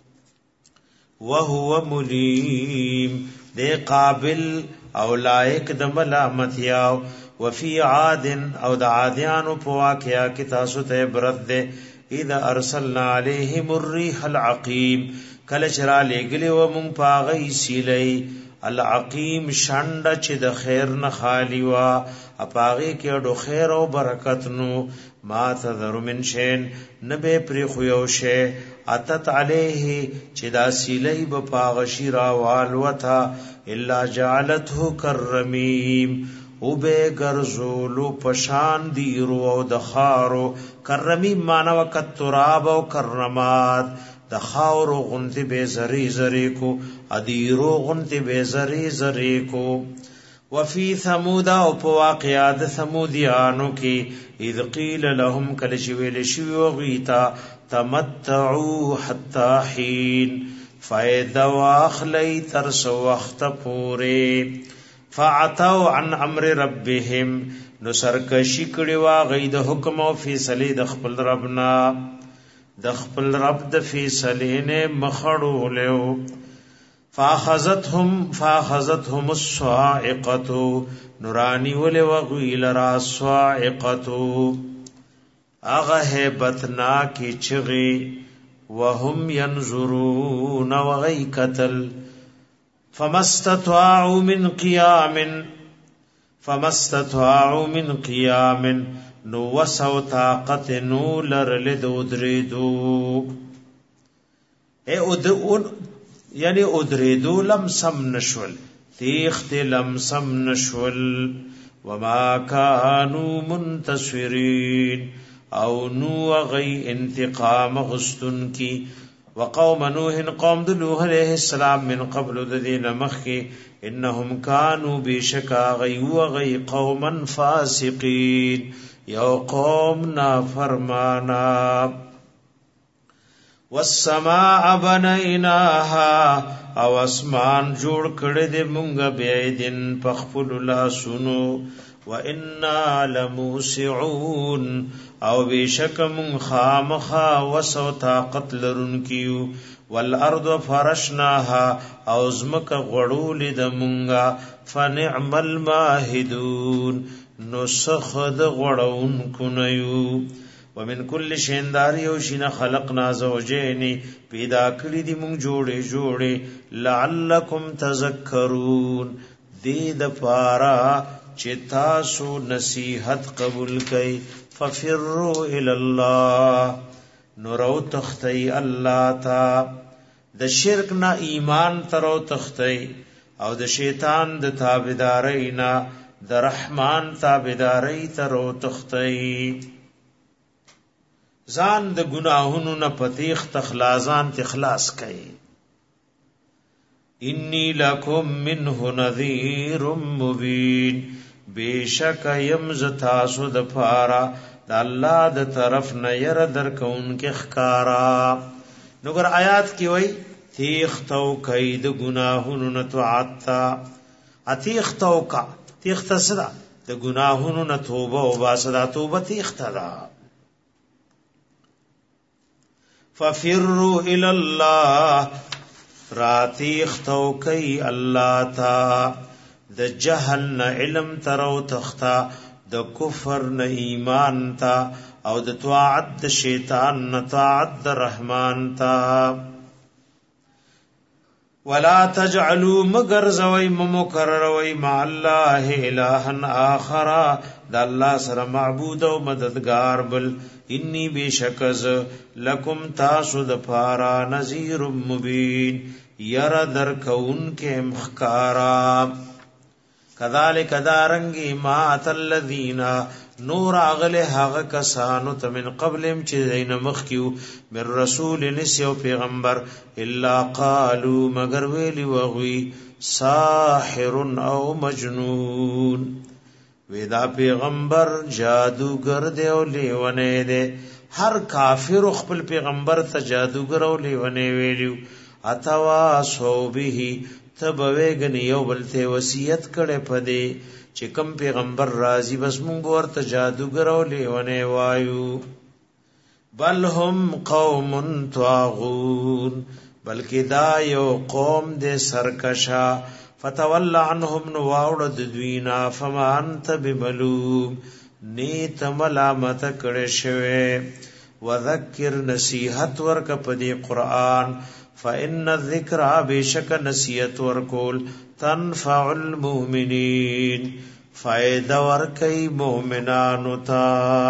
وهو ملیم دے قابل او لائق د ملامت یاو وفي عاد او د عادیانو په واقعیا کې تاسو ته عبرت ده اذا ارسلنا عليهم الريح العقيم کله چرا لګلی و مون پاغی سیلی العقیم شند چې د خیر نه خالی وا اپاغي کې ډو خیر او برکت نو ما تذر من شین نبه پر خو یو شی اتت علیه چې دا سیلی به پاغشی را والوتا الا جعلته کرمیم او به ګرځولو پشان دیرو او د خارو کرمی مانو وکت تراب او کرمات د خاورو غنتی به زری زری کو ادیرو غنتی به زری زری کو وفي ثمود او په واقعات ثمودیانو کې اذ قیل لهم کل شویل شوی غیتا تمتعوا حتا حين فائدہ واخلی ترس وخت پوره فعتوا عن امر ربهم نو سرکشی کړي وا غي د حکم او فیصله د خپل ربنا د خپل رب د فیصله نه مخړو له فاخذتهم الصاعقه نورانی ول وغي لرا صاعقه اغه هبتنا کی چغي وهم ينظرون وغي قتل فمستطاعوا من قيام نو وسو طاقت نو لرل دودریدو یعنی ادریدو لمسم نشول تیخت لمسم نشول وما كانوا منتصرین او نو غی انتقام غستن کی وقوم نوح قوم نوح علیہ السلام من قبل الذين مخي انهم كانوا بشكا غي قوما فاسقين یو قوم نافرمانا والسماء بنيناها او اسمان جوړ کړه دې مونږه بیا دین پخپل لا سنو وَإِنَّا لَمُوسِعُونَ او بشکم خامخا وسو طاقت لرن کیو والارض فرشناها او زمک غړول د مونږه فنعم الماهدون نسخد غړون کنیو ومن کل شینداری او شین خلقنا زوجین پیدا کړی دی مونږ جوړې لعلکم تذکرون دې د پارا چتا سو نصیحت قبول کئ ففروا الى الله نورو تختی الله تا د شرک نه ایمان ترو تختی او د شیطان د تابعداري نه د رحمان تابعداري ترو تختی ځان د ګناهونو نه پتیخ تخلازان تخلاص کئ انی لکم منه نذیر مبین بیشک یمز تاسو د پارا د الله د طرف نه ير درکون کې خکارا نوګر آیات کې وای تیخ تو کید گناهونو نه توعتا اتیخ تو کا تیخ تسدا د گناهونو نه توبه او باسدا توبه تیخ تدا ففروا الى الله راتیخ تو کای الله تا د جهل نه علم ترو تختا د کفر نه ایمان تا او د طاعت د شیطان نه طاعت د رحمان تا ولا تجعلوا مگر زوی مکرروی مع الله الها آخر د الله سره معبود او مددگار بل انی بشکز لکم تاسو د پارا نذیر مبین یر در کون کے مخکارا کذالک دارنگی ما الذین نور اغل هغه کسانو ته من قبلم چې دین مخکیو من رسول نسیو پیغمبر الا قالوا مگر ویلی وغوی ساحر او مجنون ودا پیغمبر جادوگر دی او لیونه دی هر کافر خپل پیغمبر ته جادوگر او لیونه ویلیو اتوا سو به تبویګن یو بلته وصیت کړي پدې چې کوم پیغمبر راضی بس مونږ ورته جادوګر او لیونه وایو بل هم قوم طاغون بلکې دا یو قوم دې سرکشا فتول عنهم نواوړ د دوینا فما انت بملوم نیت ملامت کړي شوه وذکر نصیحت ورک پدې قران فإن الذکر بشک نصیحت ورکول تنفع المؤمنین فائدہ ورکی مومنانو تا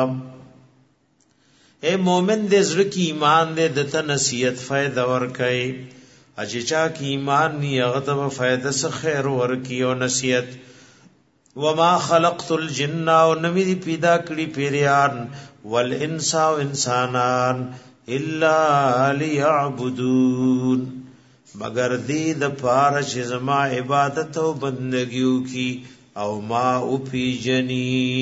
اے مومن دے زړه کی ایمان دے دته نصیحت فائدہ ورکی اجچا کی ایمان نی هغه ته فائدہ سه خیر ورکی او نصیحت وما خلقت الجن او نمی دی پیدا کړي پیریان والانس او انسانان الا ليعبدون مگر دی د پاره چې زما عبادت او بندگیو کی او ما او پی جنی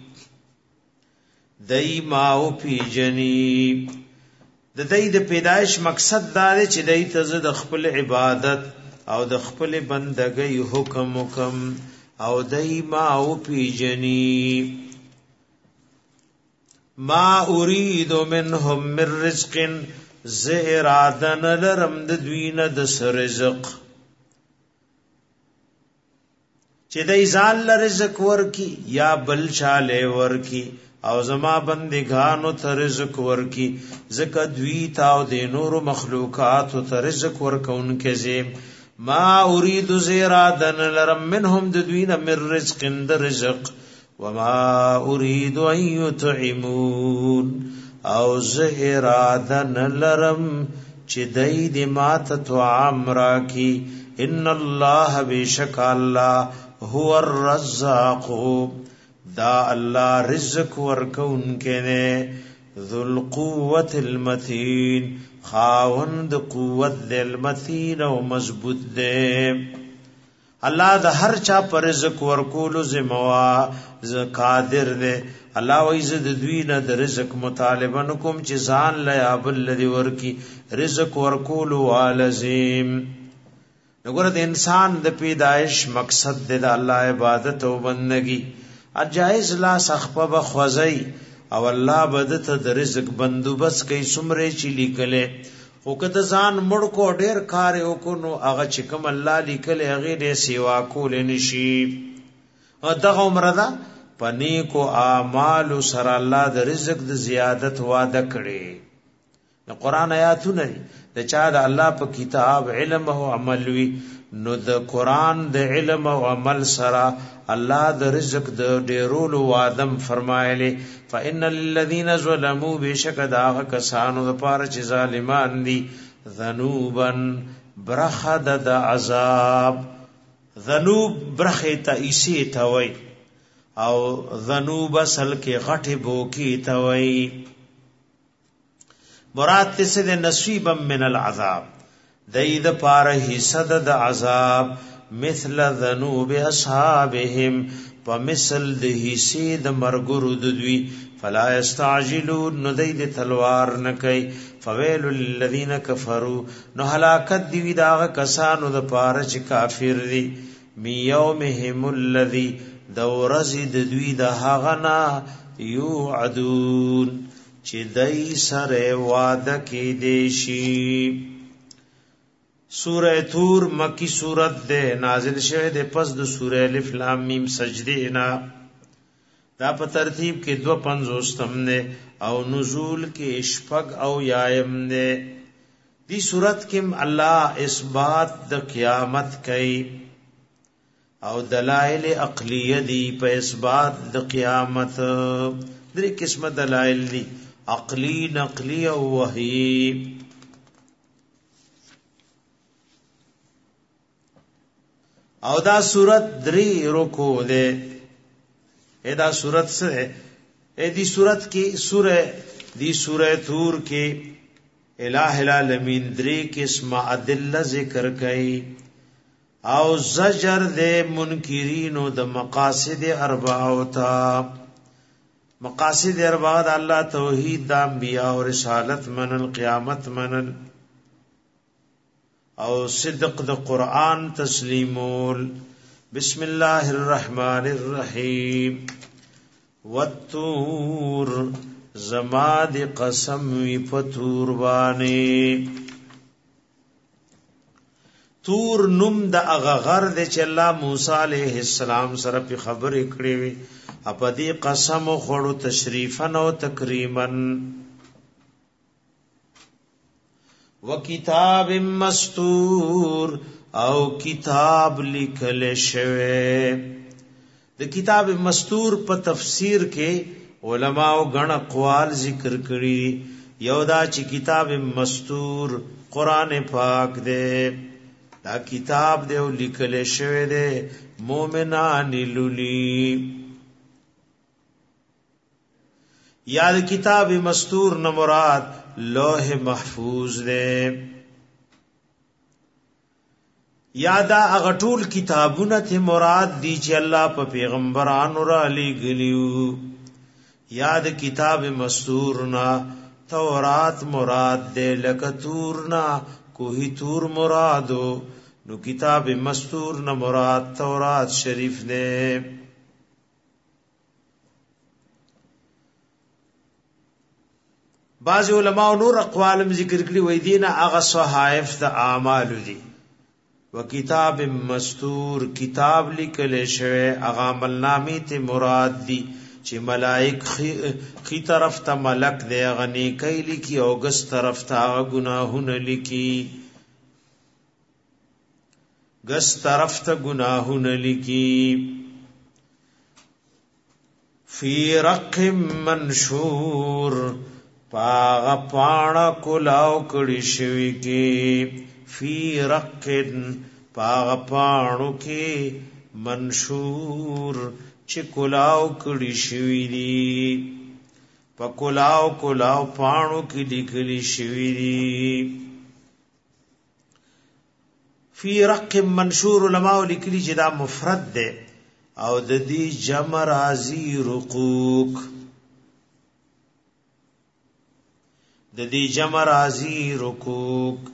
دای ما او پی جنی د دای د پیدائش مقصد دا دی چې دای ته د خپل عبادت او د خپل بندګۍ حکم او دای ما او پی جنی ما اريد منهم من رزق زهرادن لرم د دوین د رزق چې دای ځان ل رزق ورکی یا بل چاله ورکی او زما بندگانو ته رزق ورکی زکه دوی تاو د نور مخلوقات ته رزق ورکونکې زم ما اريد زهرادن لرم منهم د دوین من رزق د رزق وما اريد ان يطعمون او زهرادن لرم چې دای دې مات طعام راکی ان الله بشک الله هو الرزاق دا الله رزق ورکونکې نه ذل قوت المتین خاوند قوت المتین او مضبوط ده الله د هر چا پر رزق ورکول زموا قادر ده الله وایز د دوی نه د رزق مطالبه نکوم چې ځان لا بل لري ورکی رزق ورکول والزم نګور د انسان د پیدائش مقصد د الله عبادت او بندگی اجایز لا سخپه بخوزی او الله بدته د رزق بندوبس کوي سمره چی لیکله او کته ځان مړ کو ډیر کار وکړو نو هغه چې کوم الله لیکل هغه دې سیوا کول نشي او دغه عمره ده پنی کو اعمال سره الله د رزق د زیادت وعده کړي د قران آیاتونه د چا د الله په کتاب علم او عمل وی نو د قران د علم او عمل سره الله د رزق د ډیرولو وعدم فرمایلی فإن للذین ظلموا بشکد هغه کسانو د پاره چې ظالمان دي ذنوبا برخد د عذاب ذنوب برخه تایسی توي او ذنوب اصل کې غټه بوکی توي مراد څه د نصیبا من العذاب دید پاره حصہ د عذاب مثل ذنوب اصحابهم فمثل د حصے د مرګرو د دوی فلا یستعجلون نو دید تلوار نکي فویل للذین کفروا نو هلاکت دی دا کسانو د پاره چې کافر دي می یومهم الذی دورزی د دوی د هغنا یوعدون چې دای سره وعده کې دیشی سورہ تور مکی سورت ده نازل شوه ده پس د سورہ الف لام میم سجده نا دا په ترتیب کې 250 نه او نزول کې شپږ او یایم نه دی صورت کم اللہ اثبات د قیامت کئی او دلائل عقلیه دی په اثبات د قیامت. درې قسمه دلائل دی، عقلی، نقلی او وحی. او دا صورت درې رکو ده. دا صورت سے دی صورت کی سورہ تور کی الہ العالمین درې قسمه ادله ذکر کئی او زجر دے منکرینو د مقاصد اربعو تا. مقاصد اربعو دا اللہ توحید دا انبیاء و رسالت منل، قیامت منل او صدق د قرآن تسلیمول. بسم اللہ الرحمن الرحیم. والتور زماد قسم وی پتور بانی. تور نوم د اغه غر د چې الله موسی علیہ السلام سره په خبرې کړې وي، په دې قسم خوړو تشریفا او تکریما. وکتاب مستور او کتاب لیکل شوی. د کتاب مستور په تفسیر کې علماء غن اقوال ذکر کړي. یو دا چې کتاب مستور قران پاک دی، دا کتاب دیو لیکل شوی دی مومنان لولی. یاد کتاب مستور نه مراد لوح محفوظ دی. یادا اغټول کتابونه ته مراد دی چې الله په پیغمبرانو را لېږلیو. یاد کتاب مستور نا تورات مراد دی، لکه تور نا کوہی تور مرادو. نو کتاب مستور نہ مراد تورات شریف نے. بعض علماء نور اقوالم ذکر کړي وای دینه هغه صحائف د اعمال دي. وکتاب مستور کتاب لیکل شوی هغه عملنامې ته مراد دي چې ملائک خي طرف ته ملک دی غنی کوي لیکي او ګس طرف ته گناهونه لیکي. گس طرف ته گناهونه لیکي. فی رق منشور پاغ پانا کلاو کڑی شوی کی. فی رق پاغ پانو کی منشور چه کلاو کڑی شوی دی. پا کلاو پانو کی لکلی شوی دی. فی رق منشور علماء لکلی جدا مفرد دے او د دې جمع راضی رقوق. د دې جمع راضی رقوق.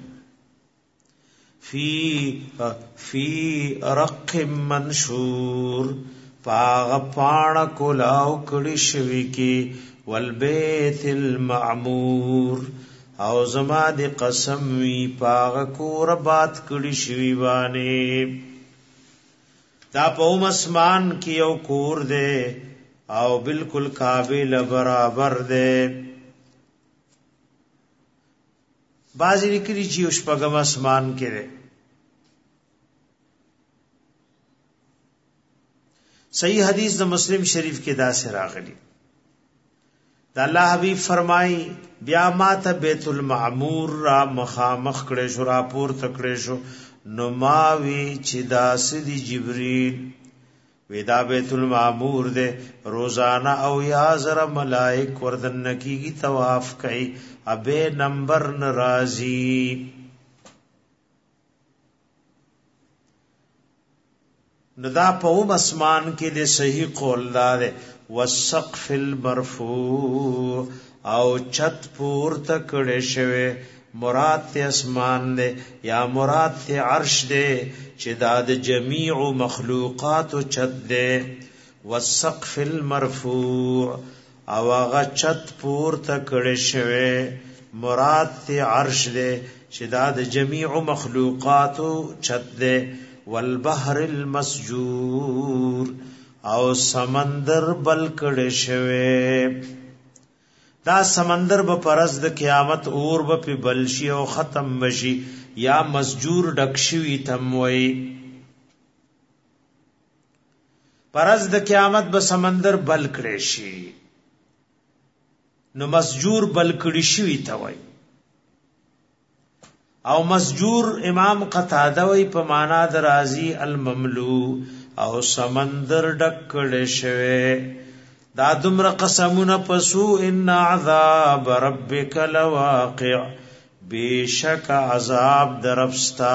فی رق منشور پاغ پانا کلاو کڑی شوی کی. والبیت المعمور او زما دی قسم وی پاغ کور بات کڑی شوی بانے. دا پوم اسمان کی او کور دے او بالکل قابل برابر دے. بازی نکلی چی اشپگم اسمان کے دے. صحیح حدیث دا مسلم شریف کے دا سے راغلی. دا اللہ حبیب فرمائی بیا ما ته بیت المعمور را مخامخ کړي شو، را پور تکړي شو. نو ما وی چې دا سدي جبريل ودا بیت المعمور دے روزانہ او یا زر ملائک وردن کیږي طواف کوي ابے نمبر ناراضی. ندا پوم اسمان کې دے صحیح قول دار والسقف المرفوع او چت پور تکڑے شوے. مراد تے اسمان دے یا مراد تے عرش دے چی داد جمیع مخلوقات چت دے. والسقف المرفوع او آغا چت پور تکڑے شوے مراد تے عرش دے چی داد جمیع مخلوقات چت دے. والبحر المسجور او سمندر بل کړه شوی. دا سمندر به پرز د قیامت اور به په بلشي او ختم بشي یا مسجور ډکشوي تموي پرز د قیامت به سمندر بل کړي شي نو مسجور بل کړي شي توي او مسجور امام قتاده وی په معنا د راضی المملو او سمندر ډک کړي شوی دا دمر قسمونه پسو ان عذاب ربک لواقع بیشک عذاب دربستا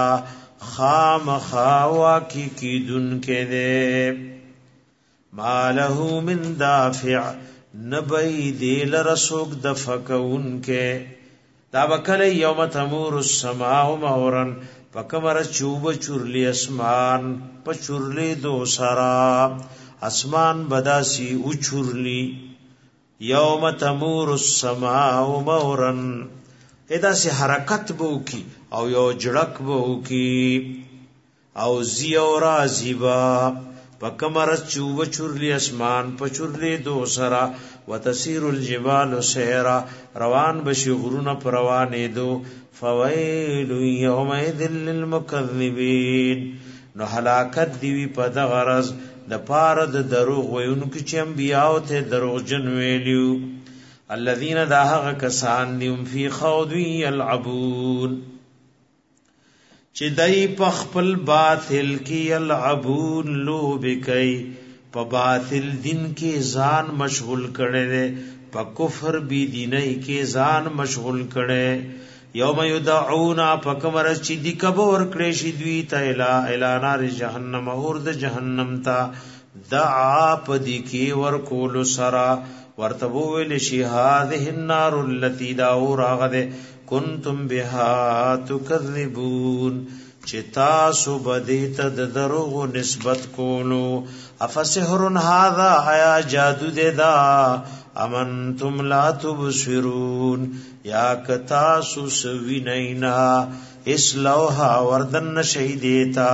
خامخوا کی دن کے دے ما له من دافع نبی دیل رسوک دفکون کے دا بکل یوم تمور السماء مورن پکمر چوب چورلی اسمان پچورلی دو سرا اسمان بداسی اچورلی یوم تمور السماء مورن ادا سی حرکت بو کی او یو جڑک بو کی او زیو رازیبا پکمر چوب چورلی اسمان پچورلی دو سرا وتسير الجبال سيرا روان بشي غرون پروانه دو فويل يومئذ للمكذبين نو هلاکت دی په د غرض د پاره د دروغ وینونکو چې انبیاء ته دروغجن ویلیو الذين داهغه کسان دیم فی خوض يلعبون چې دای په خپل باطل کې يلعبون لوبکای په باطل دین کې ځان مشغول کړي دي په کفر بی دیني کې ځان مشغول کړي یوم یدعون فکمر چې دی کبور کړي شي دوی ته الی نار جهنم اور د جهنم ته دعا پدې کې ور کول سرا ورتبو ویل شي هذه النار التي داوراغه کنتم بها تکذبون چتا سو بدیت د دروغ نسبت کولو افسحر هذا حیا جادو دے دا امنتم لا تبصرون یا کتا سو سوینینا اسلوها وردن شهیدتا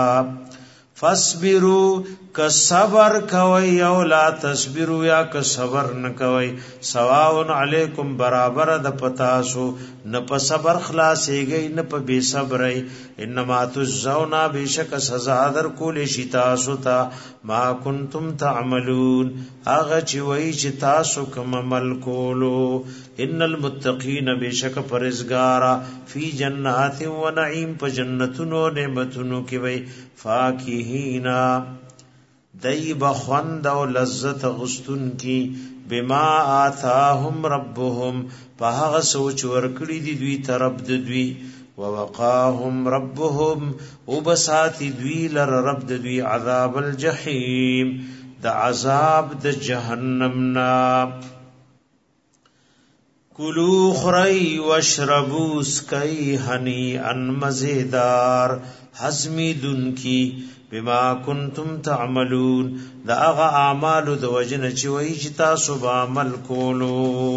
فاصبروا کصبر کوي او لا تصبروا یا کصبر نه کوي سواء علیکم برابر د پتاسو نه په صبر خلاصيږي نه په بے صبري انما تجزون بشک سزا در کول شي تاسو ته ما کنتم تعملون اغه چې وای چې تاسو کوم عمل کولو ان المتقین بشک پرهیزګارا فی جنات و نعیم په جنتونو نعمتونو کې وای فاکهینا دای بخوند او لذت غستون کی بما آتاهم ربهم په هغه سوچ ورکړي دي دوی طرف د دوی ووقاهم ربهم وبسات دوی لر رب د دوی عذاب الجحیم د عذاب د جهنم نا کلو خری واشربوا سکای هنی ان مزیدار حزمی دن کی بما کنتم تعملون دا اغا اعمالو د وجنه چې وای چې تاسو به عمل کولو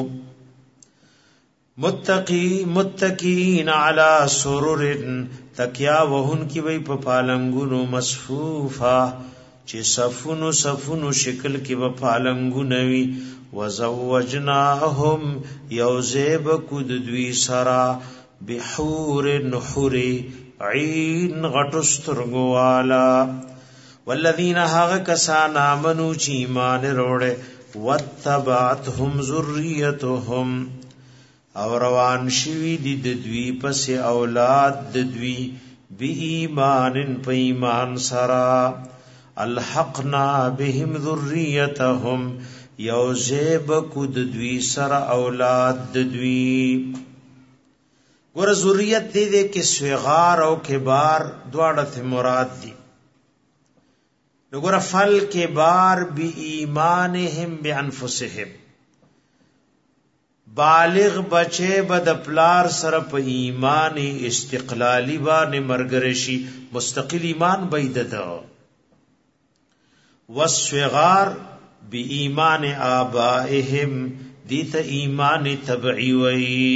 متقین علی سرر تکیا وهن کی وای په پالنګونو مصفوفه چې صفونو شکل کې په پالنګونو وی وزوجناهم یوزب کود دوی سرا بحور نحور عین غټسترغو والا والذین هاغ کسان امنو چې ایمان وروړي وتبعتهم ذریتهم او روان شوی دي د دوی پس اولاد د دوی بی ایمان په ایمان سرا الحقنا بهم ذریتهم یوزب کود دوی سرا اولاد د دوی ګور ذریت دې کې صغار او کبار دواړه ته مراد دي وګور فل کبار بی ایمانهم بانفسهم بالغ بچے بد پلار سره په ایمان استقلالی باندې مرګرشي مستقل ایمان بيدته والصغار بی ایمان آبائهم دیت ایمان تبعی وی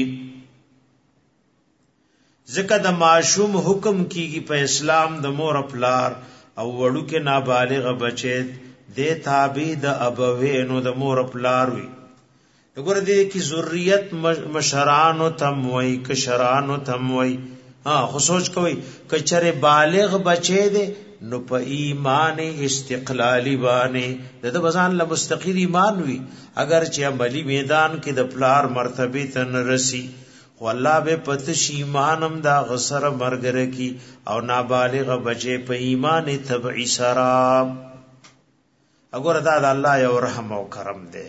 ذکر د معشوم حکم کیږي په اسلام د مور پلار او وړو کې نابالغ بچی د تابع د ابوینو د مور پلار وی وګوره دې کې ذریت مشران او تم وای کشران او تم وای خو سوچ کوي کچره بالغ بچي دي نو په ایمان استقلالی باندې د بزان له مستقیر ایمان وي اگر چې عملی میدان کې د پلار مرتبه تن رسی خو الله به پتش ایمانم دا غسر مرګره کی او نابالغ بچي په ایمان تبعی سرا اگر دا د الله یو رحم او کرم دی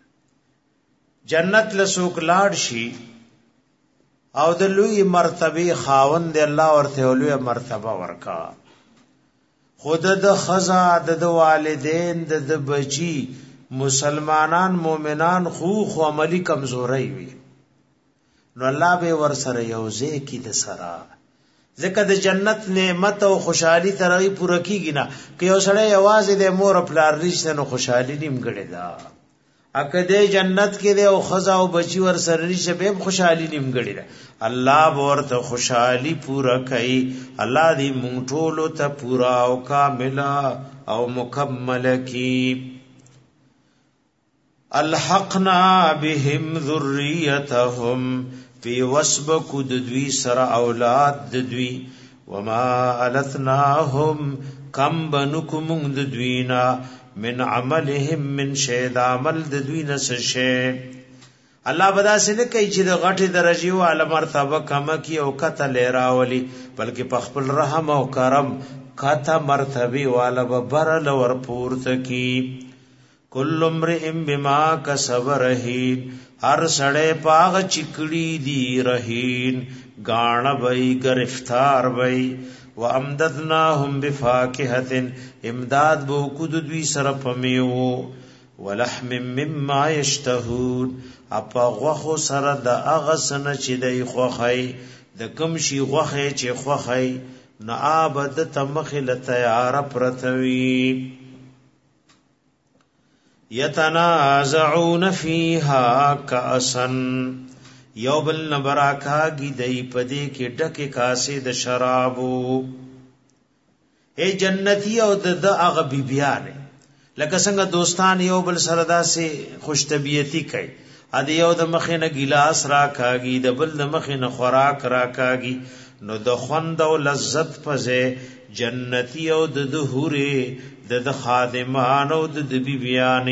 جنت لسوک لاړ شي او د لوی مرتبه خاوند الله ورته لوی مرتبه ورکا خود د خزا د والدین د بچی مسلمانان مومنان خو عملی کمزوري وي نو الله به ور سره یوځه کی د سرا ځکه د جنت نعمت او خوشحالي ترغی پوره کیږي نه که یو سړی आवाज د مور پلار رښتنه نو خوشحالي نیم غړي دا اکه جنت کې د او خزا او بچی ور سره ریشه به خوشحالي نیم غړي دا الله ورته خوشحالي پورا کوي الله دې مونږ ټول ته پورا او کامل او مکمل کی الحقنا بهم ذریتهم فی وسبک ددوی سر اولاد ددوی وما علتناهم کم بنکم ددوینا من عملهم من شید عمل ددوی نسشه الله بدا سره کوي چې د غټي درجه او اعلی مرتبه کم کی او کته لراولي بلکې په خپل رحم او کرم کته مرتبه والا برل ور پورته کی کل امرئ بما کسب رهین هر سړی پاغ چکړی دی رهین غاڼ وای گرفتار وای وامددناهم بفاکهه امداد بو کود دوی سره پمیو ولحم مما یشتهون اپا غوخو سره د اغسن چې دی خوخی د کم شي غوخی چې خوخی نه عبادت تمخل تیار پرتوی یتنازعون فیها کاسن یوبل نبراکا گی دی پدی کې ډکه کاسې د شرابو اے جنتی او د اغه بیبیانه لکه څنګه دوستان یو بل سره داسې خوش طبیعتی کوي ا دې یو د مخې نه ګلاس را کاږي د بل د مخې نه خوراک را کاږي نو د خوند او لذت پځه جنتی او د حوره د خادمان او د بیبیان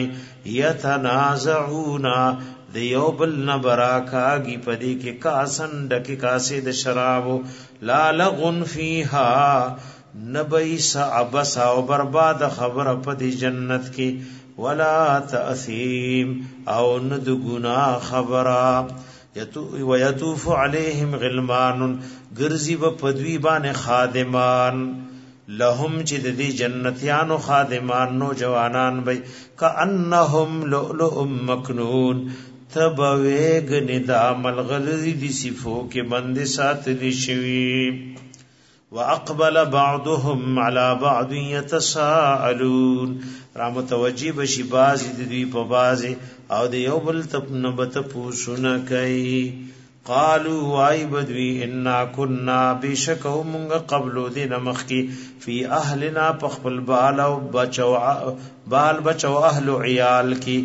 یتنازعون د یو بل نه براکاږي پدې کې کاسن ډکه کاسې د شرابو لا لغن فیها نبیس عبس او برباد خبر پدی جنت کی ولا تأثیم او ند گناہ خبرا ویطوف علیہم غلمان گرزی و پدوی بان خادمان لهم چې د دې جنتیانو خادمان نو جوانان بی کأنهم لؤلؤ مکنون تبویگ ندام الغلری دی صفو کے بند ساتلی شوی واقبل بعضهم على بعض يتساءلون را متوجی بشی بازی دوی په بازی او د یو بل تپنبت پوښونه کوي قالوا وای بدوی انا كنا بشکو مونږ قبل دین مخکی فی اهلنا پخپل بال او بچو اهل عیال کی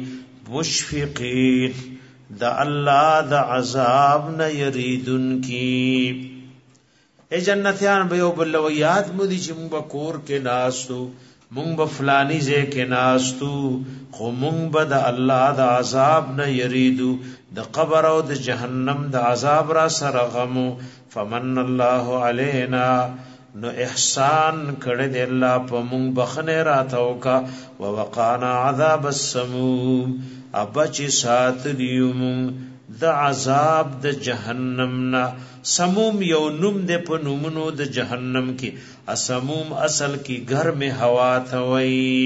مشفقین د الله د عذاب نه یریدن کی اے جنتیان به یو بل یاد مودي چې مونږ کور کې ناستو مونږ به فلانی ځای کې ناستو خو مونږ به د الله د عذاب نه یریدو د قبر او د جهنم د عذاب را سره غمو فمن الله علینا نو احسان کړه دې الله په مونږ بخنه راتاو کا ووقانا عذاب السموم ابچ سات دیوم د عذاب د جهنم نا سموم یو نوم د په نومونو د جهنم کې اسموم اصل کې گرم هوا ثوي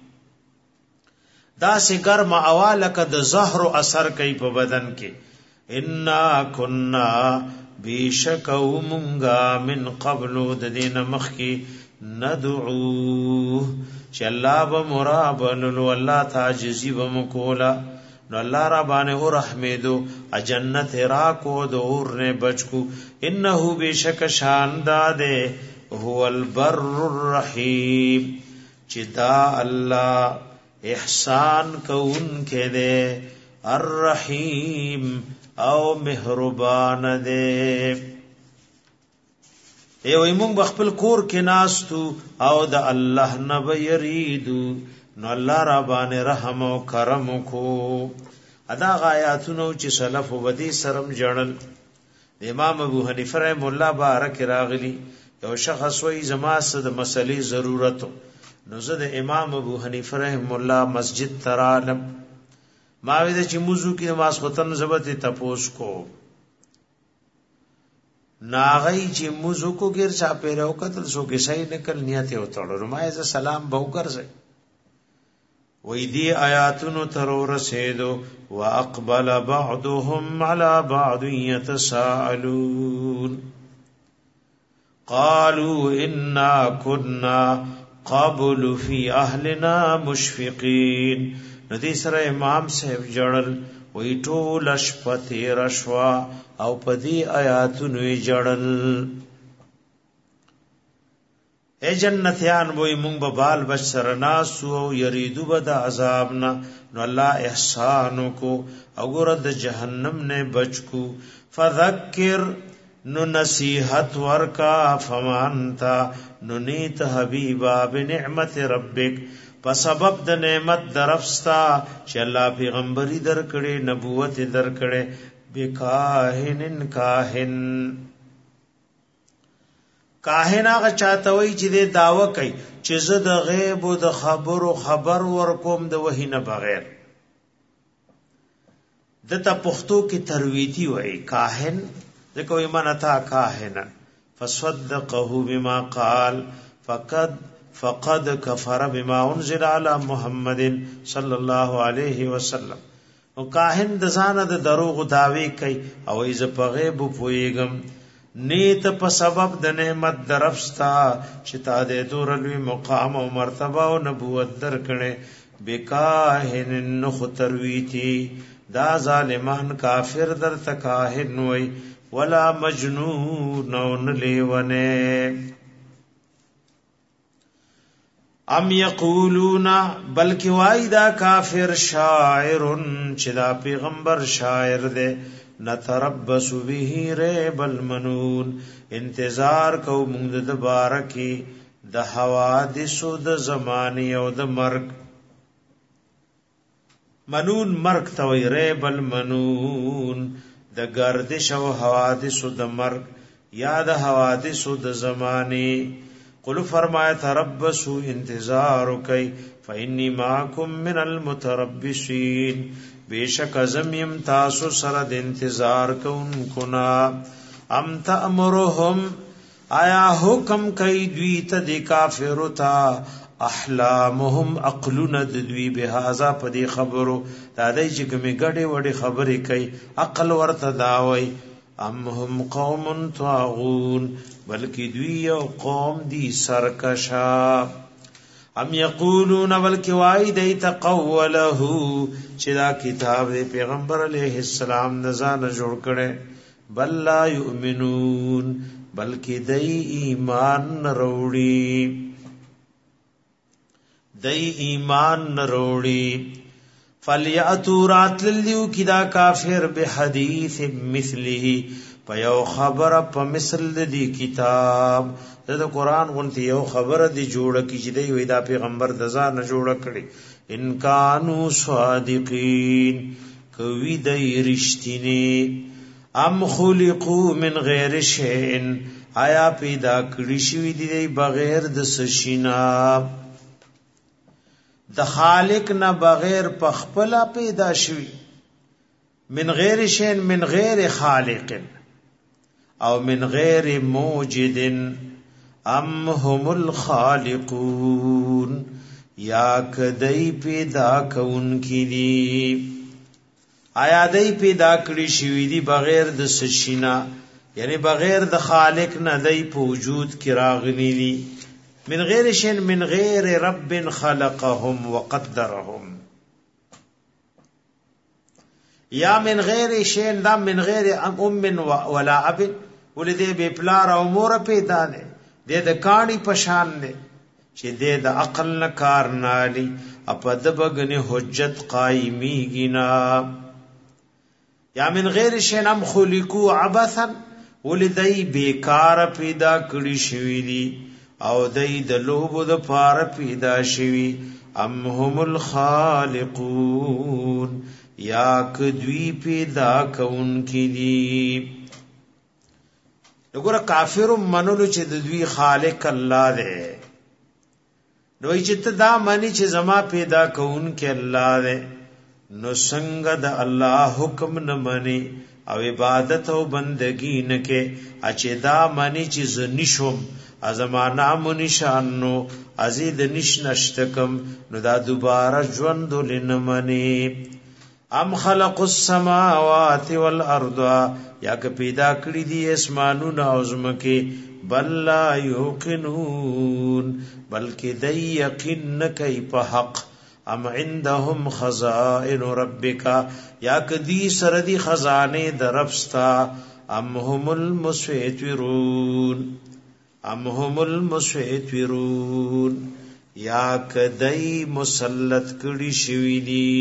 دا سه گرم اواله ک د زهر اثر کوي په بدن کې انا كنا بیشکو مونږه من قبل د دین مخ کې ندعو چې الله به مرابل الله تعجزي ومکولا نو الله را باندې او رحمدو جنت را کو د اور نے بچکو انه بیشک شان داده هو البر الرحیم چې دا الله احسان کون کې دے الرحیم او مهربان دے. ایوی مونږ بخپل کور کې ناستو او د الله نه یریدو نو الله را باندې رحم او کرم کو. ادا غایاتونو چې سلف ودی سرم جړل. امام ابو حنیفه رحم الله بارک راغلی یو شخص وی زما صد مسلې ضرورت نو زه د امام ابو حنیفه رحم الله مسجد ترالم ما وې چې موضوع کې نماز وطن زبط تپوس کو ناغی چې موضوع کو غیر چا پیرو قتل سو کې صحیح نکل نیت او تړو ما یې سلام به وکړځي وې دی آیاتونو تر ورسېدو واقبل بعضهم على بعض يتساءلون قالوا انا كنا قبل في اهلنا مشفقين. ندی سره امام صاحب جړل وی ټول شپته رشوا او پدی آیاتونو جړل. اے جنتیان وی مونږ به بال بچ سره ناسو او یریدو بد عذابنا نو الله احسان کو او ګره د جهنم نه بچ کو. فذکر نو نصیحت ورکا فمانتا نو نیت حبیبا بنعمت ربک په سبب د نعمت درفستا چې الله پیغمبري درکړي نبوت درکړي بکاهن کاهن کاهن هغه چاته وی چې د داوا کوي چې زه د غیب او د خبرو خبر ورکوم د وحی نه بغیر. دته پښتو کې ترویتی وای کاهن ځکه ایمان اتا کاهن فصدقه بما قال فقد كفر بما انزل على محمد صلی الله علیه وسلم. او کاهن د ځان د دروغ داوی کوي او ایز په غیب پویګم نیت په سبب د نعمت درفستا چې تا دې دورلوي مقام او مرتبه او نبوت درکړي بکاهن نخ ترویتی دا ظالمان کافر در تکاهن وی ولا مجنون نون لیونه. ام یقولون بلکی وای دا کافر شاعر چې دا پیغمبر شاعر دے نتربص به ریب المنون انتظار کو موږ د بارکی د حوادث د زمانه او د مرګ. منون مرګ توي ریب المنون د گردش او حوادث د مرګ یا د حوادث د زمانه. قل فرمایا تربصوا انتظار کوي فإني معكم من المتربصين بیشک ازمیم تاسو سره د انتظار کوونکو نا. ام تأمرهم آیا حکم کوي دوی ته د کافرو ته احلامهم عقلون د دوی به هاذا په دې خبرو دا دای چې کومې ګډې وړې خبرې کوي عقل ورته داوي. ام هم قوم طاغون بلکی دوی یو قوم دی سرکشا. ام یقولون بلکی وای دی تقوله چې دا کتاب دی پیغمبر علیہ السلام نزان جوړ کړي بل لا یؤمنون بلکی دی ایمان نروړي فلیاتوا راتللیو کدا کافر بحدیث مثله پیو خبر په مثل دی کتاب د قرآن غونتی یو خبر دی جوړه کی چې دی وی دا پیغمبر د ځان جوړه کړي. ان کانوا صادقین کوي دی رښتینی. ام خلقوا من غیر شیء آیا پیدا کړی شوی دی بغیر د سشینا د خالق نه بغیر پخپلا پیدا شوی. من غیر شین من غیر خالق او من غیر موجد ام هم الخالقون یا کدی پیدا کون کی دی آیا دی پیدا کړی شوی دی بغیر د سشینا یعنی بغیر د خالق نه دی په وجود کې راغلی دی. من غیر شین من غیر رب خلقهم وقدرهم یا من غیر شین دا من غیر ام ولا اب ولدی به پلار او مور پیدا ده د کانی پشان ده چې د عقل نه کار نالی اپد بغنی حجت قائمی گینا یا من غیر شین ام خلقو عبثا ولدی بیکار پیدا کړی شوی دی او دای د لوبو د پار پیدا شوی ام هم الخالقون یا کدوی پیدا کون کی دی وګوره کافر منلو چې د دوی خالق الله دی نو چې دا معنی چې زما پیدا کون کې الله دی نو څنګه د الله حکم نه مانی او عبادت او بندگی نه کې اچې دا معنی چې زنیشم ازما نام نشان نو ازید نشنشتکم نو دا دوباره ژوند لنمنی ام خلق السماوات والارض یا که پیدا کړی دي اسمانونه او زمکه بل لا یوقنون بلکې د یقین نه کوي په حق ام عندهم خزائن ربک یا کدی سره دی خزانه د ربستا ام هم المسیطرون ام هم المسیطرون یا کدی مسلط کړي شوی دی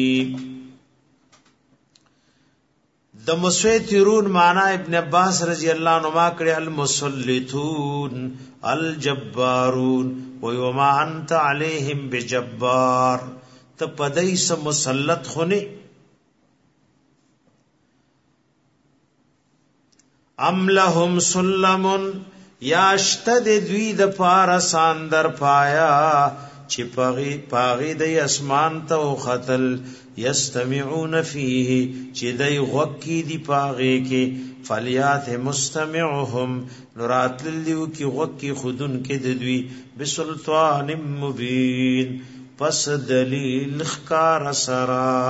د مسیطرون معنا ابن عباس رضی الله عنهما کړي المسلطون الجبارون وما انت عليهم بجبار ته پدای سم مسلط خونه ام لهم سلم یاشتد دوی د پارسان در پایا چې پاغي د اسمان ته خطل یستمعون فیه چې دای غوکی دی پاغي کې فلیات مستمعهم نورات لیو کی غوکی خودن کې د دوی بسلطان مبین پس دلیل خکار سرا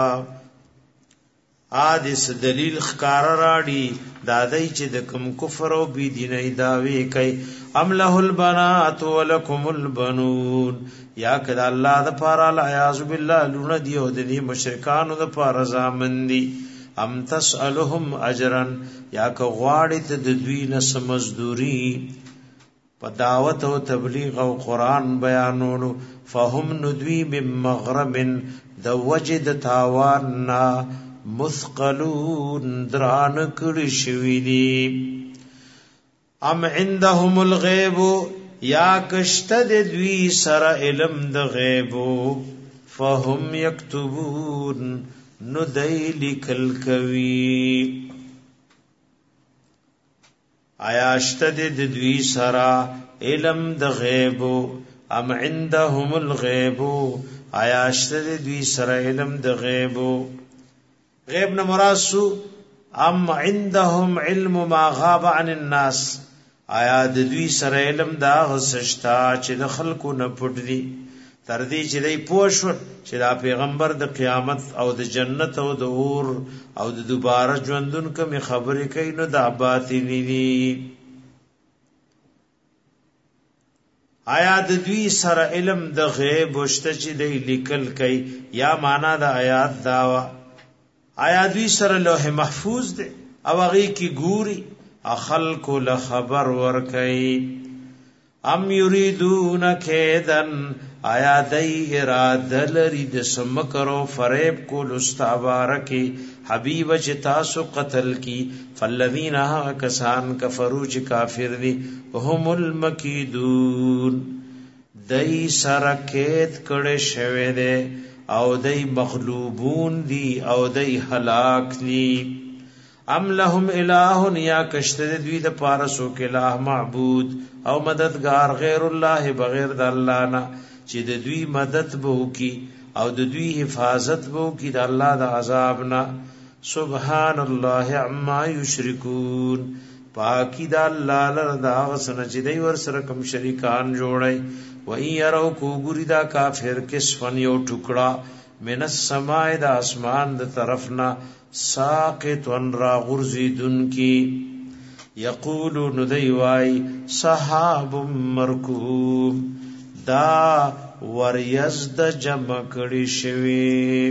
آدس دلیل خکار راڑی دادای چې د کم کفر او بی دیني داوی کوي ام له البنات ولکم البنون یا کدا الله د پاره لا یاذ بالله لون دی او د مشرکانو د پاره زامندی ام تسالهم اجرا یا که غواړی ته د دوی نه مزدوری په دعوت او تبلیغ او قران بیانولو فهم ندوی بمغرب د وجد تاوان مثقلون دران کړي شوی دی ام عندهم الغیب یا کشته د دوی سره علم د غیب فهم یكتبون نو دای لیکل کوي آیا شته د دوی سره علم د غیب ام عندهم الغیب آیا شته د دوی سره علم د غیب غیب نه مراد سو ام عندهم علم ما غاب عن الناس آیا د دوی سره علم دا غسشتا چې د خلکو نه پټ دي تر دې چې دوی پوښور چې دا پیغمبر د قیامت او د جنت او د اور او د دوباره ژوندون کوم خبرې کوي نو دا باطنی دي آیا د دوی سره علم د غیب وشته چې دوی لیکل کوي یا معنا د آیات داوا آیا دوی سره لوح محفوظ دی او هغه کی ګوري خلق له خبر ور کوي ام یریدون کیدن آیا دای اراده لري د سمکرو فریب کول استعبارکی حبیب چې تاسو قتل کی فالذین کسان کفروا چې کافر دي هم المکیدون دای سرکیت کړه شوه دي او دای مغلوبون دي او دای هلاک دي ام لهم الہ یا کشته دوی د پارسو کې الہ معبود او مددگار غیر الله بغیر د الله نه چې د دوی مدد بو کی او د دوی حفاظت بو کی د الله د عذاب نه سبحان الله عما یشرکون پاکی د الله لره دا غسن چې دوی ور سره کوم شریکان جوړي و ان يروا کوغری دا کافر کسفن یو ټوکړه من السماء د اسمان د طرفنا ساقطن را غرزیدن کی یقولو ندیوائی صحاب مرکوب دا وریزد جمع کڑی شوی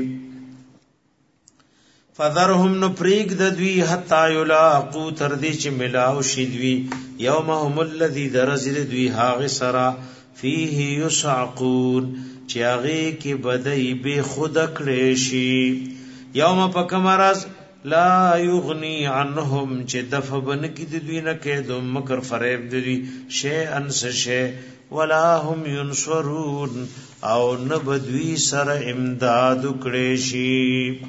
فذرهم نپریگ ددوی حتی یلاقو تردی چی ملاو شدوی یومهم الذی درزد دوی حاغ سرا فیه یسعقون چی آغی کی بدئی بے خود کلیشی یوم پا کمرز لا یغنی عنهم چې دفع بن کی د دوی نه کېدو مکر فریب د دوی شی انس شی ولا هم ينصرون او نه بدوی سره امداد کړي شي.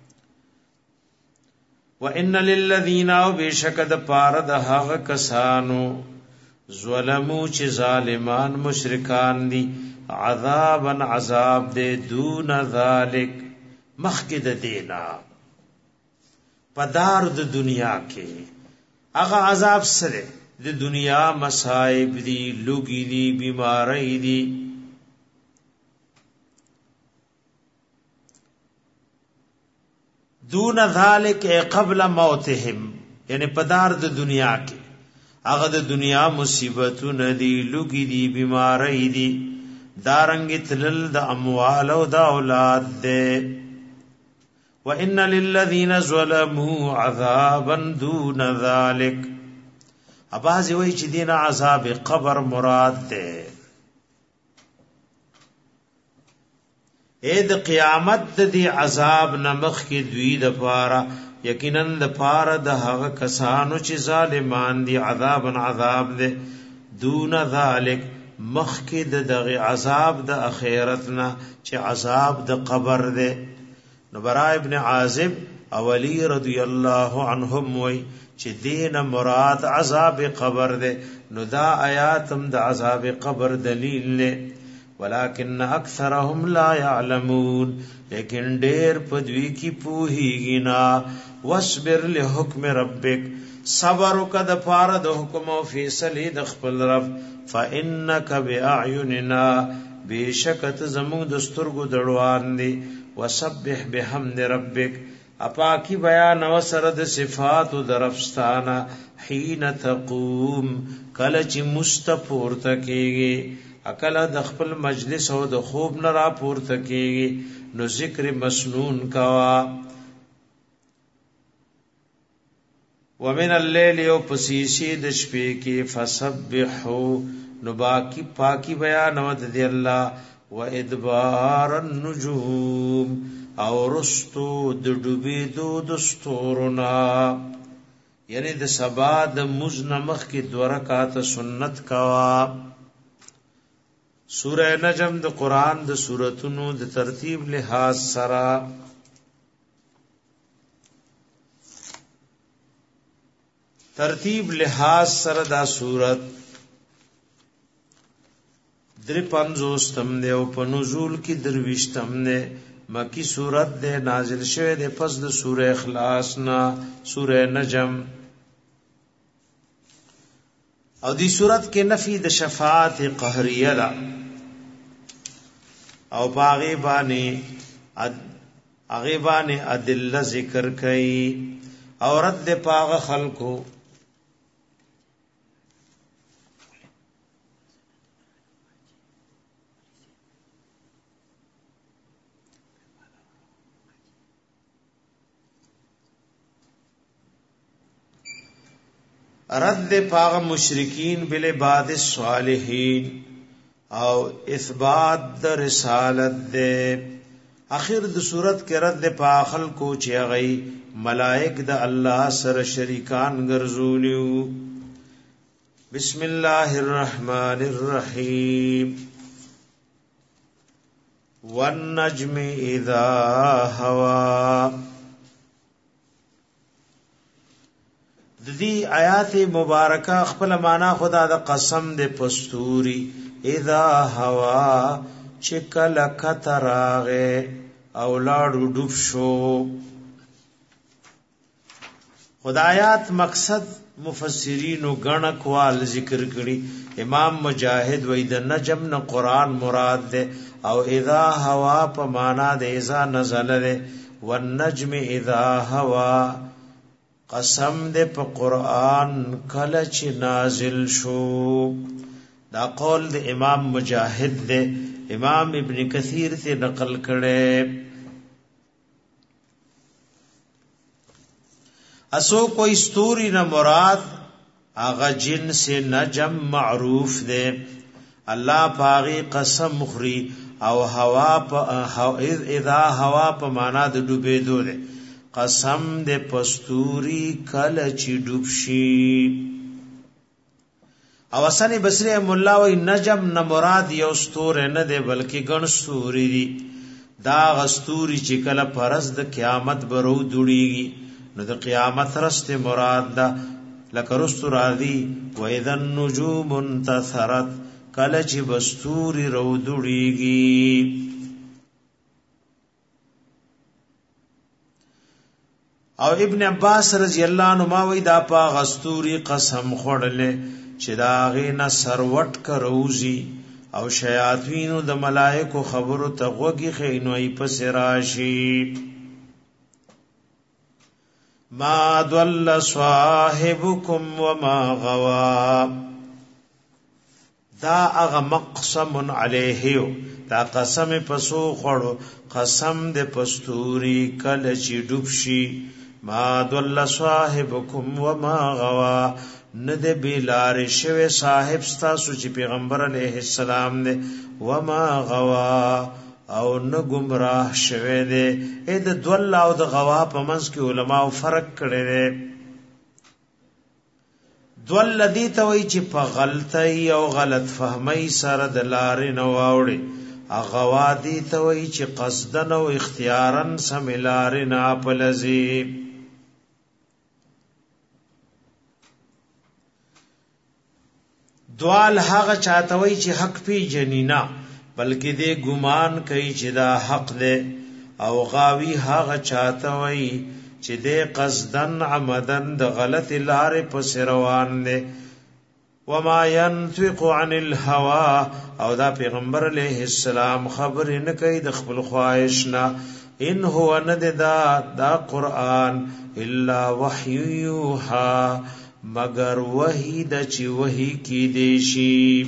وان للذین او بشکد پار د هغه کسانو ظلمو چې ظالمان مشرکان دي عذابا عذاب دے دون ذالک مخکد دینا پدار د دنیا کې هغه عذاب سره د دنیا مصائب دي لوګي دي بیماری دي دون ذالک قبل موتهم یعنی پدار د دنیا کې هغه د دنیا مصیبتونه دي لوګي دي بیماری دي دارنګ تلل د اموال او د اولاد دے. وان للذین ظلموا عذابا دون ذلک اباظی وای چې دین عذاب قبر مراد دے. اې د قیامت د دی عذاب نمخ کی دوی د پاره یقینا د پاره د هغه کسانو چې ظالمان دي عذابا عذاب دے دون ذلک مخکې د دغه عذاب د اخرتنا چې عذاب د قبر ده. نو برا ابن عازب اولی رضی الله عنهم وی چې دین مراد عذاب قبر ده. نو دا آیاتم د عذاب قبر دلیل له ولکن اکثرهم لا يعلمون لیکن ډیر پدوی کی پوهیږي نا. واصبر لحکم ربک صبر وکد پاره د حکم او فیصله د خپل رب فانک باعیننا بیشکت زمو دستورګو دړوان دی. وسبح بحمد ربک اپاکی بیان او سره د صفات او درفستانا حين تقوم کله چې مستپور تکیږي اکل د خپل مجلس او د خوب نه را پورته کیږي نو ذکر مسنون کوا. ومن الليل یو پسیسی د شپې کې فسبحوا نو باقی پاکی بیان او د الله و ادبار النجوم او رستو د ډوبېدو د ستورنا یعنی د سبا د مزنمخ کې 2 رکعات سنت کوا. سورہ نجم د قران د سوراتونو د ترتیب لحاظ سره دا سورت 53 دی او په نزول کې 23 دی. مکی سورت دی نازل شوه دی پس د سورہ اخلاص نا سورہ نجم. او دی سورت کې نفی د شفاعت قهریه ده او باغی باندې ادله ذکر کړي او رد پاغه خلقو رد پاغ مشرکین بالعباد الصالحین او اثبات د رسالت دے. اخر د صورت کې رد پاخل کو چې غي ملائک د الله سره شریکان ګرځولیو. بسم الله الرحمن الرحیم والنجم اذا هوا. د دې آیات مبارکه خپل معنا خدا د قسم د پستوري اذا هوا چکل کتراغه اولادو ډوب شو. خدایات مقصد مفسرین او غنکوال ذکر کړي. امام مجاهد وې د نجم نه قران مراد ده او اذا هوا په معنا د اذا نزل ده والنجم اذا هوا قسم دے پا قرآن کله چې نازل شو. دا قول دے امام مجاہد دے امام ابن کثیر تے نقل کڑے. اسو کوئی ستوری نہ مراد آغا جن سے نجم معروف دے. اللہ پاغی قسم مخری او هوا پا اذا هوا پا مانا دے ڈوبے دو دے قسم دے پستوری کل چی ډوب شي. او حسن بصری مولا وی نجم نه مراد یو ستوره نه دی بلکې ګڼ ستوري دي. دا غستوري چې کله پرز د قیامت برو دوړيږي نو د قیامت رسته مراد ده. لکه رستو راضی و اذا النجوم انتثرت کله چې بستوري رو دوړيږي. او ابن عباس رضی الله عنهما وی دا پا غستوري قسم خړلې چې دا غینا سروټ کروزی او شیاطینو د ملائکو خبرو ته غوږی خینوي پس راشي. ما ضل صاحبکم وما غوا دا اغه مقسم علیه دا قسم پسو خړو قسم د پستوري کله چې ډوب شي. ما ضل صاحبکم وما غوا ند بیلار شوه صاحب ستاسو چې پیغمبر علیه السلام دے وما غوا او نه گمراه شوه دے. اې د دول او د غوا په منځ کې علما فرق کړي دي. دول لدی ته وی چې په غلطي او غلط فهمي سره د لارې نه واوړي. غوا دی ته وی چې قصدن او اختیارن سم لارې نه پلزي. دوال هغه چاتوي چې حق پی جنینا بلکې دې ګمان کوي چې دا حق دی. او غاوی هغه چاتوي چې دې قصدن عمدن د غلط لارې په روان دی. وما ينطق عن الهوى او دا پیغمبر علیہ السلام خبر نه کوي د خپل خواهش نه. ان هو ند دا قرآن الا وحی یوحى مگر وحی د چی وحی کی دیشی.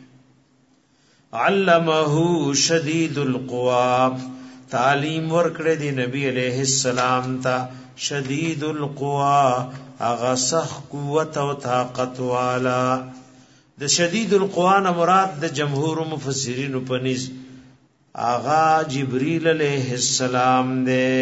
علمه شدید القوا تعلیم ورکړه دی نبی علیہ السلام تا شدید القوا اغا سخ قوت او طاقت والا. د شدید القوا نه مراد د جمهور مفسرین په نس اغا جبرئیل علیہ السلام دے.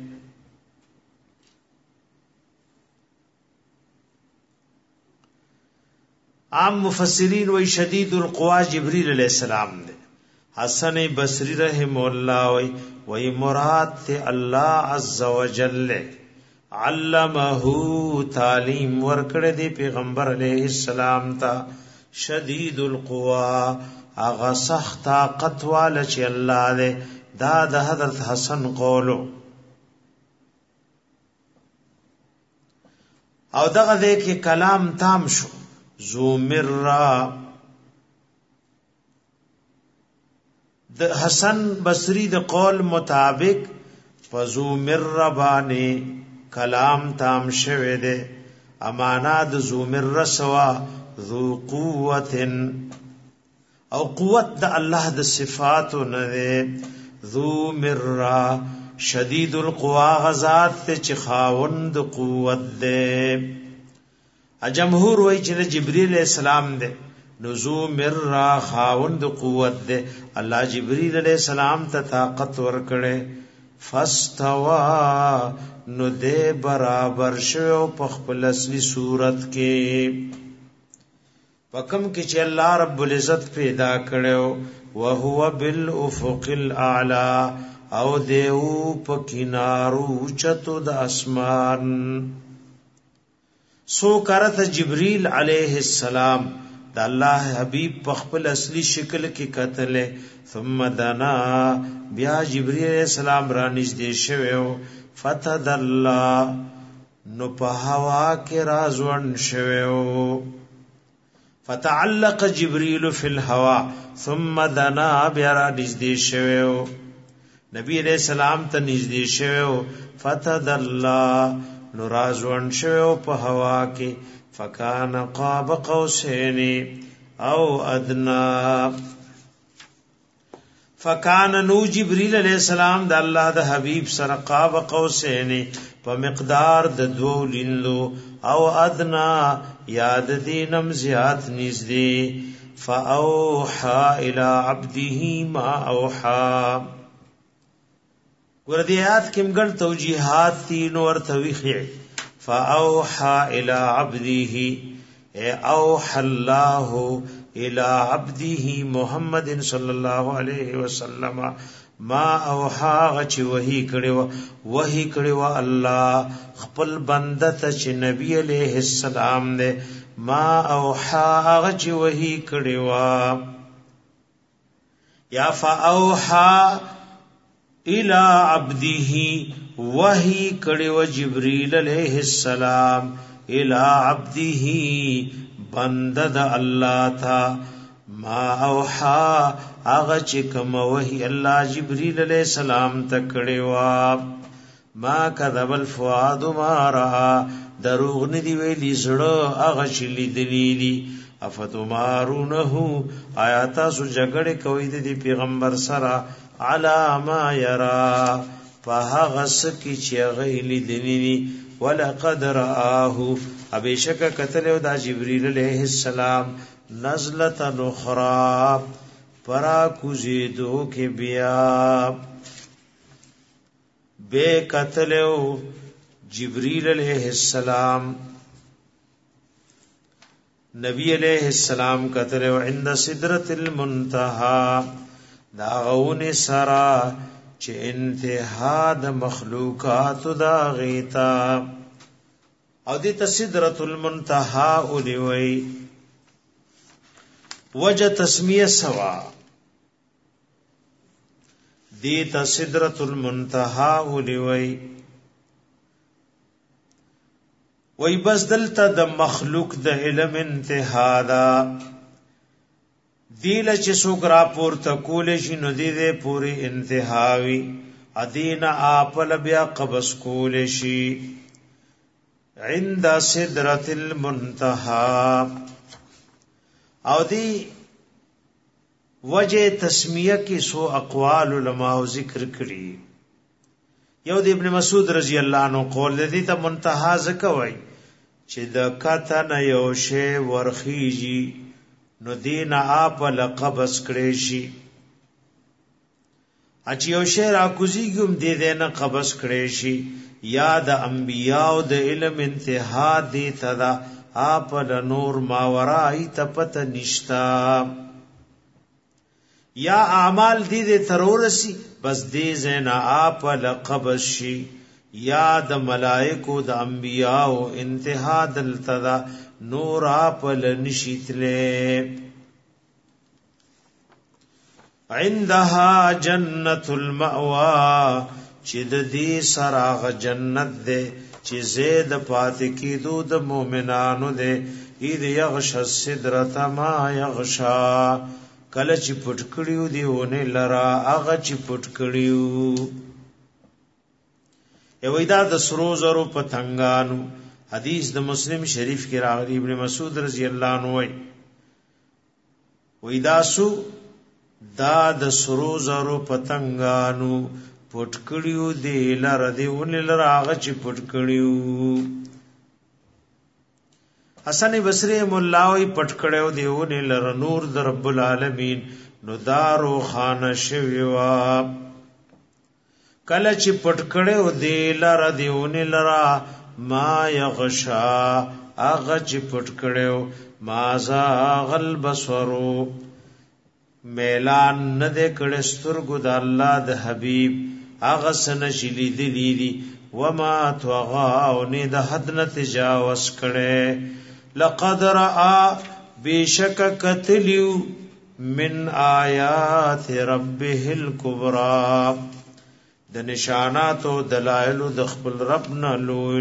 عام مفسرین وی شدید القوا جبرئیل علیہ السلام دے. حسن بصری رحم الله وی مراد ته الله عز وجل علمه تعلیم ورکړه دی پیغمبر علیہ السلام تا شدید القوا اغا سخت طاقت والا چې الله دے. دا د حضرت حسن قولو او دغه دې کې کلام تام شو. ذو مرہ د حسن بصری د قول مطابق فذو مرہ باندې کلام تام شوه دے. امانا د ذو مرہ سوا ذو قوت او قوت د الله د صفات نه دے. ذو مرہ شدید القوا غزاد ته چې خاوند قوت دے. جمهور وای چې جبرئیل السلام دے نزو مرہ خاوند قوت دے. الله جبرئیل علیہ السلام ته طاقت ورکړي فاستوا نو دے برابر شو په خپل اصلي صورت کې. پکم کې چې الله رب العزت پیدا کړو وهو بالافق الاعلى او دیو په کینارو چتو د اسمان. سو کرت جبريل عليه السلام دا الله حبيب په خپل اصلي شکل کې قتل. ثم دنا بیا جبريل عليه السلام را نږدې شوو فتدلى نو په هوا کې رازون شوو. فتعلق جبريل في الهواء ثم دنا بیا را نږدې شوو نبی عليه السلام ته نږدې شوو فتدلى نو رازون شو په هوا کې فکان قاب قوسین او ادنا. فکان نو جبرئیل علیہ السلام د الله د حبیب سره قاب قوسین په مقدار د 2 لینلو او ادنا یاد دینم زیات نږدې. فاوحى الى عبده ما اوحى وردی آیات کې مګل توجیهات تین ورته ویخي فاوحى الى عبده اوحى الله الى عبده محمد صلی الله علیه وسلم ما اوحى غچ وحی کړي الله خپل بنده ته چې نبی علیہ السلام دے ما اوحى غچ وحی کړي یا فاوحى الى عبده وحی کړي جبريل علیہ السلام الى عبده بنده د الله تھا ما اوحى هغه چې کوم وحی الله جبريل علیہ السلام ته کړي وا ما کذب الفؤاد ما را دروغ ندی ویلی زړه هغه چې لیدلی دي افتمارونه آیات سو جګړه کوي د پیغمبر سره علا ما یرا فهغس کی چې غیلی دنی ولقد رآه ابشک قتل دا جبريل علیہ السلام نزلت اخرى پرا کوزیدو کې بیا بے قتل جبريل علیہ السلام نبی علیہ السلام قتل عند سدرۃ المنتهى دا غون سرا چې انتها د مخلوقات دا غیتا او د سدرۃ المنتهى اولوی وجه تسمیه سوا دیت سدرۃ المنتهى اولوی وی بس دلتا د مخلوق د علم انتها دا دیل چې څوک را پورته کول شي نو دې پوری انتهاوی ادین اپل بیا قبض کول شي عند سدرۃ المنتهى او دی وجه تسمیه کې سو اقوال علماء ذکر کړي یو د ابن مسعود رضی الله عنه قول دې ته منتها زکوي چې د کته نه یو شی ورخیږي نو دین آپ لقبس کړي شي اچ یو شی را کوزیګم دې دې نه قبس کړي شي یا د انبیاء د علم انتها دې تدا آپ ل نور ماورا ای تپت نشتا یا اعمال دې دې ترورسی بس دې زینا آپ لقبس شي یا د ملائکو د انبیاء انتها دلتدا نور اپل نشیتلے عندها جنت المأوا چید دی سراغ جنت دے چی زید پات کی دو د مومنانو دے اید یغش السدرت ما یغشا کل چی پٹکڑیو دیونے لرا اغا چی پٹکڑیو یویدہ د سرو زرو پتنگانو حدیث د مسلم شریف کې راغلی ابن مسعود رضی الله عنه وی داسو دا د سرو زرو پتنګانو پټکړیو دی لار دی ون لار هغه چې پټکړیو حسن بصری مولا وی پټکړیو دی ون لار نور د رب العالمین نو دارو خان شویوا کله چې پټکړیو دی لار دی ون لار ما یغشا اغه چې پټ کړو ما زاغل بصرو میلان نه د کړسترګو د الله د حبیب اغه سن شلی دی وما توغا او نه د حد نه تجاوز کړي لقد را بشک کتلیو من آیات ربه الکبرى د نشانات او دلائل د خپل رب نه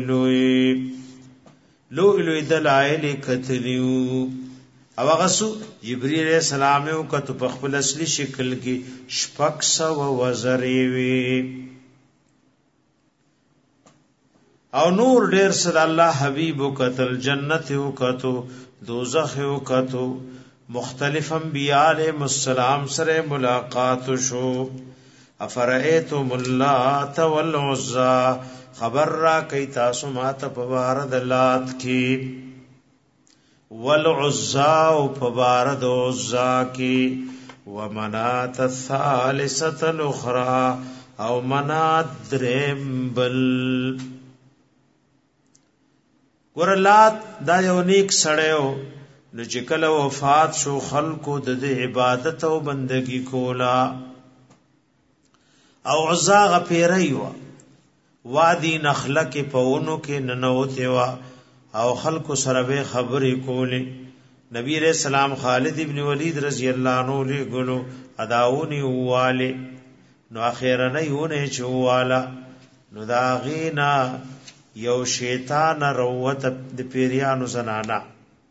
لوی دلائل کتلیو او غسو جبرئیل علیہ السلام او کته په خپل اصلي شکل کې شپک سو وزری وی او نور ډیر صد الله حبیب او قتل جنت او کتو دوزخ او کتو مختلف انبیاء علیہ السلام سره ملاقات شو افرئیتم اللات والعزى خبر را کئی تاسو مات پبارد لات کی والعزى پبارد عزى کی ومنات الثالثة الاخرى او منات دریم بل. ګور لات دا یو نیک سړیو نو چې کله وفات شو خلقو د عبادت او بندگی کولا. او عزا غپیری وا وادي نخله کې پهونو کې ننوته وا او خلقو سره به خبرې کولې. نبی علیہ السلام خالد ابن ولید رضی الله عنه له ګلو اداونی واله نو اخیرا نه یونه چواله نو دا غینا یو شیطان روت د پیریانو زنانا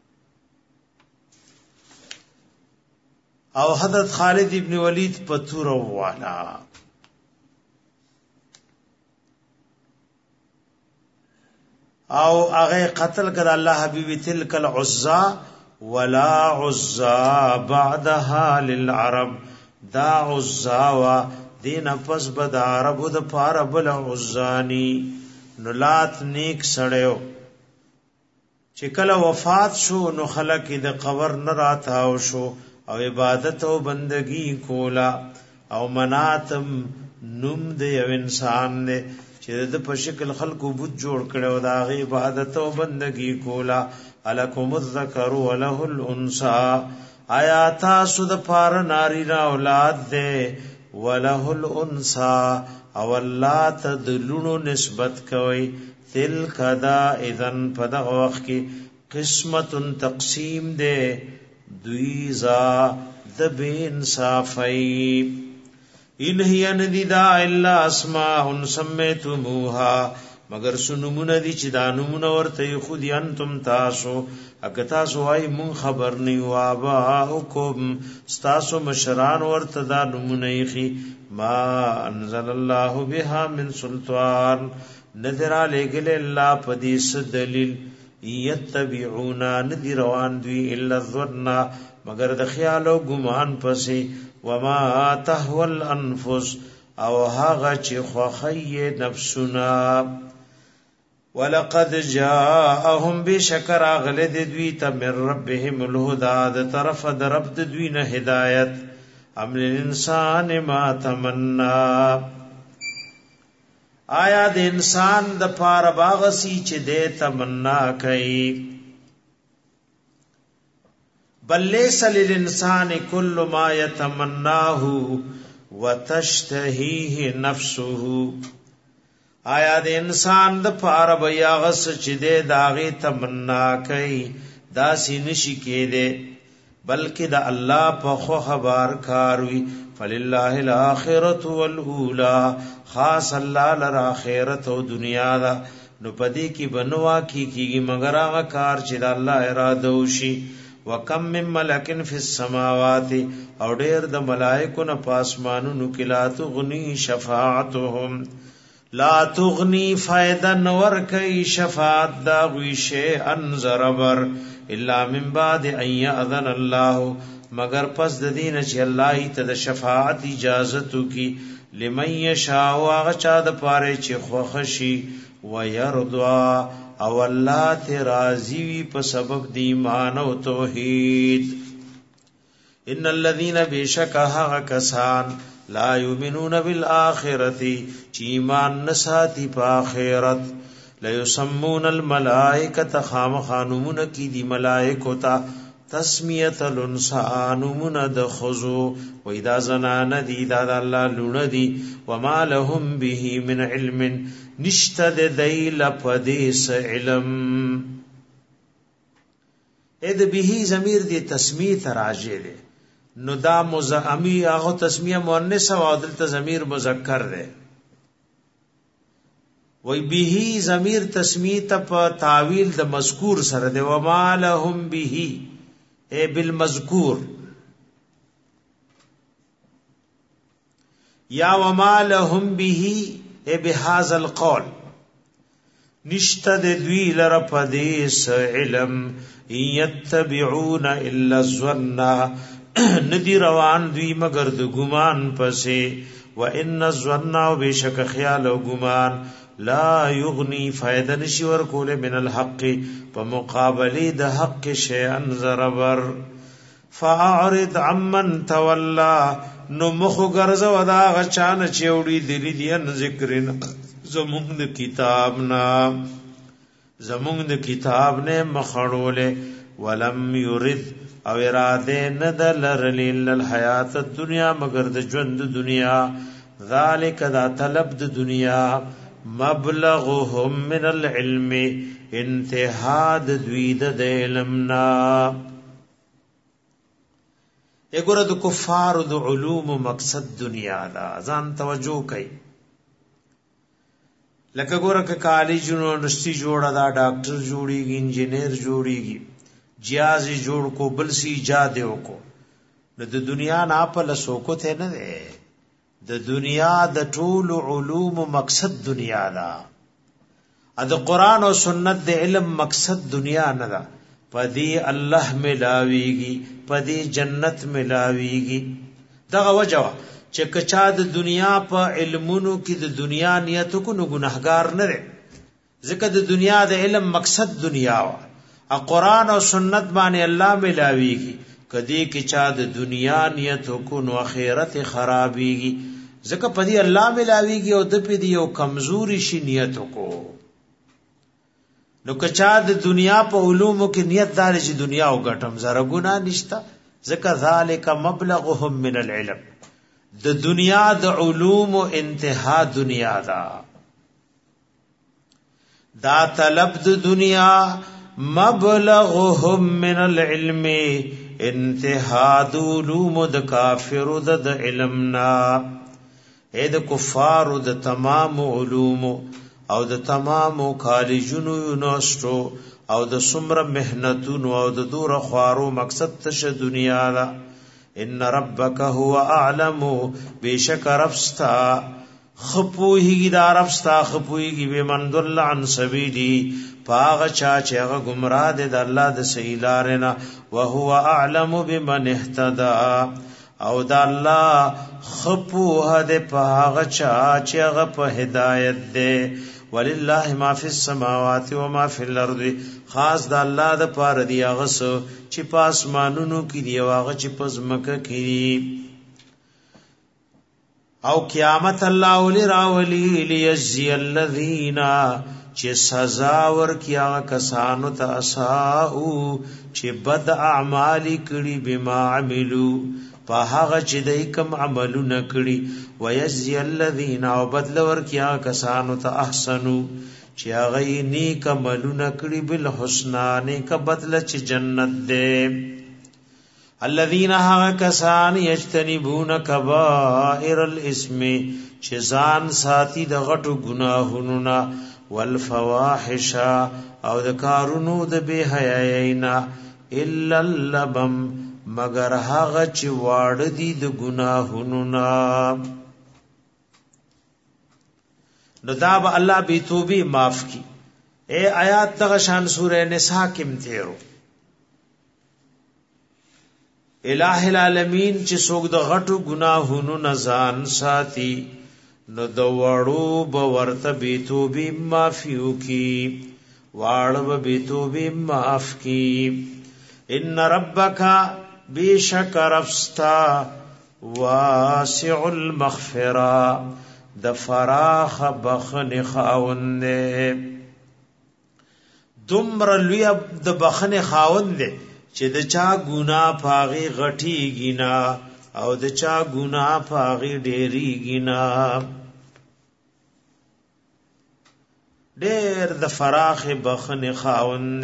او حضرت خالد ابن ولید پتور والا او هغه قتل کړه. الله حبیبی تلک العزا ولا عزا بعدها للعرب. دا عزا وا دین پس بد عربو د پار بل عزانی. نلات نیک سړیو چې کله وفات شو نو خلک د قبر نه راتاو شو او عبادت او بندگی کولا. او مناتم نوم د یو انسان نه چې د په شکل خلقو بوت جوړ کړو دا غي عبادت او بندگی کولا. الکم الذکر وله الانثى. آیا تاسو د پار ناری را اولاد دے وله الانثى او الله تدلونو نسبت کوي. تلک دا اذن پدغ وخت کی قسمت تقسیم دے دوی زا د بے انصافی. ان هي ندیدا الا اسماء سمیتموها مگر سنمون دی چې دا نمون ورته خود انتم تاسو اګه تاسو وايي مون خبر نه وابا حکم تاسو مشران ورته دا نمونه یخي ما انزل الله بها من سلطان نذر لګل الله پدیس دلیل یتبعون ندی روان دوی الا الظن مگر د خیال او ګمان پسې وما تهوى الانفس او هغه چې خوخی نفسنا. ولقد جاءهم بشکر اغلد دوی ته من ربهم الهدى د طرف د رب د دوی نه هدایت. عمل الانسان ما تمنا. آیا د انسان د پاره باغسی چې د تمنا کوي. بل ليس للانسان كل ما يتمناه وتشتهيه نفسه. آیا د انسان د پاره بیا غس چې د داغه تمنا کوي دا سینشي کېده بلکې د الله په خو خبر کاروي. فلله الاخرۃ والاولى. خاص الله لرا اخرت او دنیا دا نو پدې کې بنوا کیږي مگر هغه کار چې د الله اراده وشي. وکم من ملکن فی السماوات او ډېر د ملائکو نه پاسمانونو کې لا تغنی شفاعتهم لا تغنی فائدہ نور کئی شفاعت دا غویشے انزربر الا من بعد ان یاذن اللہ مگر پس د دین چې الله ته د شفاعت اجازه کی لمن یشاء واغچا د پاره چې خوخشی ويرضا او الله ته راضی وي په سبب د ایمان او توحید. ان الذين بشکها کسان لا یؤمنون بالآخرة چی ایمان نساتی پا آخرت لا یسمون الملائکت خامخانمون کی دی ملائکو تا تسمیت الانسانمون دخزو ویدا زنان دی دادا اللہ لون دی وما لهم به من علم نشتد دی لپدیس علم. اید به ضمیر دی تسمیت راجع دی نو دا مزعمی هغه تسمیه مؤنث او عدل ضمیر مذکر ده. وای به ضمیر تسمیه په تعویل د مذکور سره ده. و ما لهم به ای بالمذکور یا و ما لهم به ای بهذا القول نشته د دوی لره پدیس علم یتبعون الا الظن ندی روان دوی مگر د ګمان پسې. و ان الظن بشک خیال او ګمان لا یغنی فائدہ نشي ور کوله من الحق په مقابله د حق شیئا ضربر. فاعرض عمن تولى نو مخ ګرځو دا غچان چوڑی دلی دی ان ذکرنا زمونږ د کتاب نه مخړولې ولم يرد او اراده ندلر للحیات الدنیا مگر د ژوند دنیا ذالک دا طلب د دنیا مبلغهم من العلم انتها د دوی د علمنا اګوره د کفار د علوم مقصد دنیا دا ځان توجه کوي لکه ګوره ک کالج یونیورسيټي جوړه دا ډاکټر جوړیږي انجینیر جوړیږي جیاز جوړ کو بل سی ایجاد وکړو نو د دنیا نه په لسو کو ته نه ده د دنیا د ټول علوم مقصد دنیا دا د قران او سنت د علم مقصد دنیا نه ده پدی الله ملاویږي پدی جنت ملاویږي دغه وجه چې کچا د دنیا په علمونو کې د دنیا نیت کو نو ګناهګار نه دی ځکه د دنیا د علم مقصد دنیا وا قرآن او سنت باندې الله ملاویږي کدی کې چا د دنیا نیت کو نو اخرت خرابيږي ځکه پدی الله ملاویږي او د پدی یو کمزوري شي نیت کو نو کچا د دنیا په علومو کې نیت دار چې دنیا او ګټم زره ګنا نشتا ځکه ذالک مبلغهم من العلم د دنیا د علوم او انتها دنیا دا طلب د دنیا مبلغهم من العلم انتها د علوم د کافر د علمنا اې د کفار د تمام علوم او د تمام کالجونو یونیورسيټو او د سمره مهنتونو او د دور خوارو مقصد ته دنیا دا ان ربک هو اعلم بیشک ربستا خپوهی دا ربستا خپوهی به من دل عن سبیلی پاغ چا چې هغه گمراه دي د الله د سیلارنا وهو اعلم بمن اهتدى او دا الله خپوه ده پاغ چا چې هغه په هدایت ده ولله ما فی السماوات و ما فی الارض خاص د الله د پاره دی هغه چې پاسمانونو کې دی هغه چې پزمکه کې او قیامت الله ولي راولي ليجزي الذين چې سزا ورکیا کسانو ته اساءو چې بد اعمال کړي بما عملو په هغه چې دای کوم عملونه کړي ويجزي الذين او بدل ورکیا کسانو ته احسنو چې هغه نیک عملونه کړي بالحسنا نیک بدل چې جنت ده الذين هغه کسان یجتنبون کبائر الاسم چې ځان ساتي د غټو ګناهونو نه والفواحش او د کارونو د بے حیاینا الا اللبم مگر هغه چې واړه دي د ګناهونو نه نو دا به الله به توبه معاف کی اے آیات دغه شان سورہ نساء کې متیرو الہ العالمین چې څوک د غټو ګناهونو نه ځان ساتي نو د وړو به ورته بیتوبی معافیو کی واړو به بیتوبی معاف کی ان ربک بیشک ربستا واسع المغفرہ د فراخ بخن خاوند دمر لوی د بخن خاوند چې د چا ګناه پاغي غټي گینا او د چا ګناه پاغي ډېری گینا ډېر د فراخ بخن خاوند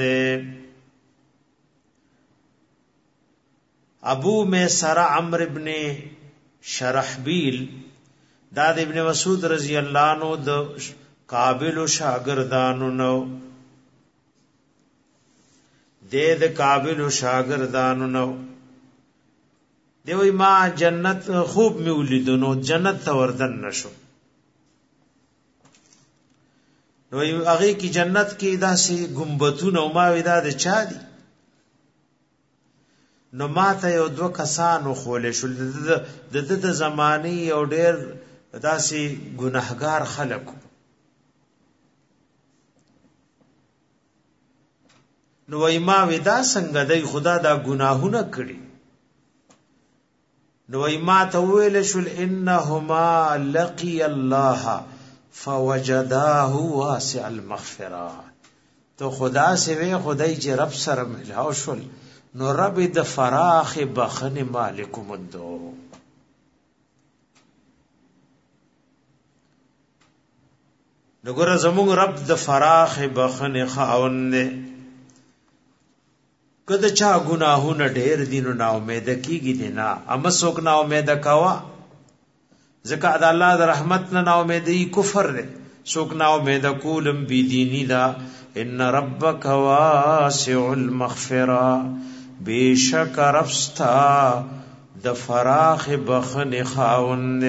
ابو میسر عمرو ابن شرحبیل دا د ابن مسعود رضی الله عنه د قابل شاګردانو نو د قابل شاګردانو نو دی وی ما جنت خوب می ولیدونو جنت ته وردن نشو نو هغه کی جنت کې داسې گنبدونه او ما ودا د چا دي نو ماته یو دو کسانو خولې شو د زمانی او ډېر داسې ګناهګار خلک نو وای ما ودا څنګه دای خدا دا ګناهونه کړی نو ما تویل شل انهما لقي الله فوجداه واسع المغفرة تو خدا سوی خدای چې رب سره ملاو شل نو رب د فراخ بخن مالک مندو نګور زموږ رب د فراخ بخن خاوند کده چا گناهونه ډېر دینو نا امید کیږي دینا امسوک نا امید کوا ځکه د الله د رحمت نه نا امیدي کفر دی سوک نا امید کولم بی دینی دا ان ربک واسع المغفرة بیشک ربستا د فراخ بخن خاوند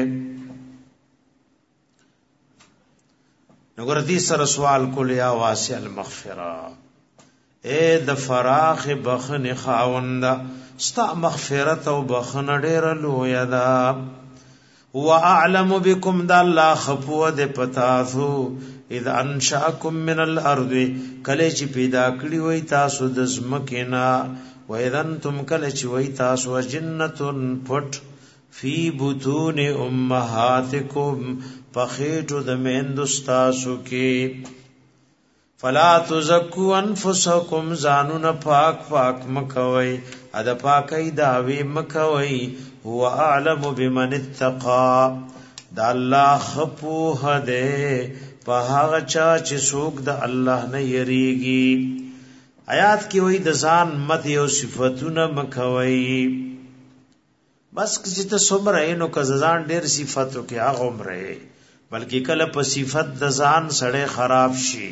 نګور دې سره سوال کول یا واسع المغفرة اے د فراخ بخن خاوند ستا مغفرت او بخن ډیر لوی ده واعلم بكم د الله خپو د پتاسو اذا انشاکم من الارض کله چې پیدا کړی وای تاسو د زمکینا و اذا انتم کله چې وای تاسو جنتون پټ فی بطون امهاتکم پخېټو د میندستاسو کې فلا تزکو انفسکم زانون پاک پاک مکوي ادا پاکي داوي مکوي هو اعلم بمن اتقى دا الله خپو هده په هغه چا چې څوک د الله نه یریږي آیات کې وایي د ځان مت یو صفاتونه مکوي بس چې ته څومره نو که ځان ډېر صفاتو کې هغه عمره بلکې کله په صفت د ځان سړی خراب شي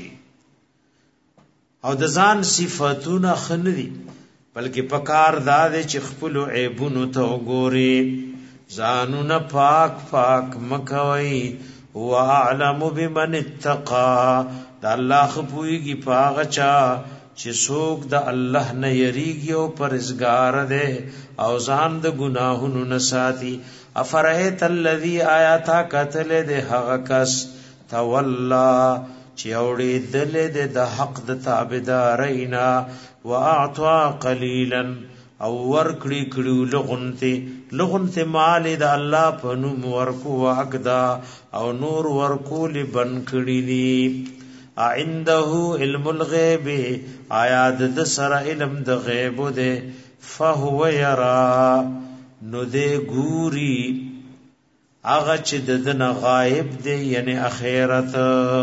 او د ځان صفاتونه خندي بلکې پکار داده چې خپل عیبونو ته وګوري ځانونه پاک پاک مکوي هو اعلم بمن اتقى دا الله خپويږي پاغچا چې څوک د الله نه یریږي او پرهیزګار دی او ځان د ګناهونو نه ساتي افرایت الذی آیاتا قتل ده هغه کس تولا چې اوړي دل د حق د تابعدارینا واعطى قليلا او ورکړي کړي لغنته مال د الله په نوم ورکو واقدا او نور ورکو لبن کړي دي عنده علم الغیب آیا د سره علم د غیب ده فهو يرى نو دې ګوري هغه چې د نه غایب دی یعنی اخرت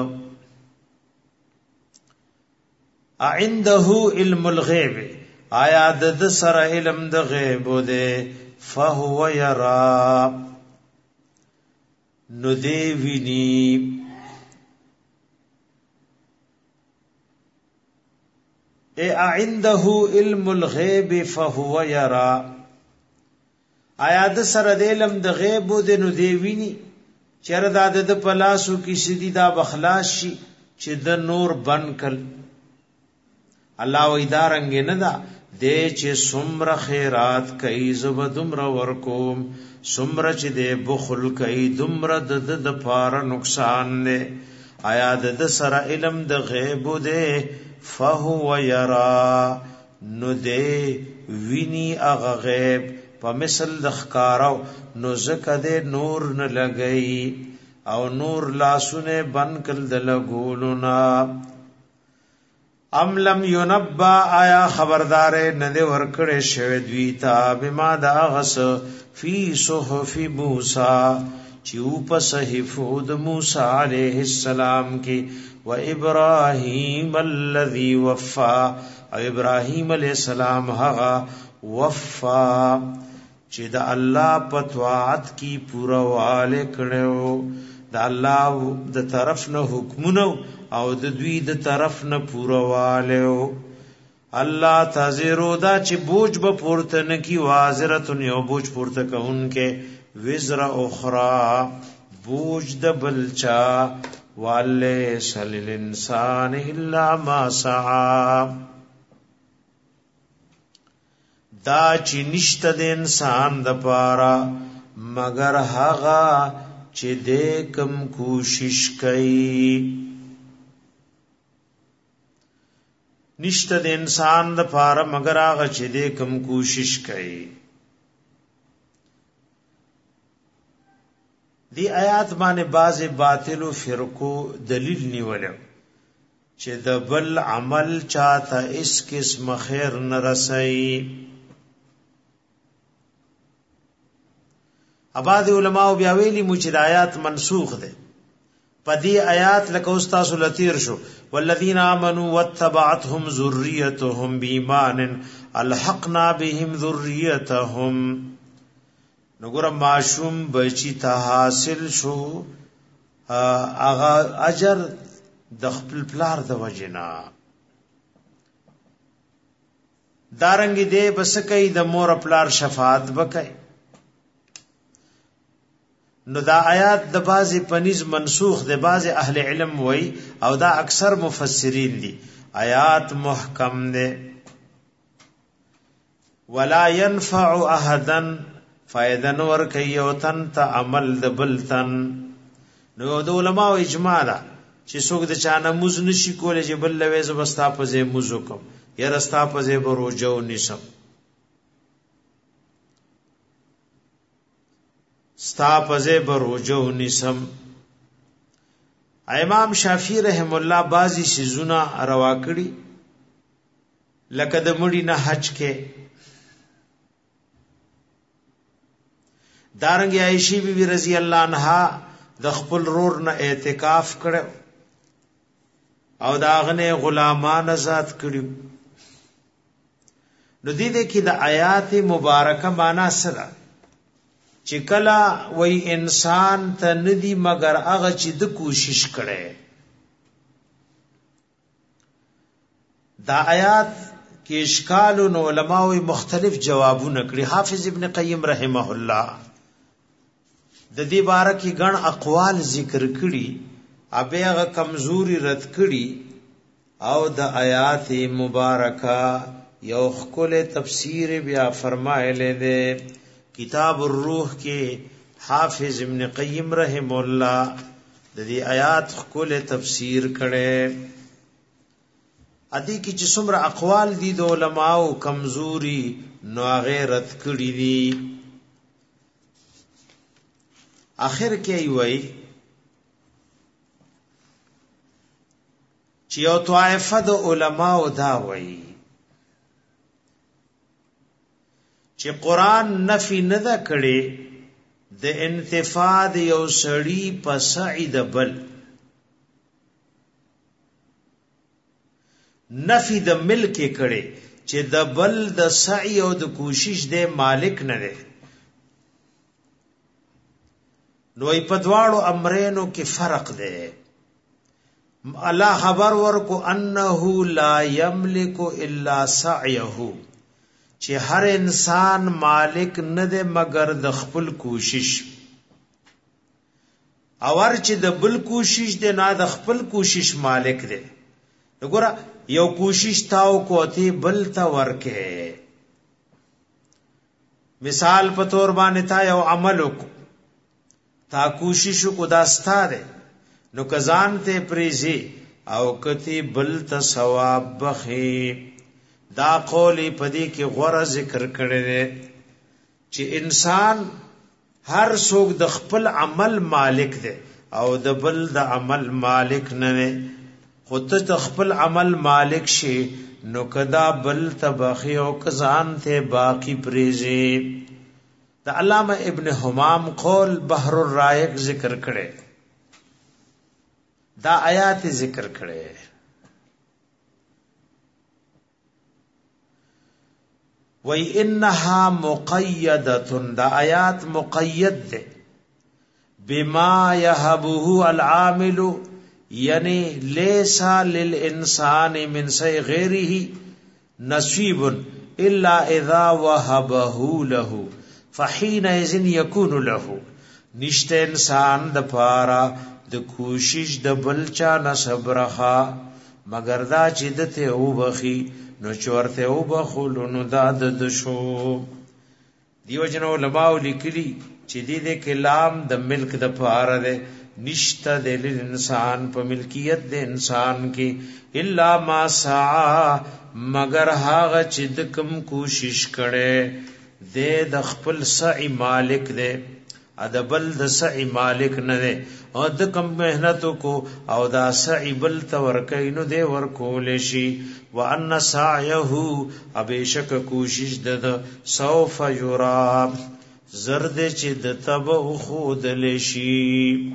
عنده علم الغیب آیا د سره علم د غیب ده فهو يرى نو دی ویني اے عنده علم الغیب فهو يرى آیا د سره د علم د غیب ده نو دی ویني چردا د پلاسو کی سیدی دا بخلاص شي چې د نور بن کل الله و ادارنګ نه دا دې چې سمره خیرات کوي زب دمر ورکوم سمره چې دې بخل کوي دمر د پار نقصان نه آیا د سره علم د غیب ده فهو يرى نو دې ویني اغه غیب په مثل د ښکارو نو زکه دې نور نه لګئی او نور لاسونه بن کل د لګولنا ام لم ينبا آیا خبردار نه دی ورکړې شوی دوی ته بما دا غس فی صحف موسی چې په صحیفو د موسی علیه السلام کې و ابراهیم الذی وفا او ابراهیم علیہ السلام هغه وفا چې د الله په طاعت کې پورا واله کړو د الله د طرف نه حکمونه او د دوی د طرف نه پورواله الله تزرو دا چې بوج به پورته نه کی وازرتن یو بوج پورته کونکه وزر اخرى بوج د بلچا والله سل الانسان الا ما سعى دا چې نشته د انسان د پاره مگر هغه چې دې کم کوشش کوي نشته د انسان د پاره مگر هغه چې دې کم کوشش کوي دی آیات باندې بعض باطل او فرقو دلیل نیولو چې د بل عمل چاته اس قسم خیر نه رسي. اباد علماء بیا ویلي مو چې د آیات منسوخ ده. پدې آیات لکه استاد لتیر شو والذین آمنوا واتبعتهم ذریتهم بإيمان الحقنا بهم ذریتهم. نګور معشوم بچی ته حاصل شو اغا اجر د خپل پلار د وجنا دارنګ دې بس کوي د مور پلار شفاعت وکي. نو دا آیات د بعضی پنیز منسوخ د بعضی اهل علم وای او دا اکثر مفسرین دي. آیات محکم ده ولا ينفع احدا فائدہ نور کوي او تن ته عمل د بلتن. نو د علماء اجماع ده چې څوک د چانه موز نشي کولای چې بل لوي زبستا په زې موز وکم یا رستا په زې بروجو نشم ستا په زې بروجو نشم. امام شافعی رحم الله بازي سيزونه روا کړی لکه د مړی نه حج کې. دارنګ عائشہ بی رضی الله عنها د خپل رور نه اعتکاف کړو او داغنه غلامان آزاد کړو. نو دې کې د آیات مبارکه معنا سره چې کلا وای انسان ته ندی مگر هغه چې د کوشش کړي. دا آیات کې اشکال او علماء مختلف جوابونه کړي. حافظ ابن قیم رحمه الله د دې باره کې ګڼ اقوال ذکر کړي ابه هغه کمزوري رد کړي او د آیات مبارکه یو خپل تفسیر بیا فرمایله ده. کتاب الروح کې حافظ ابن قیم رحم الله د دې آیات خپل تفسیر کړي. ادي کې چې څومره اقوال دي د علماو کمزوري نو غیرت کړي دي. آخر کې وای چې یو طائفه د علماو دا وای چې قران نفي نه دا کړي د انتفاع د یو سړی په سعید بل نفي د ملک کړي چې د بل د سعی او د کوشش د مالک نه دی. نو په دواړو امرینو کې فرق دی. الله خبر ورکو انه لا یملک الا سعیه چې هر انسان مالک نه دی مگر د خپل کوشش. اور چې د بل کوشش دی نه د خپل کوشش مالک دی. وګوره یو کوشش تاو کوته بل تا ورکه. مثال په تور باندې تا یو عمل وکړه تا کوشش کو داستا ده نو کزان ته پریزي او کتی بل ته ثواب بخي. دا قولی پدی کې غوړه ذکر کړی دی چې انسان هر څوک د خپل عمل مالک دی او د بل د عمل مالک نه دی. خود ته خپل عمل مالک شي نو کدا بل تبخي او کزان ته باقی پریزي. دا علامہ ابن حمام قول بحر الرائق ذکر کړي دا آیات ذکر کړي. وی انها مقیدۃ دا آیات مقید ده بما يهبه العامل یعنی لیسا للانسان من سی غیره نصیب الا اذا وهبه له فحينئذ يكون له. نشته انسان د پارا د کوشش د بلچا نصبرخه مگر دا چې دته او بخي نو چورته او بخول نو داد د شو. دیو جنو لباو لیکلی چې دې کلام د ملک د پاره ده نشته د انسان په ملکیت د انسان کې الا ما سعى مگر هغه چې د کم کوشش کړي د خپل سعی مالک ده ادبل د سعی مالک نه ده او د کم مهنت کو او دا سعی بل تور کینو دے ورکول شي وان سعيه ابشک کوشش د سوف یرا زرد چې د تبو خود لشي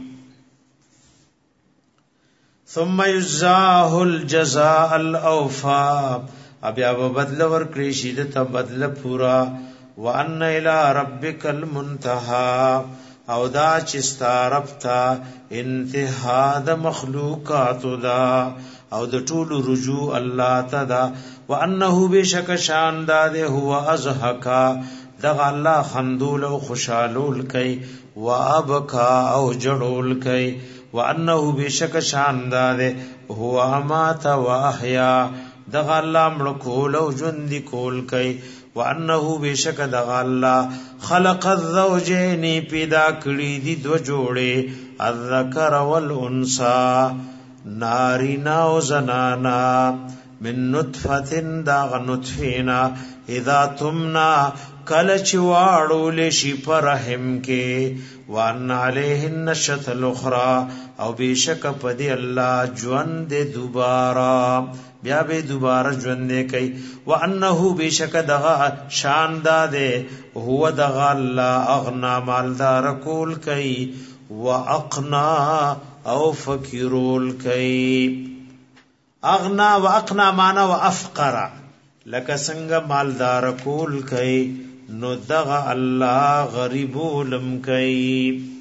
ثم یجزاه الجزاء الاوفى ابیا بدل ورکړي شي د تبدل پورا وان الى ربک المنتهى او دا چې ستارفتا انتها د مخلوقات دا او د ټول رجوع الله تدا وانه بشک شان ده هو ازحکا دغه الله خندول او خوشالول کوي وابکا او جړول کوي وانه بشک شان ده هو امات واحیا دغه الله مړ کول او ژوند کول کوي وانه بشک دغه الله خلق الزوجین پیدا کړی دي دو جوړې الذکر والانثى نارینا او زنانا من نطفه دغ نطفینا اذا تمنا کل چواړو لشي پرهم کې وان علیه النشط الاخرى او بشک پدی الله ژوند دوباره بیا به دوباره ژوند کوي وانه بشک دغه شان ده هو دغه الله اغنا مالدار کول کوي واقنا او فقیرول کوي اغنا واقنا معنا وافقر لکه څنګه مالدار کول کوي نو دغه الله غریب لم کوي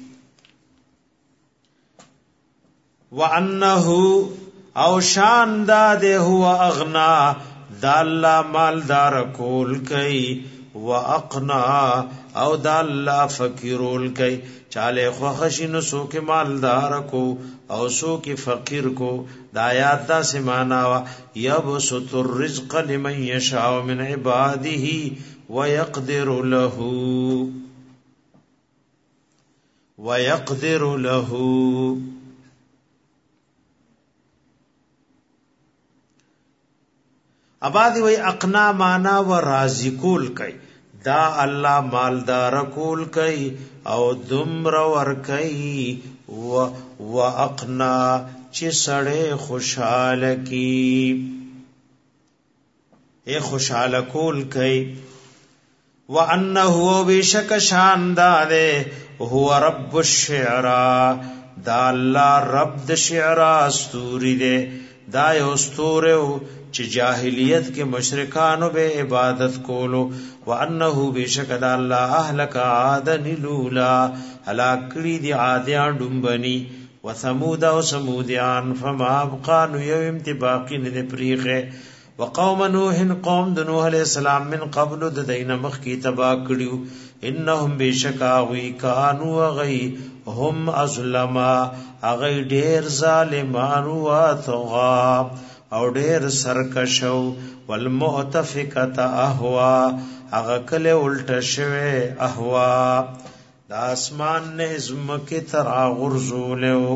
وانه او شان ده هو اغنا دا الله مالدار کول کوي واقنا او دا الله فقیرول کوي چاله خو خشینو سو کې مالدار کو او سو کې فقیر کو دا آیات دا سمانا یبسط الرزق لمن یشاء من عباده ويقدر له ابادی وی اقنا معنا و راضی کول کوي دا الله مالدار کول کوي او دمر ور کوي و اقنا چې سړی خوشاله کی اے خوشاله کول کوي وانه بشک شان ده هو رب الشعراء دا الله رب د شعراء استوري ده دا یو استوره چې جاهلیت کې مشرکانو به عبادت کولو وانه بشک د الله اهلک عاد نلولا هلاکړي دي عادیان ډومبني وثمود او سمودیان فما ابقان يوم تباقي نه پریخه وقوم نوح قوم د نوح علیہ السلام من قبل د دین مخ کی تبا کړیو انهم بشکا وی کانوا غی هم ازلما اغی ډیر ظالمان او طغا او ډیر سرکشو والمؤتفقه اهوا هغه کله الټ شوه اهوا د اسمان نه زمکه تر غرزولو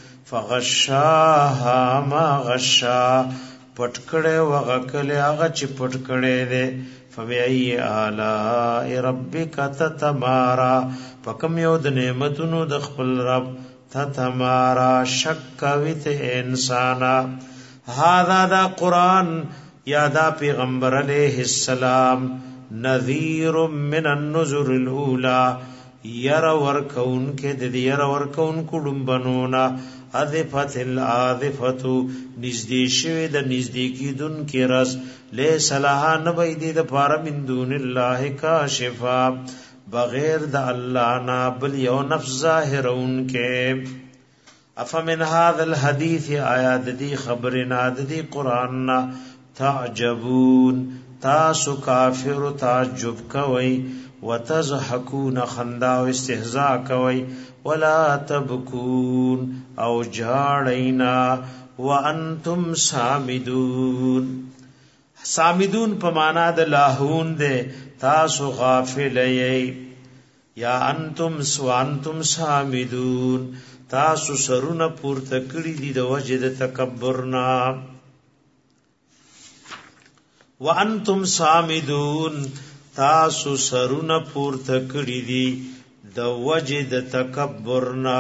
فغشاها ما غشا پټکړه وغکله هغه چې پټکړه دے فبای اعلی ربک تتمارا پکم یو د نعمتونو د خپل رب تتمارا شک وت انسانا هذا دا قران یادا پیغمبر علیہ السلام نذیر من النذر الاولى ير ورکون کې د ير ورکون کوډم بنونا اذفت الاذفت نزدې شوی د نزدېکی دن کې رس له صلاح نبی دې د پار من دون الله کاشفا بغیر د الله نا بل یو نفس ظاهرون کې افمن هذا الحديث آیات دی خبرنا دی قران تعجبون تاسو کافر تعجب کوي وتضحكون خندا او استهزاء کوي ولا تبكون او جاړینا وانتم سامدون سامدون په معنا د لاهون ده تاسو غافل یی یا انتم سوانتم سامدون تاسو سرونه پورته کړی دي د وجه د تکبرنا وانتم سامدون تاسو سرونه پورته کړی دي د وجد تکبرنا.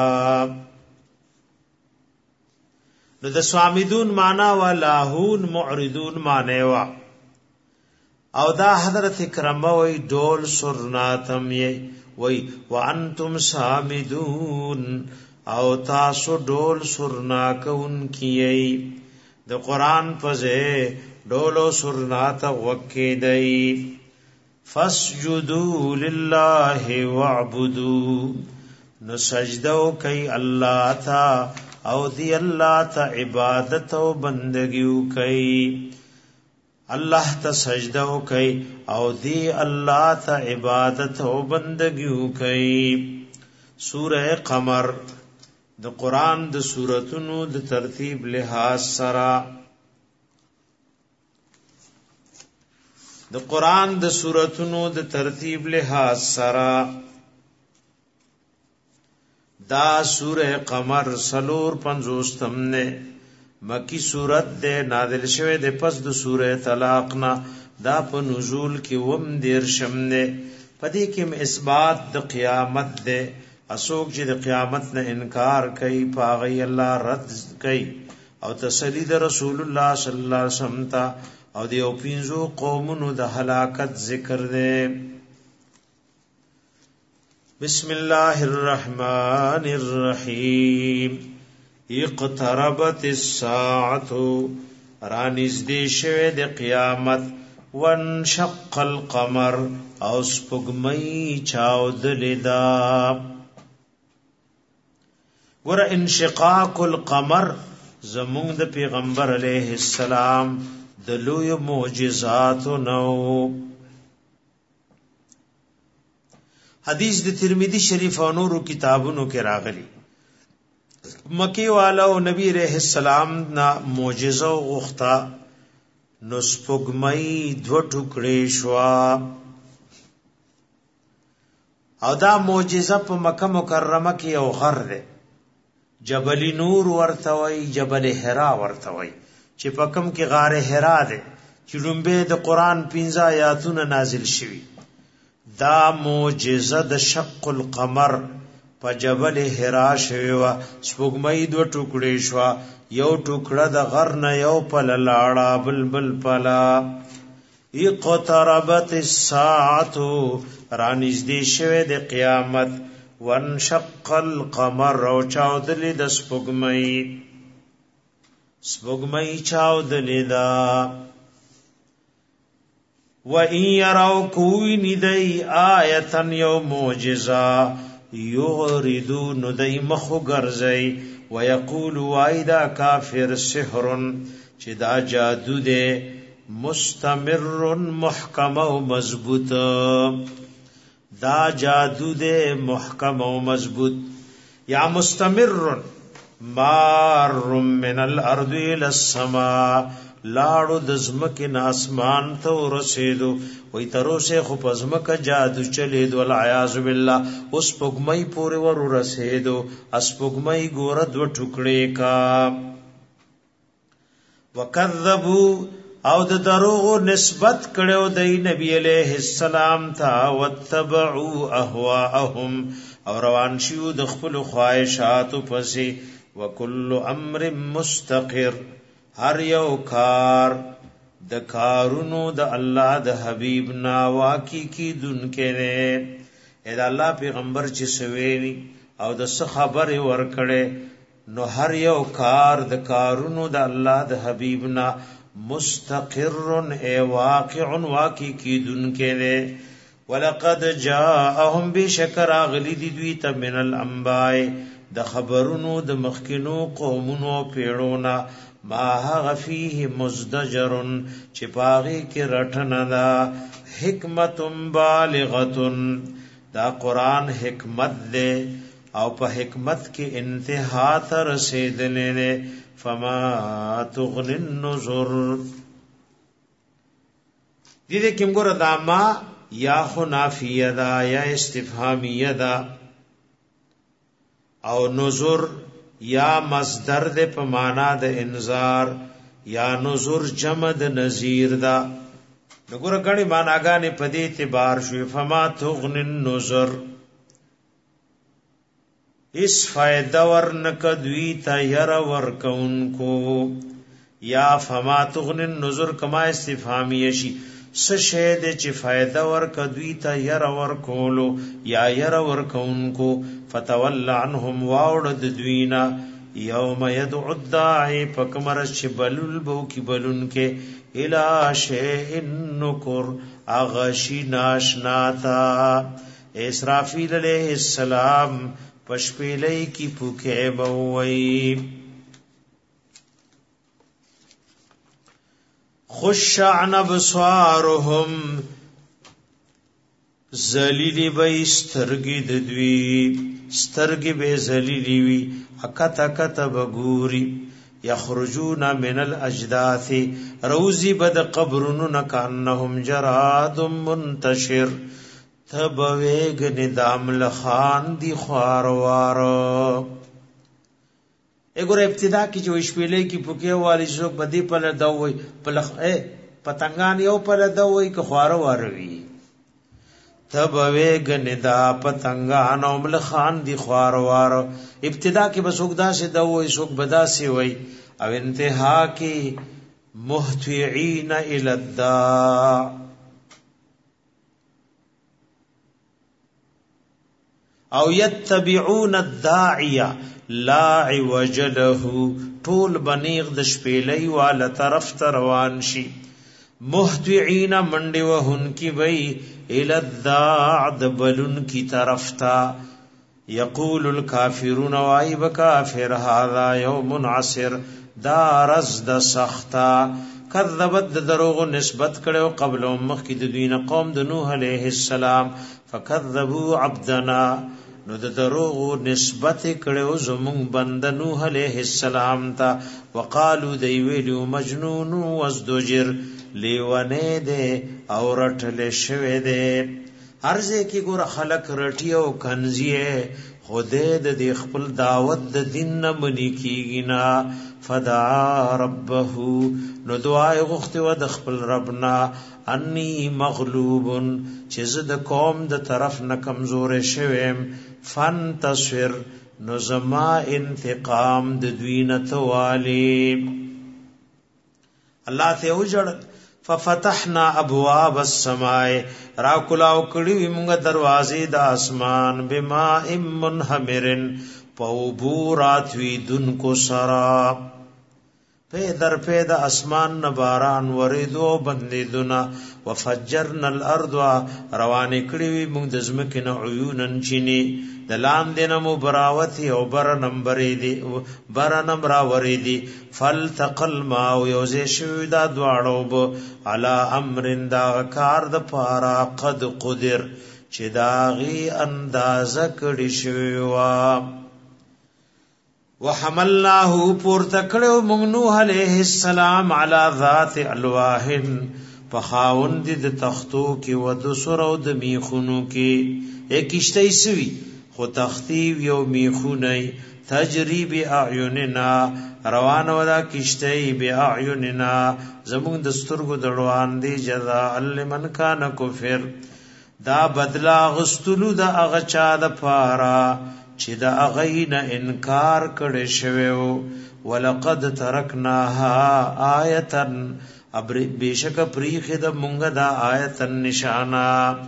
نو د سوامدون معنا ولاهون معرضون معنی وا او دا حضرت کرمه وی ډول سرناتم یی وی وانتم سامدون او تاسو ډول سرنا کون کیئی. د قران پزه ډولو سرنات وکیدای. فسجدوا لله واعبدوا نو سجدو کوي الله تا او دی الله ته عبادت او بندگیو کوي. الله ته سجدو کوي او دی الله ته عبادت او بندگیو کوي. سوره قمر د قران د سوراتونو د ترتیب لحاظ سره دا سوره قمر سلور 50 نے مکی سورت دے نازل شوه دے پس د سوره طلاق نا. دا په نزول کې وم دیر شمنه پدې کې اثبات د قیامت دے. اسوک چې د قیامت نه انکار کوي پاغي الله رد کوي او تسلی د رسول الله صلی الله علیه وسلم ته او د یو پینځو قومونو د هلاکت ذکر دی. بسم الله الرحمن الرحیم. اقتربت الساعه رانزدې شوه د قیامت. وانشق القمر او سپوږمۍ چاودلې ده. ور انشقاق القمر زمون د پیغمبر علیه السلام د لوی معجزات نو. حدیث د ترمذی شریف او نورو کتابونو کې راغلی. مکی والا او نبی علیہ السلام نا معجزه غوښتا نو سپوږمۍ دو ټوکړې شو او دا معجزه په مکه مکرمه کې یو غر ده جبل نور ورته وای جبل حرا ورته وای چې په کوم کې غار حرا ده چې لومبه د قران 15 آیاتونه نازل شوي. دا معجزه د شق القمر په جبل حرا شوی و. سپوږمۍ دو ټوکړې شو یو ټوکړه د غر نه یو په لاړه بلبل پلا. اقتربت الساعه رانزدې شوه د قیامت. وانشق القمر او چاودلې د سپوږمۍ چاودلې دا. و ان يروا كون دای آیتن یو معجزه یغردو ندای مخو ګرځي ويقول وایدا کافر سحر چې دا جادو ده مستمر محکم او مضبوط. دا جادو دے محکم و مضبوط. یا مستمر مار من الارض الى السماء لاړو د زمکه ناسمان ته ورسېدو. وای تروسه خو پزمکه جادو چلیدو والعیاذ بالله. اوس پګمۍ پورې ور ورسېدو. اس پګمۍ ګور دو ټوکړې کا. وکذبوا او د دروغ نسبت کړو د نبی علیہ السلام ته. وتبعوا اهواهم او روان شو د خپل خواهشات پسې. وکل امر مستقر هر یو کار د کارونو د الله د حبیب نا واقع کی دن کې نه. اې الله پیغمبر چې سوي او د څه خبر ور کړي نو هر یو کار د کارونو د الله د حبیب نا مستقر اے واقع واقع کی دن کے لے. ولقد جاءهم بشکر اغلی دی دوی ته من الانباء د خبرونو د مخکینو قومونو پیړونا ما غفیه مزدجر چې پاغي کې رټنه دا حکمت بالغه. دا قران حکمت دے او په حکمت کې انتها ته رسیدلې. فما تغني النذر دې کوم ګور دا ما یا خو نافیه دا یا استفهامیه دا او نذر یا مصدر دې په معنا د انذار یا نذر جمع د نذیر دا. وګوره غني معناګانې په دې اعتبار شوې. فما تغني النذر اس فائدہ ورنک دوی تا یر ورکونکو یا فما تغن النذر کما استفهامی شي سشهد چې فائدہ ورک دوی تا یر ورکولو یا یر ورکونکو فتول عنهم واوړد دوینا یوم یدعو الداعی پکمر شبلل بو کی بلن کې الی شیء نکر اغشی ناشناتا اسرافیل علیہ السلام پشپیلئی کی پوکے بوئی خش عن ابصارهم ذلیلی بی سترگی ددوی سترگی بی ذلیلی وی اکتا کتا بگوری یخرجون من الاجداث روزی بد قبرن کانهم جراد منتشر تبویگ ندام لخان دی خواروارو اگر ابتدا کی جو شپیلے کی پکے والی شوک بدی پل دوئی پتنگان یو پل دوئی که خوارواری تبویگ ندا پتنگان او ملخان دی خواروارو ابتدا کی بسوک دا سے دوئی سوک بدا سے وئی او انتہا کی محتوعین الالداع او یتبعون الداعیہ لا عوج له طول بنیغ د شپیلی والا طرف تروان شي محتوعین منڈی وهن کی وی الالداع دبلن کی طرف تا یقول الکافرون وائی بکافر هذا یوم عسر دا رزد سختا کذبت دروغ نسبت کڑو قبل امخ کی دوین قوم دنوح علیہ السلام فکذبوا عبدنا نو د دروغ نسبت کړو زمون بند نوح علیہ السلام تا وقالو دی ویلو مجنون وازدجر لیونه دے او رټل شوه دے ارزه کی ګور خلق رټیو کنزیه خدای د خپل دعوت د دین نه منی کیږي نا فدعا ربه نو دعای غخت و د خپل ربنا انی مغلوب چې زه د قوم د طرف نه کمزور شوم فانتصر نو زما انتقام د دوینه توالی الله ته وجړ ففتحنا ابواب السماء را کلاو کړي موږ دروازې د اسمان بما منهمرن پوبورات وی دن کو سرا پیدر پید اسمان نباران وریدو بندیدونا وفجرنا الارض روانی کړي موږ د زمکه نه عيونن چيني د لاندې نمو براوتی او برنم بریدي برنم را وریدي فلتقل ما یوزه شو دا دواړو ب علی امر دا کار د پارا قد قدر چې داغي اندازه کړي شو وحملناه پورتکړو موږ نوح علیہ السلام علی ذات الواحن پخاوند د تختو کې ود سر او د میخونو کې اکشتای سوی خو تختی یو میخونی تجریب اعیننا روان ودا کشتای باعیننا زمون د سترګو دړوان دی جزاء لمن کان کفر دا بدلا غستلو د اغه چا د پارا چې دا اغین انکار کړي شوی ولقد ترکناها آیتن ابر بیشک پریخ د مونږه دا آیتن نشانا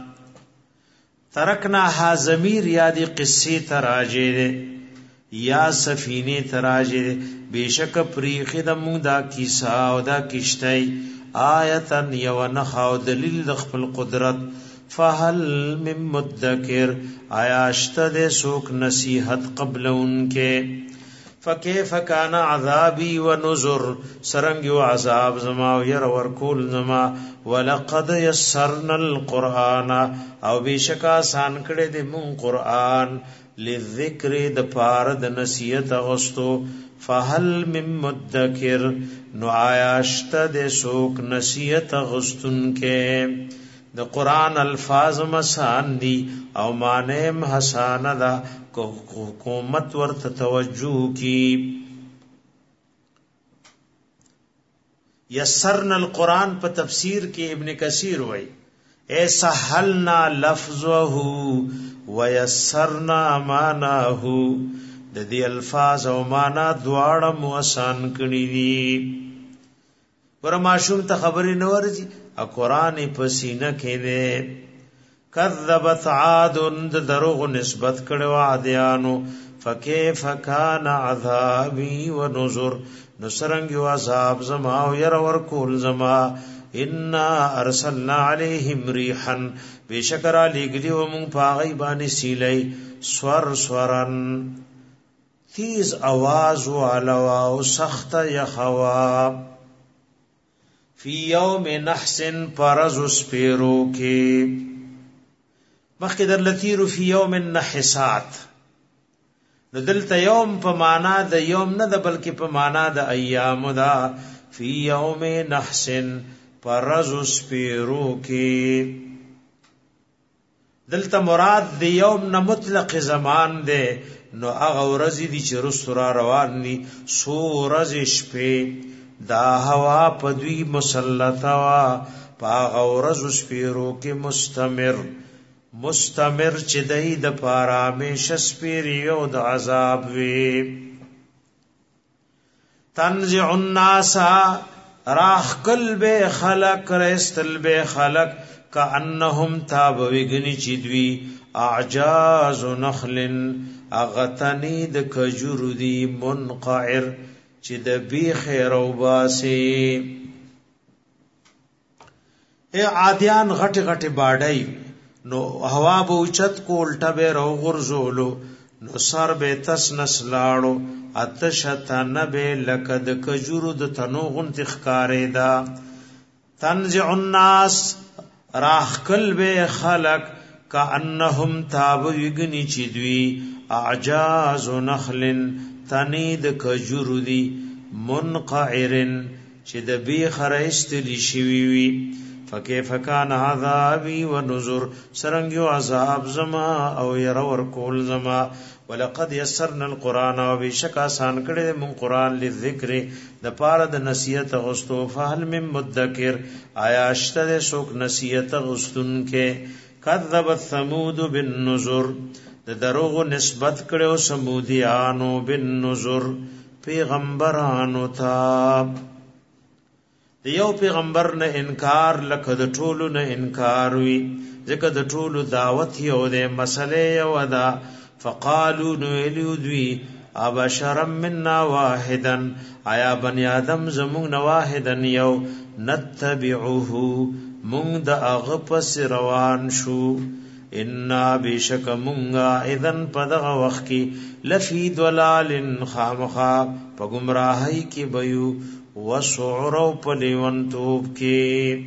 ترکناها ضمیر یادی قصې تراجه یا سفینه تراجه بیشک پریخ د مونږ دا کیسا او دا کشتای آیتن یو نه خاو دلیل د خپل قدرت فهل من مدکر آیاشت دے سوک نصیحت قبل انکے فکیف کان عذابی و نذر سرنگیو عذاب زما و یر ورکول زما ولقد یسرنا القرآن او بیشک آسان کړه دې مون قرآن للذکر د پار د نصیحت غستو فهل من مدکر نو آیاشت دے سوک نصیحت غستن کے د قرآن الفاظ مسان دی او مانم حسان دا حکومت ورته توجه کی یسرنا القرآن په تفسیر کې ابن کثیر وای اے سهلنا لفظه ويسرنا معناه د دې الفاظ او معنا دواړه مو آسان کړی دي ور ماشوم ته خبرې نه ورځي ا قران په سینه کې ده کذبت عاد د دروغ نسبت کړو عادیانو فكيف كان عذابي ونذر نصرنګ یو عذاب زما او ير ور کول زما ان ارسلنا عليهم ريحا بشکر علی گلی و مون پاغی باندې سیلای سور سورن تیز आवाज والوا او سخت یخوا فی یوم نحس پرز سپیرو کې مخکې در لتیر فی یوم النحسات نو دلته یوم په معنا د یوم نه د بلکې په معنا د ایام دا فی یوم نحس پرز سپیرو کې دلته مراد د یوم نه مطلق زمان ده نو هغه ورځې دي چې رسورا روان دي سو ورځې شپې دا هوا په دوی مسلطه وا په هغه ورځو سپیرو کې مستمر چې دای د پاره همیشه سپیریو د عذاب وي تنزع الناس راخ قلب خلق رستل به خلق کانهم تابویگنی چیدوی اعجاز نخل اغتنی د کجورو دی منقعر چې د بیخ روباسي عادیان غټ غټ باډای نو هوا به اوچت کولټه به رو غرزولو نو سر به تس نسلاړو اتش تنبه لکد کجورو د تنوغن تخکارې دا تنزع الناس راخ قلب خلق کانهم تابویگنی چیدوی اعجاز نخل تنید کجورو دی منقعرن چې د بیخ رایستلی شوی وی فکیف کان عذابی و نذر سرنګیو عذاب زما او ير ور کول زما ولقد يسرنا القران او بشک آسان کړي مون قران لذکر د پاره د نصیحت غستو فهل من مدکر آیا شته سوک نصیحت غستون کې کذب ثمود بالنذر د دروغ نسبت کړو سمودیانو بالنذر پیغمبرانو ته د یو پیغمبر نه انکار لکه د ټولو نه انکار وی ځکه د ټولو دعوت یو د مسلې یو ادا فقالوا نویلودوی ابشرا منا واحدا آیا بنی آدم زمون واحدا یو نتبعه مون د اغه پس روان شو ان بشک مونگا اذن پدغه وخت کی لفی ضلال خامخا په گمراهی کی بيو وسعر په لیونتوب کی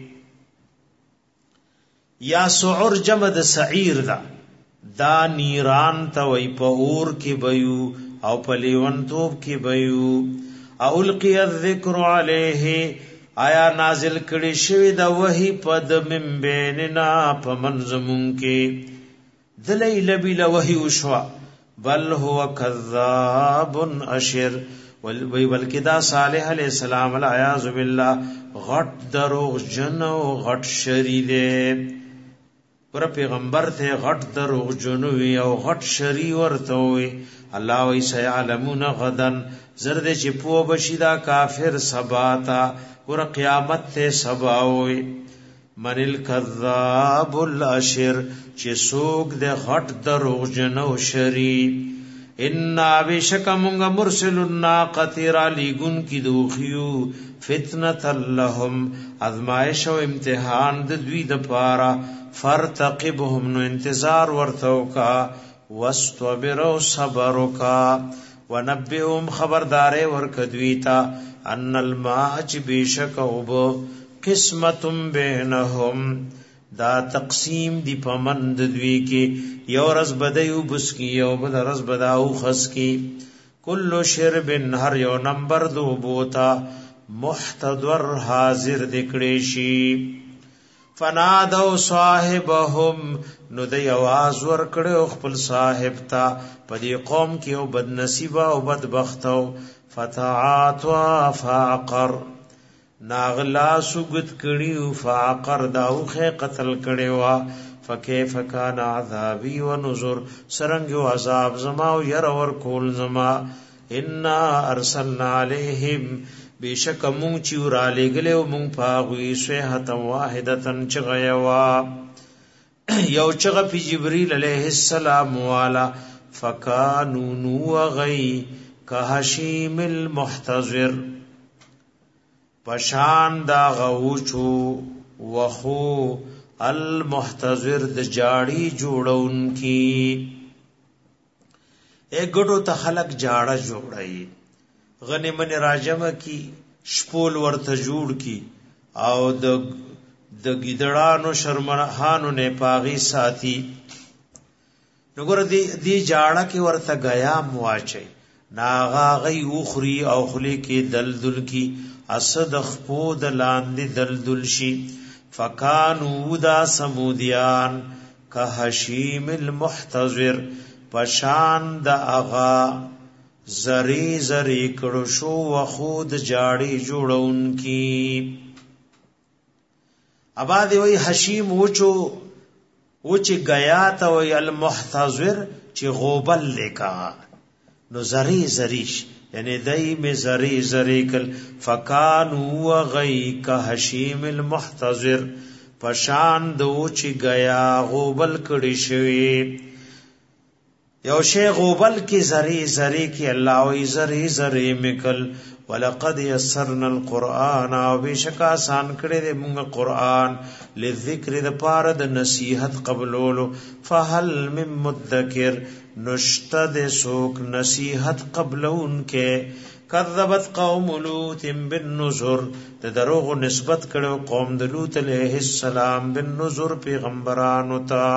یا سعر جمع د سعیر دا نیران ته وای په اور کی بيو او په لیونتوب کی بيو اولقی الذکر علیه آیا نازل کړي شوی د وحی پد من بیننا پمنزمون کې دلیل بلا وحی وشوا بل هو کذاب اشر بلکې دا صالح علیہ السلام العیاذ بالله غټ دروغ جن او غټ شری دی پر پیغمبر ته غټ دروغ جن وی او غټ شری ورته وی الله وی سيعلمون غدن زرد چې پو بشیدا کافر سباتا ور قیامت ته سباوي من الکذاب الاشر چې سوق د غټ دروغ جن او شری ان بشکمغ مرسل الناقه را لګون کی دوخیو فتنه لهم ازمائش او امتحان د دوی د پاره فرتقبهم نو انتظار ورته کا واستبر او صبر کا ونبئهم خبرداري ورکدویتا ان الماء بشک وب قسمت بینهم دا تقسیم دی پمند دوی کی یو رز بدیو بس کی یو بد رز بداو خس کی کل شرب هر یو نمبر دو بوتا محتضر حاضر دکړي شي فنادو صاحبهم نو د आवाज ور کړو خپل صاحب ته پدې قوم کې او بد نصیب او بدبختو فتعاتوا فعقر ناغلا سوګت کړیو فعقر داوخه قتل کړي وا فكيف كان عذابي ونذر سرنګ عذاب زما او ير ور کول زما ان ارسلنا عليهم بشک مون چې را لګلو مون پاغوي سوهه واحدتن چغيوا یو چغه په جبريل عليه السلام والا فكانوا نوغي كهشيم المحتضر پشان دا غوچو وخو المحتضر د جاړي جوړون کی ایک ګډو ته خلق جاړه جوړای غنیمن راجم کی شپول ورته جوړ کی او د گیدړانو شرمنهانو نه پاغي ساتي نګور دی جاړه کی ورته غیا مواچي ناغا غي اوخري او خلی کی دلدل کی اسد خپود لاندې دلدل شي فکانو دا سمودیان کهشیم المحتضر پشان دا اغا زری زری کړو شو وخود جاړي جوړون کی اباد وی حشیم وچ گیا تا وی المحتضر چې غوبل لیکا نو زری زریش یعنی دای می زری زری کل فکانو وغی کهشیم المحتضر پشان دو چی گیا غوبل کړي شوی یو شی غوبل کی زری زری کی الله وی زری زری مکل ولقد یسرنا القرآن او بشک آسان کړي دې موږ قرآن لذکر د پاره د نصیحت قبولولو فهل من مدکر نشتد سوک نصیحت قبلون کے کذبت قوم لوط بالنذر تدروغ نسبت کړو قوم د لوط علیہ السلام بالنذر پیغمبرانو تا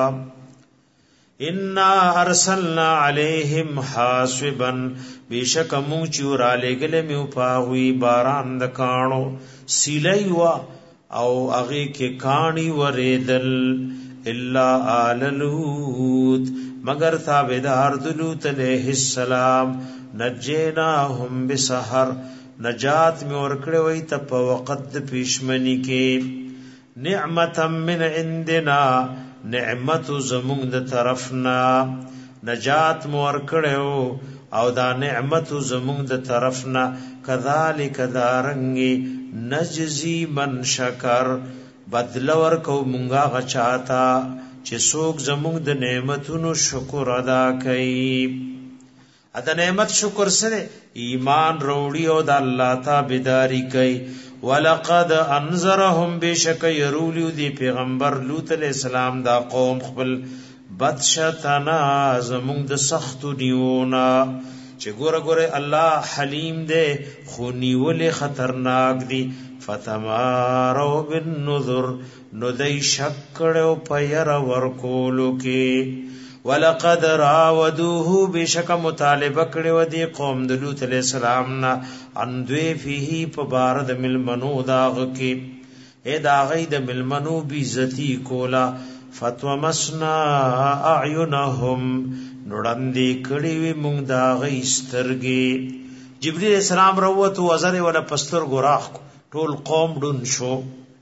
ان ارسلنا علیہم حاصبا بیشک مو چورا لګل میو پاوی باران د کانو سیلیوا او اغه کې کانی وریدل الا آل لوط مگر تابعدار لوط علیہ السلام نجیناهم بسحر نجات می ورکړې وای ته په وخت پښمنی کې نعمتا من عندنا نعمت زمون د طرفنا نجات مو ورکړو او دا نعمت زمون د طرفنا کذالک دارنګي نجزی من شکر بدل ورکو مونږه غچاتا چې څوک زموږ د نعمتونو شکر ادا کوي اته نعمت شکر سره ایمان وروړي او د الله تابعداري کوي ولقد انذرهم بشک يرولو دی پیغمبر لوط علیہ السلام دا قوم خپل بدشتنا زموږ د سختو دیونا چې ګوره ګوره الله حلیم دی خو نیولې خطرناک دی فتمارو بالنذر نو دای شکړو پیر ورکولو کې ولقد راودوه بشک مطالبه کړو دی قوم د لوط علیہ السلام نا ان دوی فيه په بار د ملمنو داغ کې اے داغې د ملمنو بی عزتی کولا فتومسنا اعینهم نړندې کړي وي مونږ داغې سترګې جبرئیل السلام وروت وزر ولا پستر ګراخ ټول قوم ډون شو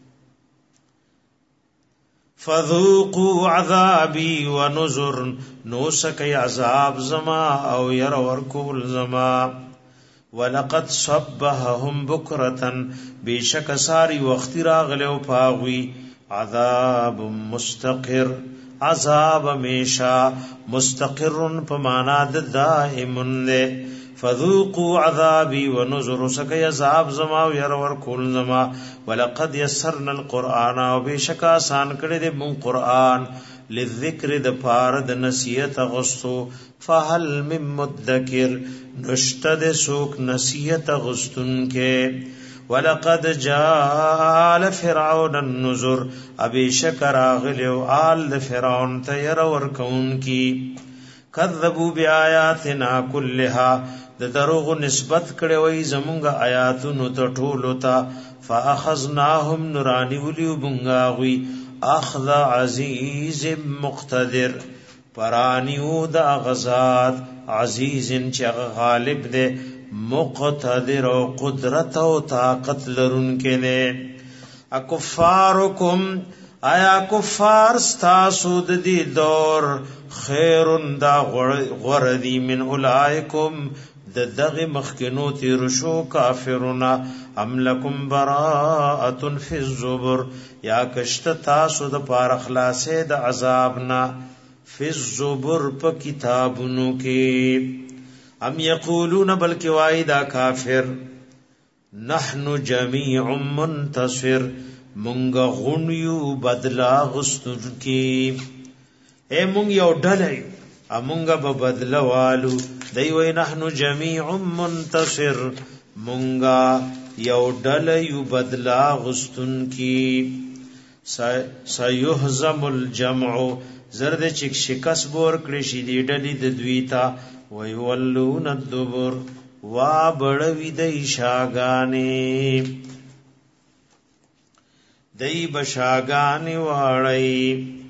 فذوقوا عذابي ونذر نو سکي عذاب زما او ير ورکول زما ولقد صبحهم بكرة بشک ساری وخت راغلو پاغوي عذاب مستقر عذاب میشا مستقر پمانا د دائم له فذوقوا عذابي ونذر سکي عذاب زما او ير ورکول زما ولقد يسرنا القرآن او بشک آسان کړي د مون قرآن للذکر د پار د نصیحت غستو فهل من مدکر نشتد سوک نصیحت غستن کې ولقد جاء فرعون النذر ابي شکر اغلو آل فرعون تیر ورکون کی کذبوا بیااتنا كلها د دروغ نسبت کړي وای زمونږ آیاتونو ته ټولو ته فاخذناهم نورانی ولیو بنگاوی اخذ عزیز مقتدر پرانیو دا غزاد عزیز چې غالب دے مقتدر او قدرت او طاقت لرونکې نه اکفارکم آیا کفار ستاسو د دې دور خیرن دا غردی من اولائکم د دغه مخکنو تیر شو کافرنا ام لکم براءة فی الزبر یا کشت تاسو د پار خلاصه د عذابنا فی الزبر په کتابونو کې ام یقولون بلکی وای دا کافر نحن جمیع منتصر مونږ غونیو بدلا غستون کی اے مونږ یو ډلې امونږ به بدلا والو دی وای نحنو جمیع منتصر مونږ یو ډلې یو بدلا غستون کی سيهزم الجمع زرد چک شکست بور کړي شي دی ډلې د دویتا ويولون الدبر وا بړوي د شاګانې دای بشاگانی واړی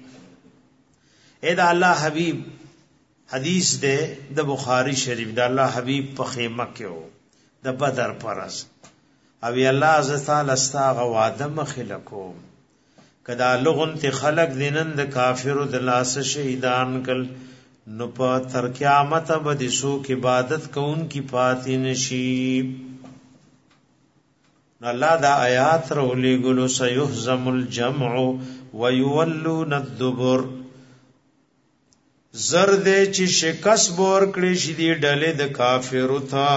اې دا الله حبیب حدیث ده د بخاری شریف د الله حبیب په خیمه کې د بدر پرز او الله عز تعالی استغ وعده مخلکو کدا لغون ته خلق دینن د کافر د لاس شهیدان کل نو په تر قیامت به د سو کې عبادت کون کی پاتې نشي الله دا آیات رولي ګلو سيهزم الجمع ويولون الدبر زرد چې شکست بور کړي شي دی ډلې د کافرو تھا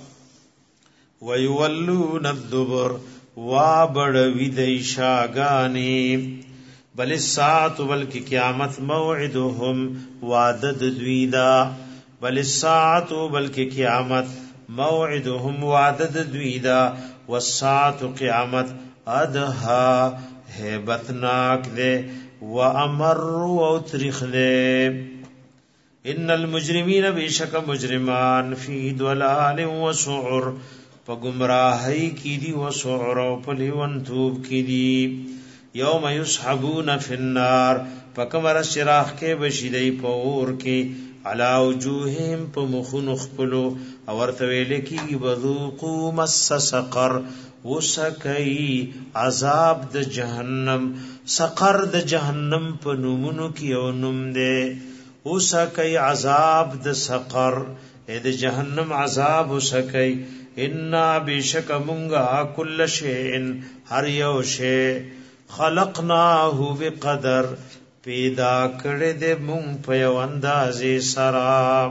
ويولون الدبر وا بړوي د شاګانی بل الساعه بلکی قیامت موعدهم وعدد دویدا بل الساعه بلکی قیامت موعدهم وعدد دویدا والساعه قیامت ادها هیبتناک دے وامر او تاریخ دے ان المجرمین بیشک مجرمان فی ضلال وسعر پگمراہی کی دی وسعر او پلیونتوب کی دی یوم یسحبون فی النار پکمر شراخ کے بشیدی پور کی علا وجوہم پمخن خپلو اورتویل کی بذوقوا مس سقر وسکی عذاب د جهنم سقر د جهنم په نومونو کې او نوم ده وسکی عذاب د سقر د جهنم عذاب وسکی ان بشک مونږه کل شیء هر یو شی خلقناه بقدر پیدا کړه دې مونږ په یو اندازې سره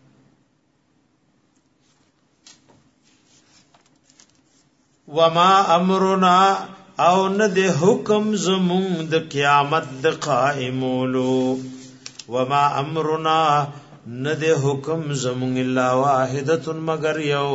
وما امرنا او نه د حکم زمون د قیامت د قائمولو وما امرنا نه د حکم زمون الا واحده مگر یو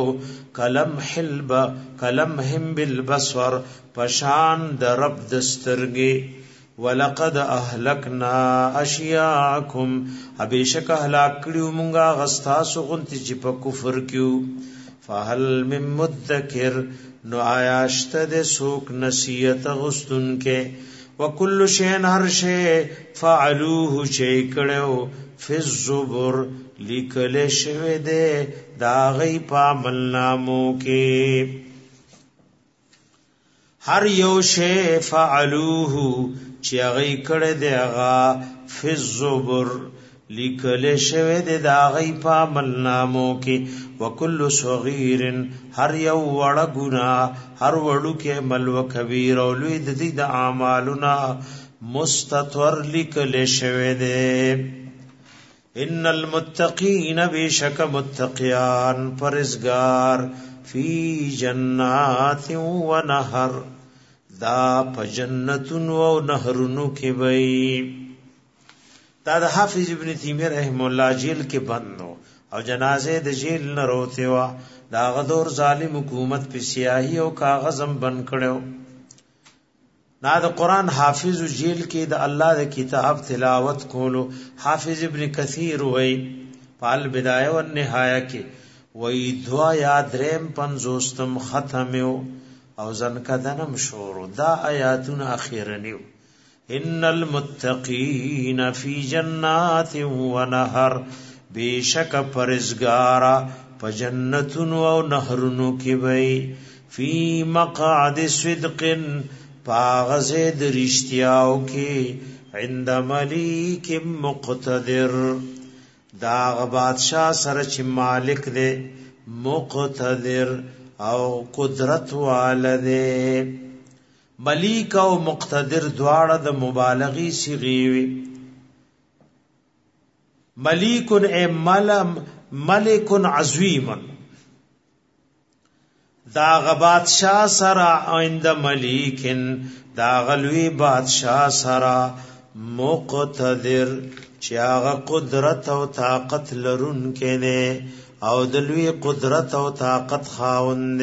کلم هم بالبصر پشان د رب دسترګي ولقد اهلكنا اشياءكم ابيشک هلاک کړو مونږه غستا سغنتی چې په کفر کیو فهل من مدکر نو آیاشت د سوک نصیحت غستن کې وکل شین هر شی فعلوه شی کړو فی الزبر لیکل شوی ده دا غی په عملنامو کې هر یو شی فعلوه چې هغه کړه دی هغه فی الزبر لیکل شوی دی دا غی په عملنامو کې وکل صغیر هر یو وړ ګنا هر وړو کې مل و کبیر او لوی د دې د اعمالنا مستتور لیکل شوی دی ان المتقین بشک متقیان پرزگار فی جنات و نهر دا په جنتونو او نهرونو کې وي دا د حافظ ابن تیمیه رحم الله جیل کې بندو او جنازه د جیل نه روته وا دا غدور ظالم حکومت په سیاهي او کاغذم بند کړو نا د قران حافظ جیل کې د الله د کتاب تلاوت کولو حافظ ابن کثیر وای پال بدایه او نهایه کې وای دعا یاد ریم 50 ختمو او زن کدنم شورو دا آیاتون اخیرنیو ان المتقین فی جنات و نهر بیشک پرزگارا پا جنتون و نهرنو کی بی فی مقعد صدق پاغزه د رښتیاو کې عند ملیک مقتدر دا بادشاہ سره چې مالک دی مقتدر او قدرت والده ملیک او مقتدر دواړه د مبالغی صیغې وي ملیک ملک عظیم دا غ بادشاہ سره عند ملیکن دا غلوی بادشاہ سره مقتدر چې هغه قدرت او طاقت لرون کینه او د لوی قدرت او طاقت خاوند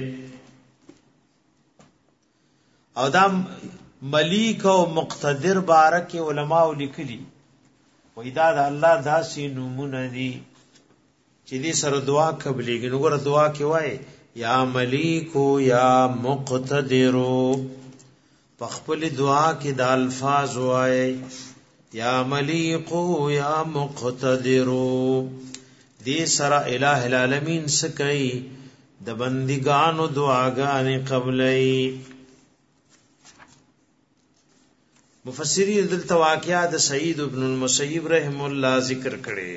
او دا ملیک او مقتدر بارک علماء لیکلي وای دا د الله داسې نومونه دي چې دې سره دعا قبلېږي نو ګره دعا کې وای یا ملیک یا مقتدر په خپل دعا کې د الفاظ وای یا ملیک یا مقتدر دې سره الہ العالمین سکي د بندګانو دعاګانې قبلې مفسرین دلته واقعا د سعید ابن المسیب رحم الله ذکر کړي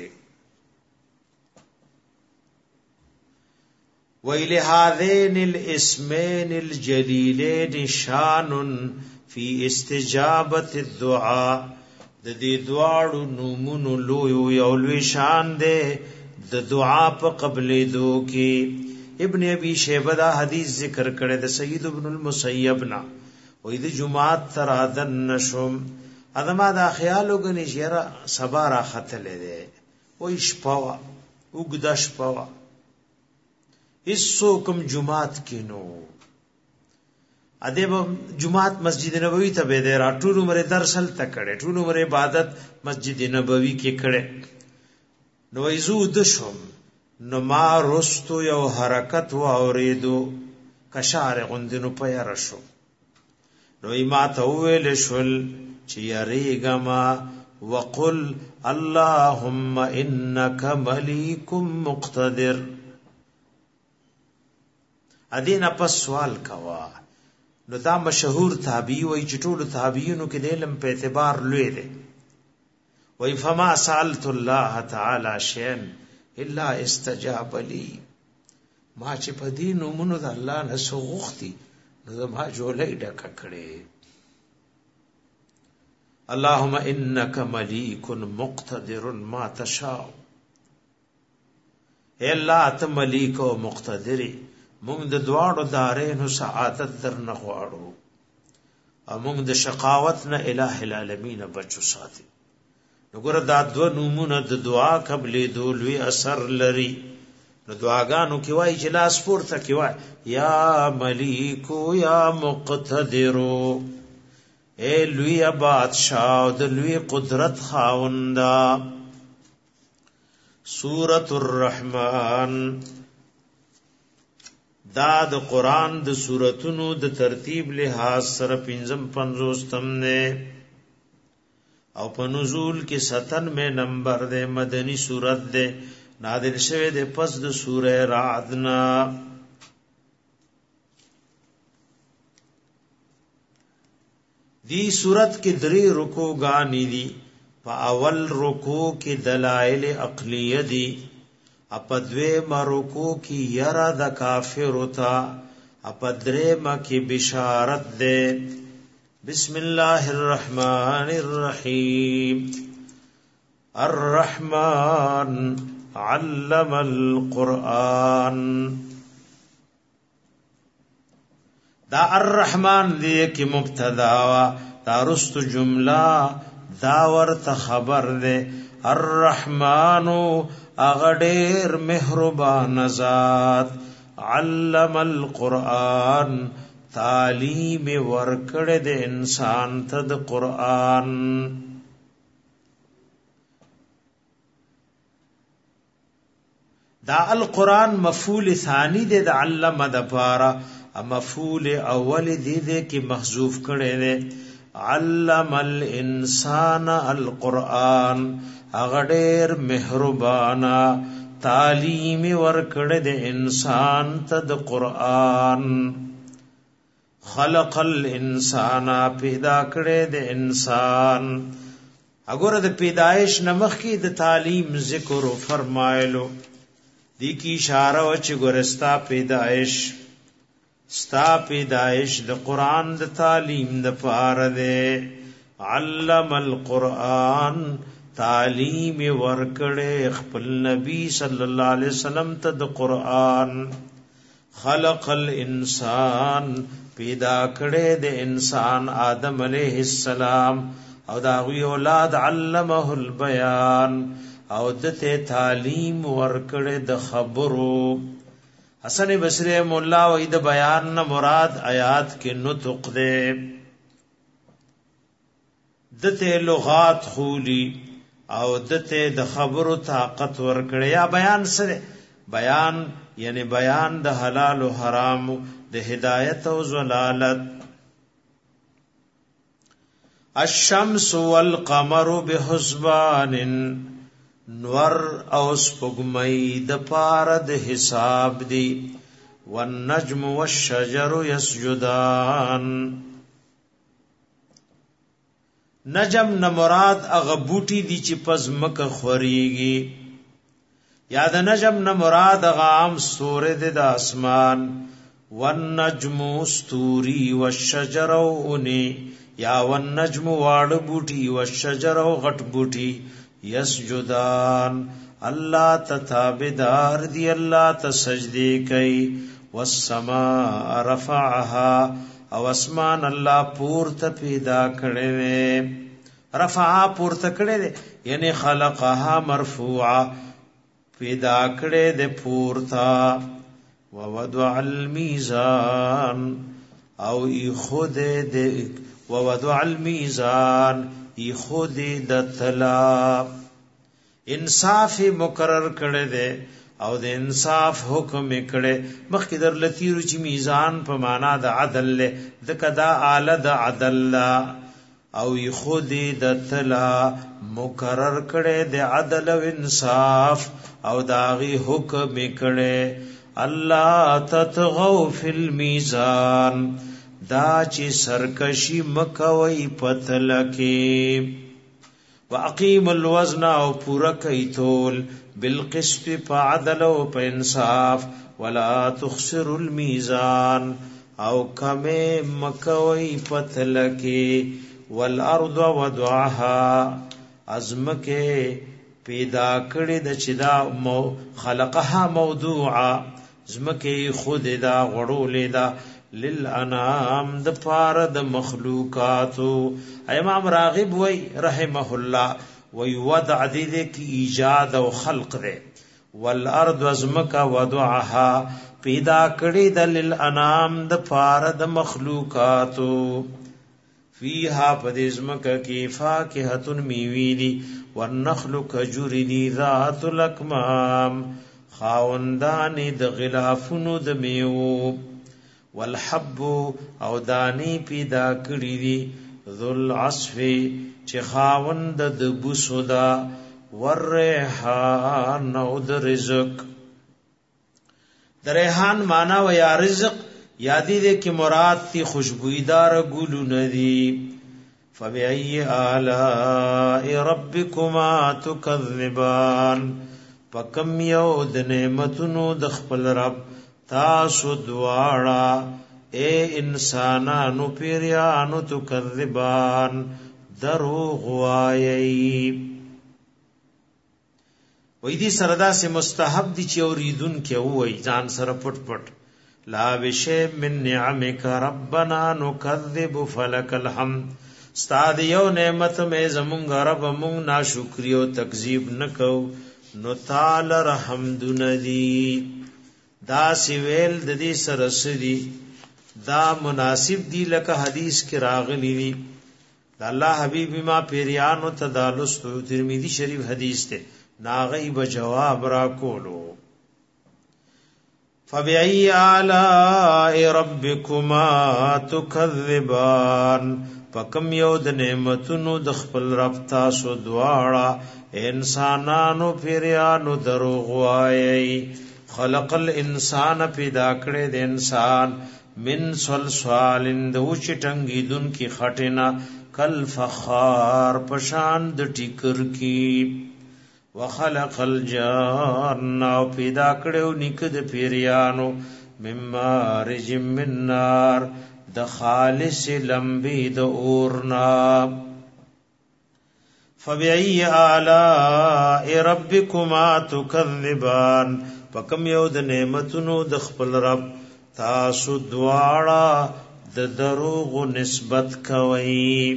ویل هذین الاسمین الجلیلین شان فی استجابت الدعاء د دې دواړو نومونو لوی او لوی شان ده د دعا په قبلېدو کې ابن ابي شيبه دا حدیث ذکر کړي د سعید ابن المسیب نا وې د جمعات تر اذن نشم ادمه دا خیال وګني چې را سبا را خطلې ده وې شپوا وګد شپوا هیڅ کوم جمعات کینو ادب جمعات مسجد نبوی ته به ده را ټول عمر درسل تکړه ټول عمر عبادت مسجد نبوی کې کړه نو ایزو د شم نو ما رستو یو حرکت و اوریدو کشار غندنو پیا رشو نو ما ته ویل شول چې یریګما وقل اللهم انك ملیک مقتدر ادینا پس سوال کوا نو دا مشهور تابعی وای چې ټول تابعینو کې د علم په اعتبار لوی دي وای فما سالت الله تعالی شیئا الا استجاب لي ما چې په دین ومنو د الله نه سوغختي نو ما جوړې ډک کړې اللهم انك ملیک مقتدر ما تشاء الا ته ملیک او مقتدر مونږ د دواړو دارینو سعادت در نه غواړو او مونږ د شقاوت نه الٰه العالمین بچو ساتي وګوره دا دو نومونه د دعا قبلې دولوي اثر لري نو دعاګانو کې وای چې لاس پورته کې وای یا ملیک یا مقتدر اے لوی بادشاہ د لوی قدرت خاوندا سورۃ الرحمن دا د قران د سوراتونو د ترتیب لحاظ سره 55 نه او په نزول کې 97 نمبر ده مدنی سورت ده نازل شوه ده پس د سوره رعد نا دی سورت کې درې رکوع غانې دي په اول رکوع کې دلائل عقلیه دي اپدوی مرکو کی یرا د کافر ہوتا اپدرے مکی بشارت دے بسم اللہ الرحمن الرحیم الرحمن علم القرآن دا الرحمن دی کی مبتدا دا رست جملہ دا ورت خبر دے الرحمنو اغدیر مہربان ذات علم القرآن تعلیم ورکڑ دے انسان تد قرآن دا القرآن مفعول ثانی دے دا علم دا پارا مفعول اول دے کی محذوف کڑے دے علم الانسان القرآن اغدیر مہربانا تعلیم ورکڑ دے انسان تد قرآن خلق الانسان پیدا کړی د انسان. اگر د پیدایش نمخ کی د تعلیم ذکر فرمایلو دی کی اشاره و چې ګورستا پیدایش د قران د تعلیم د پاره ده. علم القرآن تعلیم ورکړې خپل نبی صلی الله علیه وسلم ته د قران. خلق الانسان پیدا کړې د انسان آدم علیہ السلام او دا غوی اولاد علمه البیان او دته تعلیم ورکړې د خبرو. حسن بصری مولا و د بیان نه مراد آیات کې نطق ده، دته لغات خولی او دته د خبرو طاقت ورکړې. یا بیان سره بیان یعنی بیان د حلال او حرام، د هدایت او ضلالت. الشمس والقمر بحسبان نور او سپوږمۍ د پاره د حساب دی. والنجم والشجر يسجدان. نجم نه مراد هغه بوټي دي چې پس مکه خوريږي، یا د نجم نه مراد هغه عام ستوره د اسمان. والنجم استوري والشجر اوني، یا والنجم واړه بوټي والشجر غټ بوټي. یسجدان الله تتابدار دی، الله تسجدی کوي. والسماء رفعها او اسمان الله پورته پیدا کړي. رفعها پورته کړي یعنی خلقها مرفوعه پیدا کړي د پورته. ووضع الميزان او خود د ووضع الميزان خود د طلا. انصاف مقرر کړي دي او د انصاف حکم کړي. مخکې در لتیرو چې میزان په معنا د عدل له د کدا اعلی د عدل او خود د طلا مقرر کړي د عدل او انصاف او داغي حکم کړي. الله تطغوا فی المیزان دا چې سرکشی مکوي پتلکی. واقیم الوزن او پورا کوي تول بالقسط په عدل او په انصاف. ولا تخسر الميزان او کمه مکوي پتلکی. والارض وضعها ازمکه پیدا کړي د چدا خلقها موضوعا زمکه خود دا غړولې دا للانام د پاره د مخلوقاتو. امام راغب وی رحمه الله وی وضع دې کی ایجاد او خلق دې. والارض ازمکا وضعها پیدا کړي د للانام د پاره د مخلوقاتو. فیها پدیزمکا کی فاکهتن میویلی والنخل کجوری ذات الاکمام خاوندانی د غلافونو د میوه. والحب او دانی پیدا کړی دی ذل عصف چې خاوند د بوسو دا. والریحان او د رزق. د ریحان معنا و یا رزق یادی دې کې مراد تی خوشبویدار ګلو ندی. فبأي آلاء ربكما تكذبان پکم یو د نعمتونو د خپل رب تاسو دواړه اے انسانانو پیریانو تکذبان دروغ وایي. وې دې سردا سے مستحب دي چې اوریدون کې وای ځان سره پټ پټ. لا بشی من نعمک ربنا نکذب فلک الحمد. استاد یو نعمت مې زمونږ رب مونږ ناشکری او تکذیب نکو نو تعالی الحمد ندی. دا سویل د دې سره سدي دا مناسب دی لکه حدیث کې راغلی دی. دا الله حبیب ما پیریانو تدالستو ترمذی شریف حدیث ته ناغی به جواب را کولو. فبأي آلاء ربكما تكذبان پکم یو د نعمتونو د خپل رب تاسو دواړه انسانانو پیریانو دروغ وایي. خلق الانسان پیدا کړی د انسان من صلصال دوچ ټنګیدون کی خټینا کل فخار پشان د ټیکر کی وخلق الجان او پیدا کړو نکد پیریانو مما رجم من نار د خالص لمبی د اورنا فبأي آلاء ربكما تكذبان پکم یو د نعمتونو د خپل رب تاسو دواړه د دروغ نسبت کوي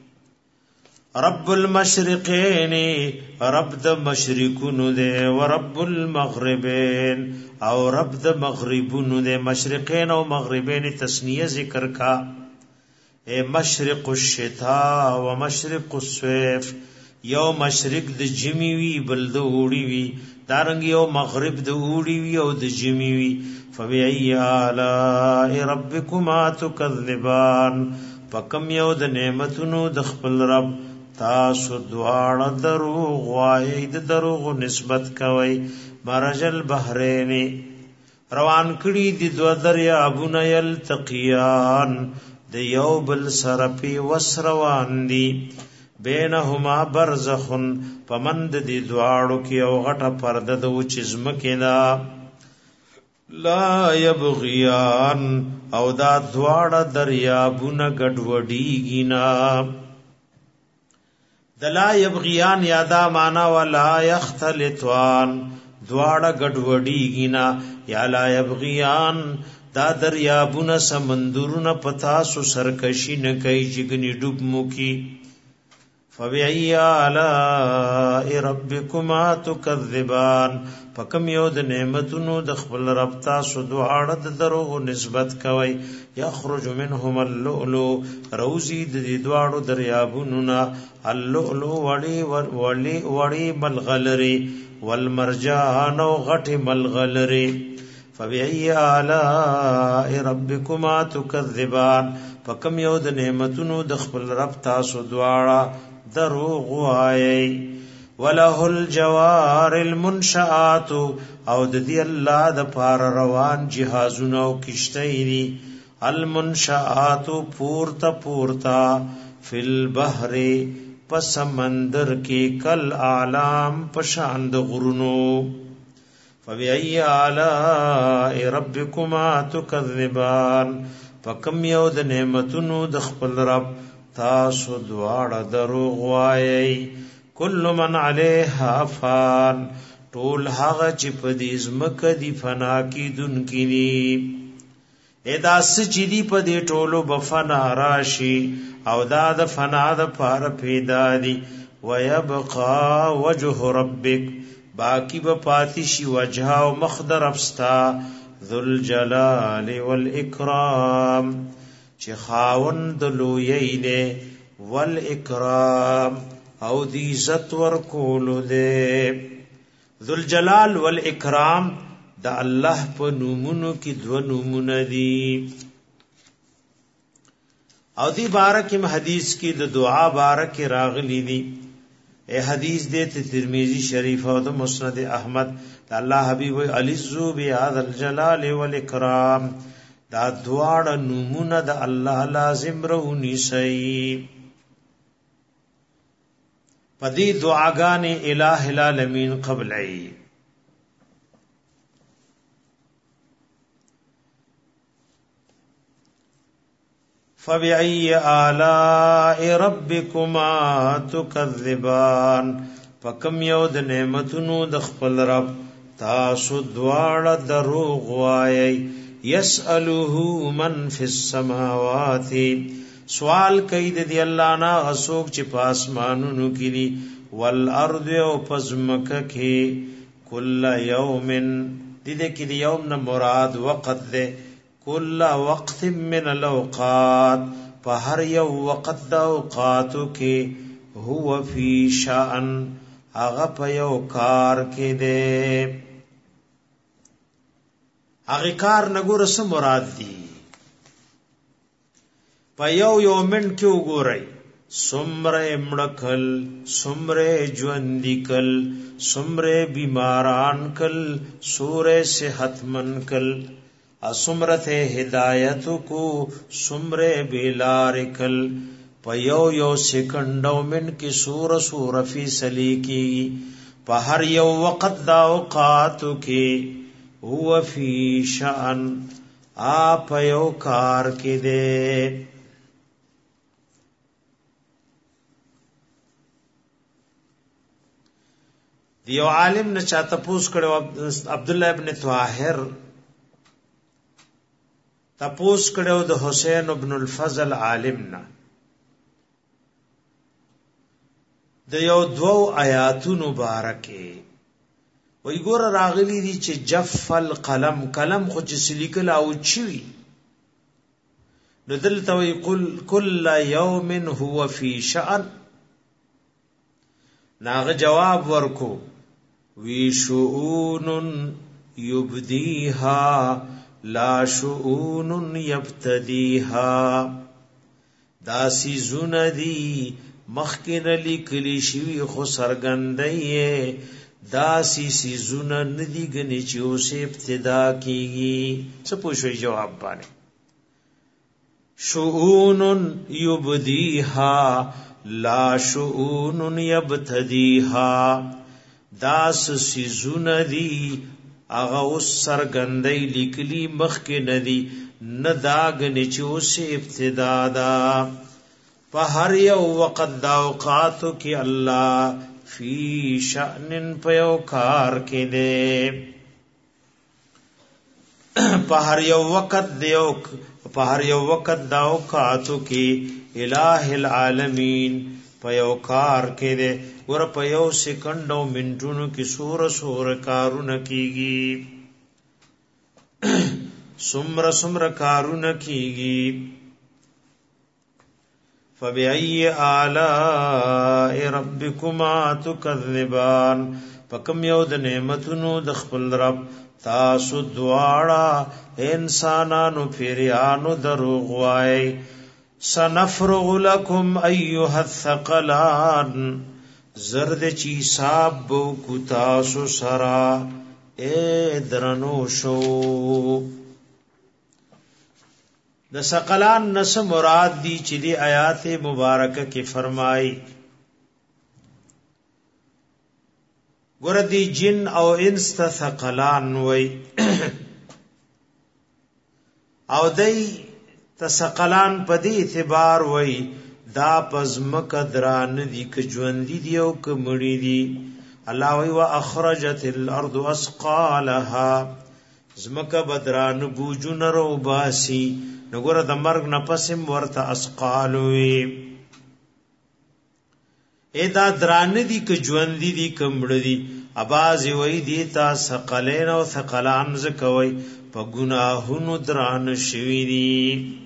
رب المشرقین رب د مشرقونو دے و رب المغربین او رب د مغربونو دے مشرقین او مغربین تسنیه ذکر کا اے مشرق الشتاء و مشرق الصيف یو مشرق د جمی وی بل د اوړی وی دارنګ یو مغرب د اوړی وی او د جمی وی فبأي آلاء ربكما تكذبان پکم یو د نعمتونو د خپل رب تاسو دواړه دروغ وایي د دروغ نسبت کوي مرج البحرین روان کړي د دو دریابونه یلتقیان د یو بل سره پی وسروان دي بینهما برزخن پمند دی دواړو کې او غټه پرده د وچزم کې دا لا یبغیان او دا دواړه دریابونه ګډوډیږي نه د لا یبغیان یادا معنا ولا یختلطوان دواړه ګډوډیږي نه یا لا یبغیان دا دریابونه سمندرونه پتا سو سرکشی نه کوي جګنی ډوب مو کی فبأي آلاء ربكما تكذبان پکم یو د نعمتونو د خپل رب تاسو دواړه د دروغ نسبت کوي یخرج منهم اللؤلؤ روزی د دواړو دریابونو نا اللؤلؤ وړي ملغلري والمرجان او غټ ملغلري فبأي آلاء ربكما تكذبان پکم یو د نعمتونو د خپل رب تاسو دواړه دروغ وایي وله الجوار المنشآت او د دې الله د پار روان جهازونو او کشتۍ دي المنشآت پورتا فل بحر پس سمندر کې کل اعلام پشاند غرونو فبأي آلاء ربكما تكذبان پکم یو د نعمتونو د خپل رب تاسو دواړه دروغ وایي کل من علیها فان ټول هغه چې په دې ځمکه دی فنا کیدونکي دي ادا سچې دی په دې ټولو بفنا راشي او دا د فنا د پار پیدا دي ويبقى وجه ربک باقی به پاتې شي وجه او مخدر افستا ذل جلال والاکرام چې خاوند لوی دی والاکرام او دی عزت ور کولو دی ذل جلال والاکرام د الله په نومونو کې دو نومونه دي او دی بارکه حدیث کې د دعا بارکه راغلی دي اے حدیث دے ترمذی شریف او د مسند احمد الله حبیب علی ذو بهذا الجلال والاکرام دا دواړه نومونه د الله لازم رونی سي پدی دعاګانې الٰه العالمین قبلای فبأي آلاء ربكما تكذبان پکم یو د نعمتونو د خپل رب تاسو دواړه دروغ وایي یسألوه من فی السماوات سوال کوي د دی الله نه اسوک چې پاسمانونو کې دي والارض او پزمکه کې کل یوم دې کې دی یوم نه مراد وقت ده کل وقت من الاوقات په هر یو وقت د اوقاتو کې هو فی شأن هغه په یو کار کې ده هغه کار نګور سم مراد دي په یو من کې وګورئ سمره مړکل سمره ژوندکل سمره بیماران کل سوره صحت من کل اسمرت هدایت کو سمره بلارکل پیو یو سکنڈو من کی سور فی سلی کی پہر یو وقت دا اوقاتو کی هو فی شأن آپ یو کار کی دے. دیو عالم نے چا تپوس کړو عبداللہ ابن طاهر تپوس کړو د حسین ابن الفضل عالم نا د یو دو آیاتونو بارکه وی ګور راغلی دي چې جف القلم قلم خو چې سلیکل او چوي نو دلته وی قل کل یوم هو فی شأن ناغه جواب ورکو وی شؤون یبدیها لا شؤون یبتدیها داسی زندی مخکن لیکلی شوی خو سرګندای داسی سی زونه ندی گنی چې اوس ابتدا کیږي. څه پوښوي جواب باندې شؤون یبدیها لا شؤون یبتدیها داس سی زونه دی اغه اوس سرګندای لیکلی مخکې ندی نداګنی چې اوس ابتدا دا په هر یو وخت دا اوقاتو کې الله فی شأن پیو کار کې دے په هر یو وخت دیو په هر یو وخت دا اوقاتو کې الہ العالمین پیو کار کې دے ور په یو سکند او منټونو کې سور کارونه کیږي سمر کارونه کیږي. فبأي آلاء ربكما تكذبان پکم یو د نعمتونو د خپل رب تاسو دواړه انسانانو پیریانو دروغ وای. سنفرغ لكم ايها الثقلان زرد چی صاحب بو کو تاسو سرا اے درنو شو. د ثقلان نس مراد دی چې دی آیات مبارکه کې فرمای ګور دی جن او انس ثقلان وای او دای ثقلان په دې اعتبار وای دا پزمک دران دی ک ژوند دی او ک مړی دی. الله وای واخرجت الارض اسقالها زمک بدران بوجن رو باسی نګور د مرګ نفسم ورته اسقال وی ادا دران دی ک ژوند دی کمړ دی اباز وی دی تا ثقلین او ثقلان ز کوي په ګناهونو دران شوی دی.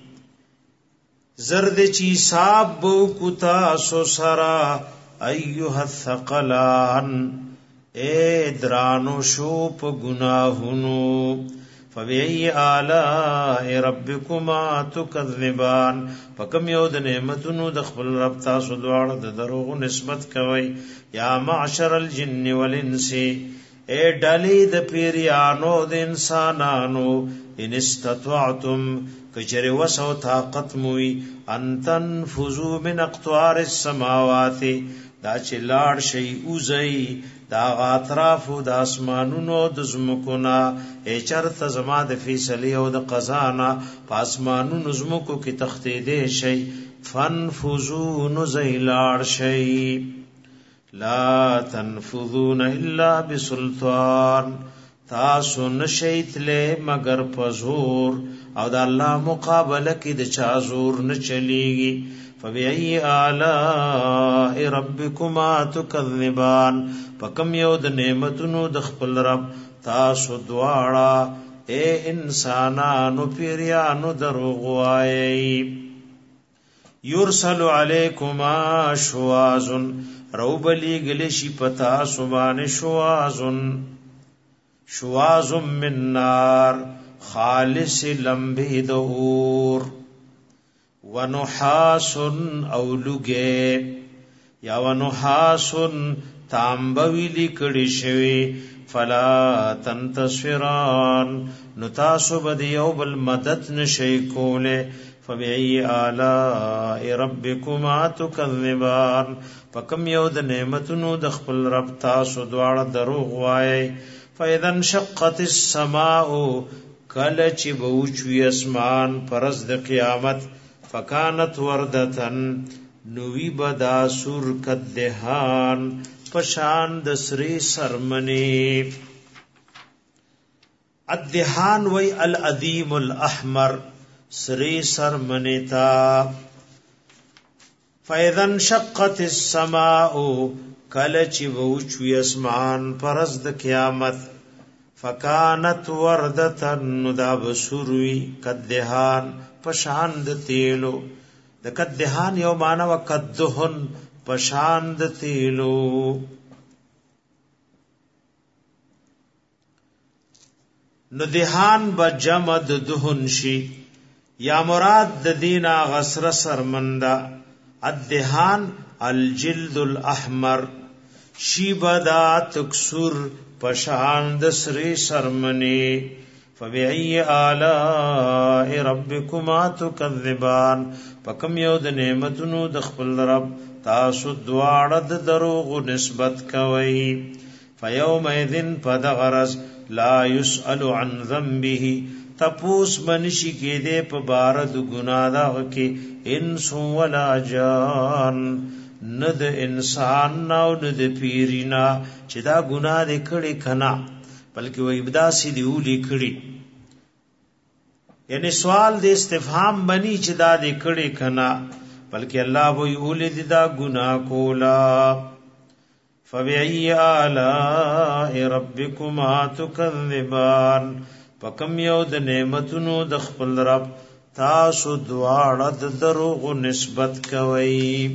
زرد چی صاحب بو کتا سو سرا ایها الثقلان اے درانو شو په ګناهونو. فبأي آلاء ربكما تكذبان پکم یو د نعمتونو د خپل رب تاسو دواړه د دروغ نسبت کوي. یا معشر الجن والانس اے ډلې د پیریانو د انسانانو ان استطعتم کچره وسو طاقت موي ان تنفذوا من اقطار السماوات دا چې لاړ شي اوزي دا اطراف د اسمانونو د زمکونا چرته زما د فیصله او د قضا نه پاسمانونو زمکو کې تختې دې شي فنفذوا نزیلار شي لا تنفذون الا بسلطان تاسو نشیت له مگر پزور او د الله مقابله کې د چا زور نه چلیږي. فبأي آلاء ربكما تكذبان پکم یو د نعمتونو د خپل رب تاسو دواړه اے انسانانو پیریانو دروغ وایي. یرسل علیکما شواظ روبلی گلشی پتا سبان شواظ من نار خالص لمبی دور ونحاس اولوگے یا ونحاس تامبوی لیکړی شوی فلا تنتصران نو تاسو به یو بل مدد نشئ کوله فبأي آلاء ربكما تكذبان فكم یو د نعمتونو د خپل رب تاسو دواړه دروغ وایي فاذا انشقت السماء کله چې بوچوي اسمان پرز د قیامت فکانت وردتن نوی بدا سور کدهان پشان د سری سرمنی الدهان وی الادیم الاحمر سری سرمنیتا فاذا انشقت السماء کلچ ووچوی اسمان پرز د قیامت فکانت وردتن دا بسروی کدهان پشان د تیلو د کدهان یو معنی وکدهن پشان د تیلو نو دهان بجمع د دهن شي یا مراد د دینا غسر سرمندا الدهان الجلد الاحمر شی بدا تکسر پشان د سری سرمنی فبأي آلاء ربكما تكذبان پکم یو د نعمتونو د خپل رب تاسو دواړه د دروغ نسبت کوي فیومئذ فدغرز لا يسأل عن ذنبه تپوس منشی کې دې په بار د ګناه دا کې انس ولا جان ند انسان نو ند پیرینا چې دا ګناه دې کړي کنا بلکې و ابدا سي دی ولي کړي یعنی سوال د استفهام بني چې دا دې کړي کنا بلکې الله وی ولید دا ګناه کولا فبأي آلاء ربكما تكذبان پکم یو د نعمتونو د خپل رب تاسو دواړه د دروغ نسبت کوي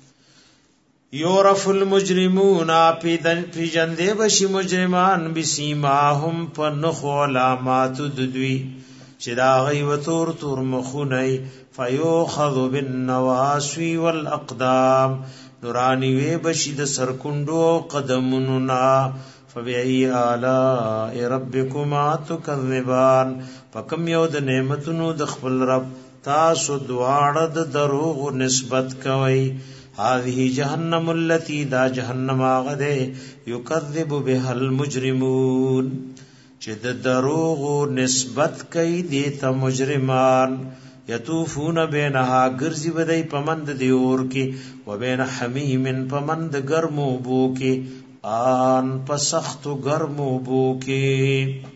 یورف المجرمون پی جندې بشي مجرمان بسیماهم پنخ علامات ددوی چې دا غي وتور تور مخونی فیوخذ بالنواصی والاقدام نورانی وی بشي د سرکندو قدمونو نا فبأي آلاء ربكما تكذبان پکم یو د نعمتونو د خپل رب تاسو دواړه د دروغ نسبت کوي هذه جهنم التي دا جهنم هغه ده يكذب بها المجرمون چې د دروغ نسبت کوي د ته مجرمان یطوفون بینها گرزی بدای پمند دی اور کې و بین حمیم پمند گرمو بو کې آن پسخت گرمو بو کې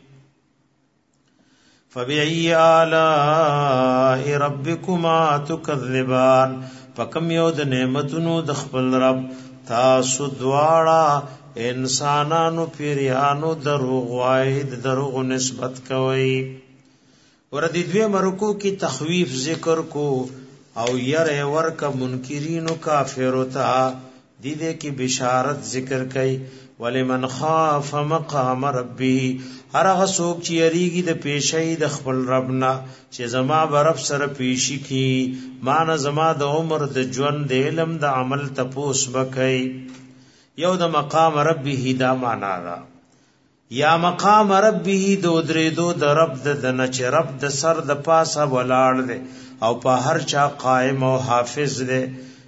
فبأي آلاء ربكما تكذبان پکم یو د نعمتونو د خپل رب تاسو دواړه انسانانو پیریانو دروغ وای د دروغ نسبت کوي وردی دوی مرکو کی تخویف ذکر کو او یره ورک منکرینو کافرو تا دیده کی بشارت ذکر کئی ولمن خاف مقام ربی هرغه څوک چې یریږي د پیشۍ د خپل ربنا چې زما برب سره پیشي کی مان زما د عمر د ژوند د علم د عمل تپوس بکئی یو د مقام ربی دا معنا دا یا مقام ربه دو درې دو د رب د نچ رب د سر د پاسه ولاړ دے او په هر چا قائم او حافظ دے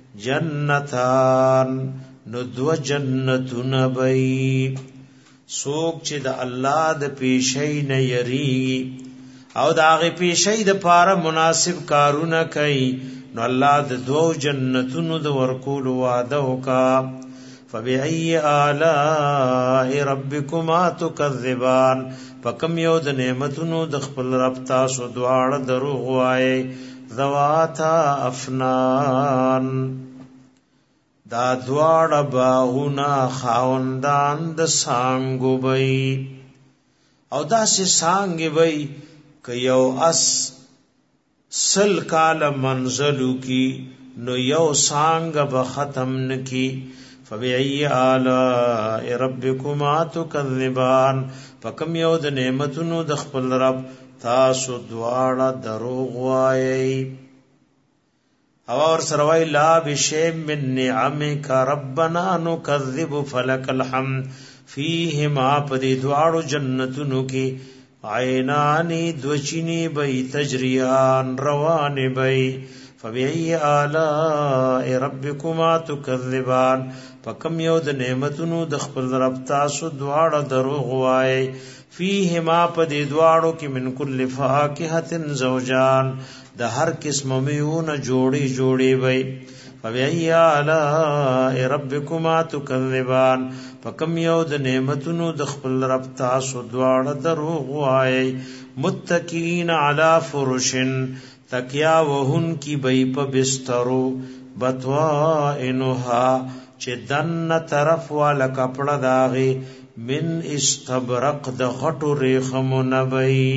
جنتان نو دو جنتون بئی سوک چې د الله د پیشی نه یری او د هغه پیشی د پاره مناسب کارونه کوي نو الله د دو جنتونو د ورکول وعده وکا فبأي آلاء ربكما تكذبان پکم یو د نعمتونو د خپل رب تاسو دواړه دروغ وایي ذواتا افنان دا دواړه باغونه خاوندان د سانګو بئی او دا سه سانګي بئی ک یو اس سل کال منزلو کی نو یو سانګ به ختم نکی فبأي آلاء ربكما تكذبان پکم یو د نعمتونو د خپل رب تاسو دواړه دروغ وایي او اور سروای لا بشیء من نعمک ربنا نکذب فلک الحمد فیهما پدی دواړو جنتونو کې عینانی دوچینی بی تجریان روان بی فبئی آلاء ربکما تکذبان پکم یو د نعمتونو د خپل رب تاسو دواړه دروغ وای فیهما پدی دواړو کې من کل فاکهه زوجان د هر قسم میونه جوړی جوړی وای فبئی آلاء ربکما تکذبان پکم یو د نعمتونو د خپل رب تاسو دواړه دروغ وای متکین علی فرشن تکیا وهن کی بی په بسترو بطوائنها چې دن طرف والا کپڑا داغي من استبرق د غټو ریخمو نبی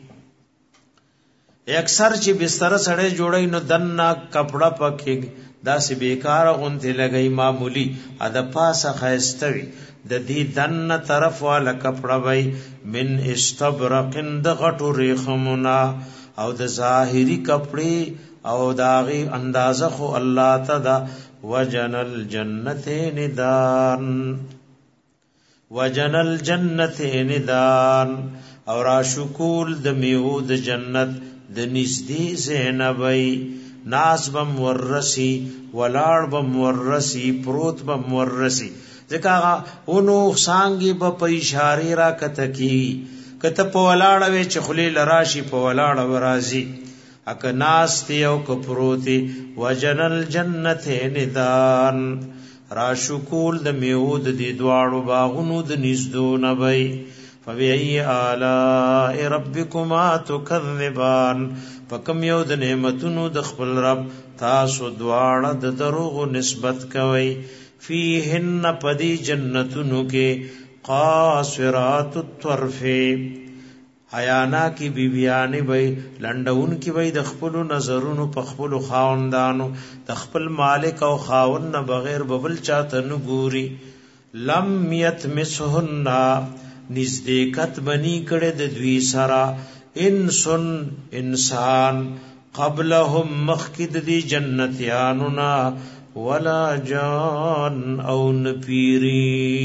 اکثر چې بستر سړی جوړی نو دن کپڑا پکې داسې بیکار غونته لګی معمولی ا د پاسه خاستوي د دې دن طرف والا کپڑا وای من استبرقن د غټو ریخمنا او د ظاهری کپڑے او داغي اندازه خو الله تعالی وجنل جنتین دان وجنل جنتین دان اور اشکول د میو د جنت د نږدې زینبی ناس بم ورسی ولاړ بم ورسی پروت بم ورسی ځکه اونو سانګي په اشاره را کتکی کته په ولاړ وی چې خلی لراشي په ولاړ ورازي اک ناس تی او کپروتی وجنل جنتین دان راشکول د میود دی دواړو باغونو د نږدو نبی فبئی آلاء ربکما تکذبان پکم یو د نعمتونو د خپل رب تاسو دواړه د دروغ نسبت کوي فیهن پدی جنتونو کې قاصرات الطرف حیانا کی بیبیانی بی لندون کی بی د خپل نظرونو په خپل خاوندانو د خپل مالک او خاوند بغیر ببل چاته نه ګوري لم یتمسهن نزدېکت بنی کړه د دوی سرا انسن انسان قبلهم مخکد دی جنتیانونا ولا جان او نپیری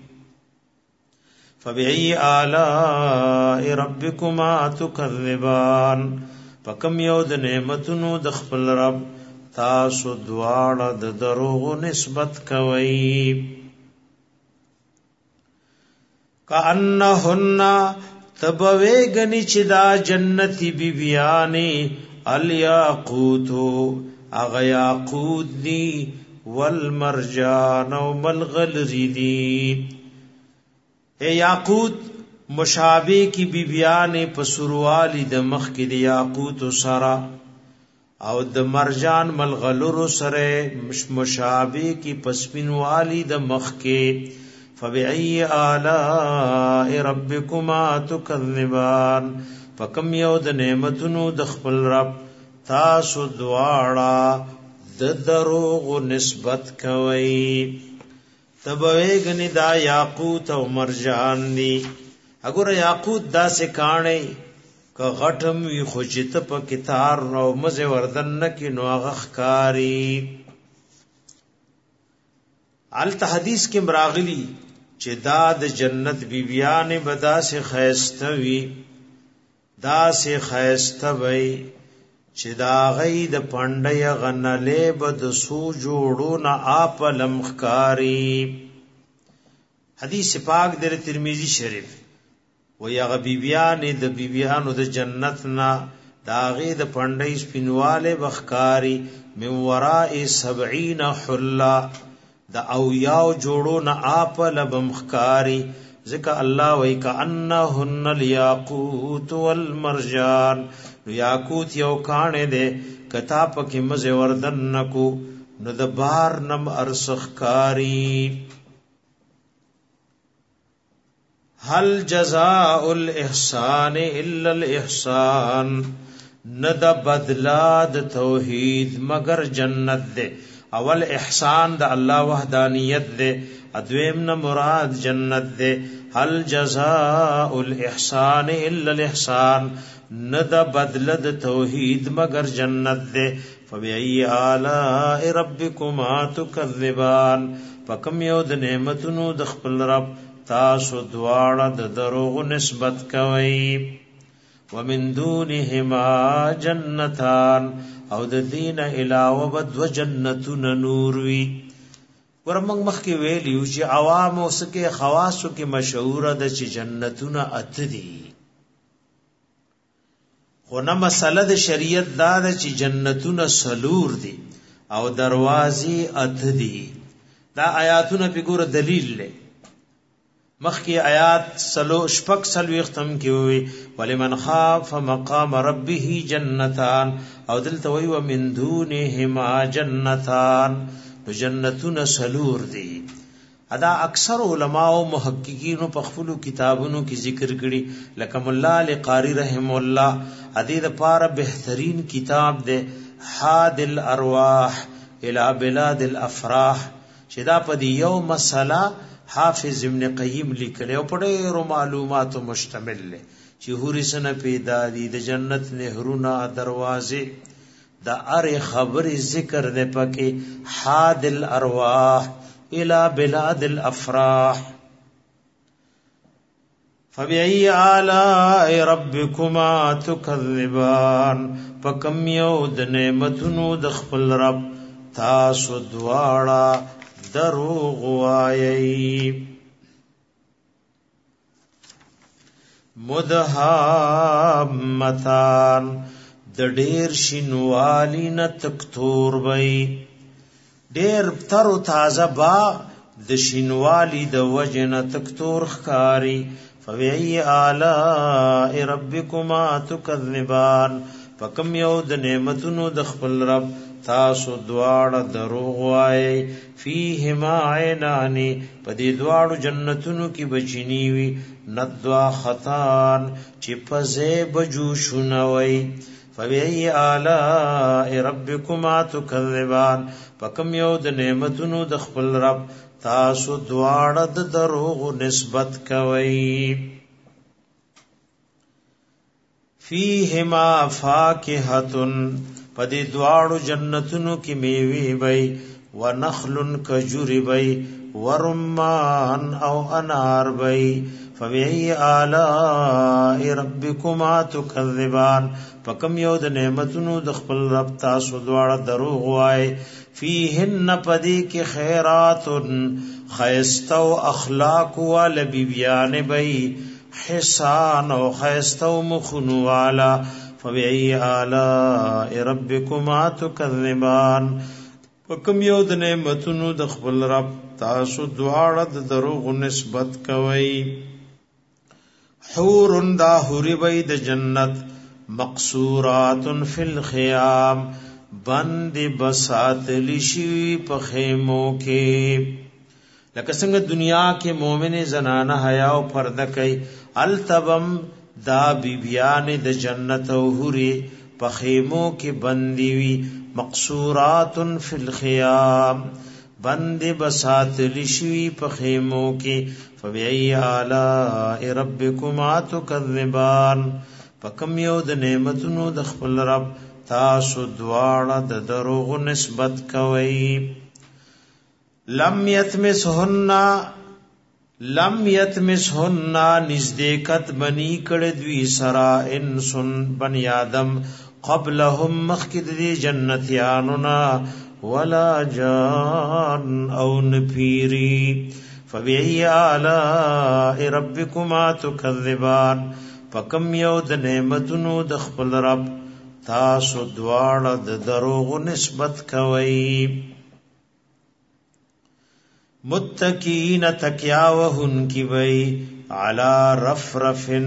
فبئی آلاء ربکما تکذبان پکم یو د نعمتونو د خپل رب تاسو دواړه د دروغ نسبت کوي کأنهن تبویگنی چی دا جنتی بیبیانی الیاقوتو اغا یاقوت دی والمرجان و ملغلری دی اے یاقوت مشابه کی بیبیانی پسروالی د مخ کی دی یاقوت سرا او د مرجان ملغلر سره مشابه کی پسپینوالی د مخ کی فبئی آلاء ربکما تکذبان فکم یو د نعمتونو د خپل رب تاسو دواړه د دروغ نسبت کوي تبویگنی دا یاقوت او مرجان دی اگر یاقوت دا سکانه که غټم وی خوشت په کتار او مزه وردن نکی نو غخکاری الته حدیث کې مراغلی چې دا د جنت بیبیان بدا سے خیستوی دا سے خیستوی چې دا غي د پندای غنلې بد سو جوړو نه اپ لمخکاری حدیث پاک در ترمذی شریف و یا بیبیان د بیبیانو د جنت نا دا غي د پندای سپینواله بخکاری من وراء 70 حلا د او یاو جوړو نه اپ لبمخکاری ذکر الله وای کأنهن الیاقوت والمرجان نو یاقوت یو کانه دے کتا پکې مزه وردن نکو نو د بار نم ارسخکاری هل جزاء الاحسان الا الاحسان ند بدلا د توحید مگر جنت دے اول احسان د الله وحدانیت دے ادویم نہ مراد جنت دے هل جزاء الاحسان الا الاحسان ند بدل د توحید مگر جنت دے فبأي آلاء ربكما تكذبان پکم یو د نعمتونو د خپل رب تاسو دواړه د دروغ نسبت کوي. ومن دونهما جنتان او د دین علاوه بدو جنتون نور وی. ورمنګ مخکې ویلیو چې عوام اوسکه خواصو کې مشهور ده چې جنتون اتدي، خو نه مسله د شریعت دا ده چې جنتون سلور دي او دروازې اتدي. دا آیاتونه په ګوره دلیل لري. مخکی آیات شپږ ختم کی وی ولمن خاف مقام ربه جنتان او دلته وی ومن دونهما جنتان، جنتون سلور دی. ادا اکثر علما او محققین په خپل کتابونو کې ذکر کړي، لکه مولا علی قاری رحم الله ادي د پاره بهترین کتاب دی حاد الارواح الى بلاد الافراح، چې دا په یو مسله حافظ ابن قیم لیکلی او په ډېرو معلوماتو مشتمل دی چې هوري سنه پیدا دي د جنت نهرونه دروازې د اره خبرې ذکر دی پکې حاد الارواح الى بلاد الافراح. فبأي آلاء ربكما تكذبان پکم یو د نعمتونو د خپل رب تاسو دواړه دروغ وایي. مدهامتان د ډیر شینوالی نه تکتور وي، ډیر تر او تازه با د شینوالی د وجنه تکتور ښکاری. فبأي آلاء ربكما تكذبان پکم یو د نعمتونو د خپل رب تاسو دواړه دروغ وایي. فیهما عینان پدې دواړو جنتونو کې بچینی وي ندوا خطان چې پزې بجو شنوي. فبأي آلاء ربكما تكذبان پکم یو د نعمتونو د خپل رب تاسو دواړه د دروغ نسبت کوي. فیهما فاکهتن پدې دواړو جنتونو کې میوه وي ونخل کجوری وي ورمان او انار وي. فبأي آلاء ربكما تكذبان پکم یو د نعمتونو د خپل رب تاسو دواړه دروغ وای. فیهن پدې کې خیرات خیستو اخلاق وال بیبیان بی حسان او خیستو مخنو والا. فبأي آلاء ربكما تكذبان پکم یو د نعمتونو د خپل رب تاسو دواړه د دروغ نسبت کوي. حور دا حوری بی د جنت مقصورات فی الخیام بند بسات لشی په خیمو کې، لکه څنګه دنیا کې مومن زنانه حیا او پرده کوي التبم دا بیبیان د جنت او حوری په خیمو کې بندي وی. مقصورات فی الخیام بند بسات لشی په خیمو کې. فبأي آلاء ربكما تكذبان پکم یو د نعمتونو د خپل رب تاسو دواړه د دروغ نسبت کوي. لم یتمسهن نزدېکت بنی کړه دوی سرا انسن بنی آدم قبلهم مخکد دی جنتیانونا ولا جان او نپیری. فبأي آلاء ربكما تكذبان پکم یو د نعمتونو د خپل رب تاسو دواړه د دروغ نسبت کوي. متکین تکیا وهن کی وی علی رفرفن.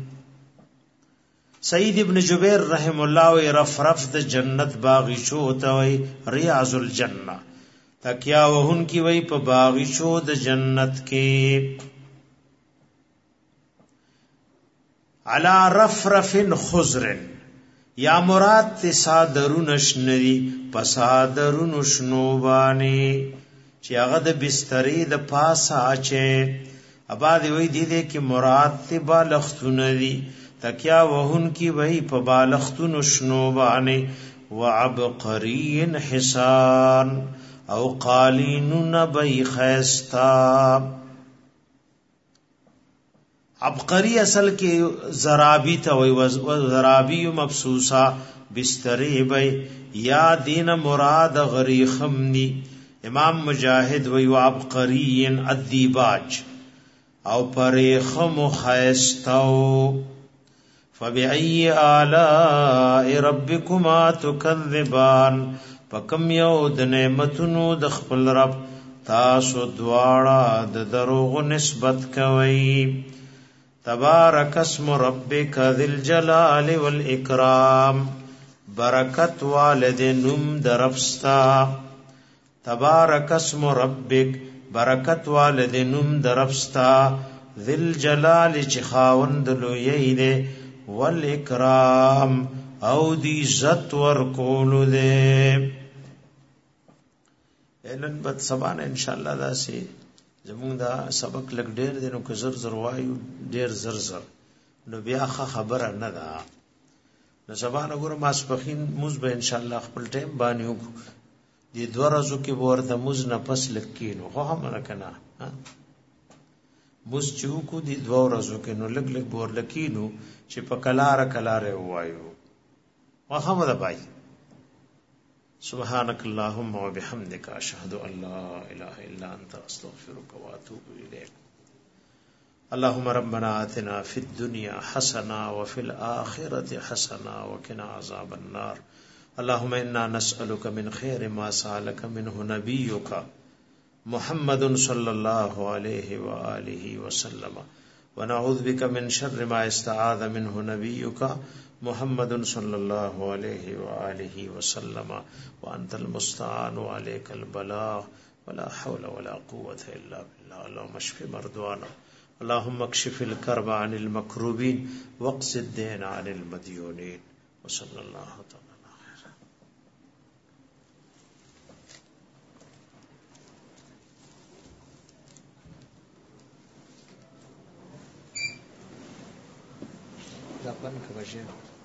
سید ابن جبیر رحم الله و رفرف د جنت باغچو ته وی ریاض الجنه. تکیا وهن کی وی په باغچو د جنت کې. علی رفرفن خضرن یا مراد تی صادرون شنری پسادرون شنوبانی چی اغا دا بستری دا پاسا چه ابا دی وی دیده که مراد تی بالختون دی تکیا وهن کی وی پا بالختون شنوبانی وعبقری حسان او قالینون بی خیستا. عبقری اصل کې زرابی ته وی زرابی مبسوسا بستری بی یا دین مراد غریخمنی. امام مجاہد وی عبقری الدیباج او پریخم خیستو. فبأي آلاء ربكما تكذبان پکم یو د نعمتونو د خپل رب تاسو دواړه د دروغ نسبت کوي. تبارک اسم ربک ذل جلال والاکرام برکت والد نم درفستا. تبارک اسم ربک برکت والد نم درفستا. ذل جلال چ خاوند لوی دی والاکرام او دی عزت ورکول دے. نن بد سبانه ان شاء الله دا سي زموږ دا سبق لګ ډیر دینو که زر زر وایو ډیر زر زر نو بیا خبره نه ده. نو سبانه ګور ماسپخین موږ به ان شاء الله خپل ټیم باندې وکړو. دې دوه ورځو کې ورته موږ نه پس لکینو خو هم نه کنه موږ چې کو دې دوه ورځو کې نو لګ لګ بور لکینو چې په کلاره وایو وخمه بای. سبحانك اللهم وبحمدك اشهد ان لا اله الا انت استغفرك واتوب اليك. اللهم ربنا آتنا في الدنيا حسنه وفي الاخره حسنه وقنا عذاب النار. اللهم انا نسالك من خير ما سالك منه نبيك محمد صلى الله عليه واله وسلم ونعوذ بك من شر ما استعاذ منه نبيك محمد صلى الله عليه وآله وسلم وأنت المستعان وعليك البلاغ ولا حول ولا قوة إلا بالله. اللهم اشف مرضانا اللهم اكشف الكرب عن المكروبين واقض الدين عن المديونين وصلى الله تعالى. Zapan ke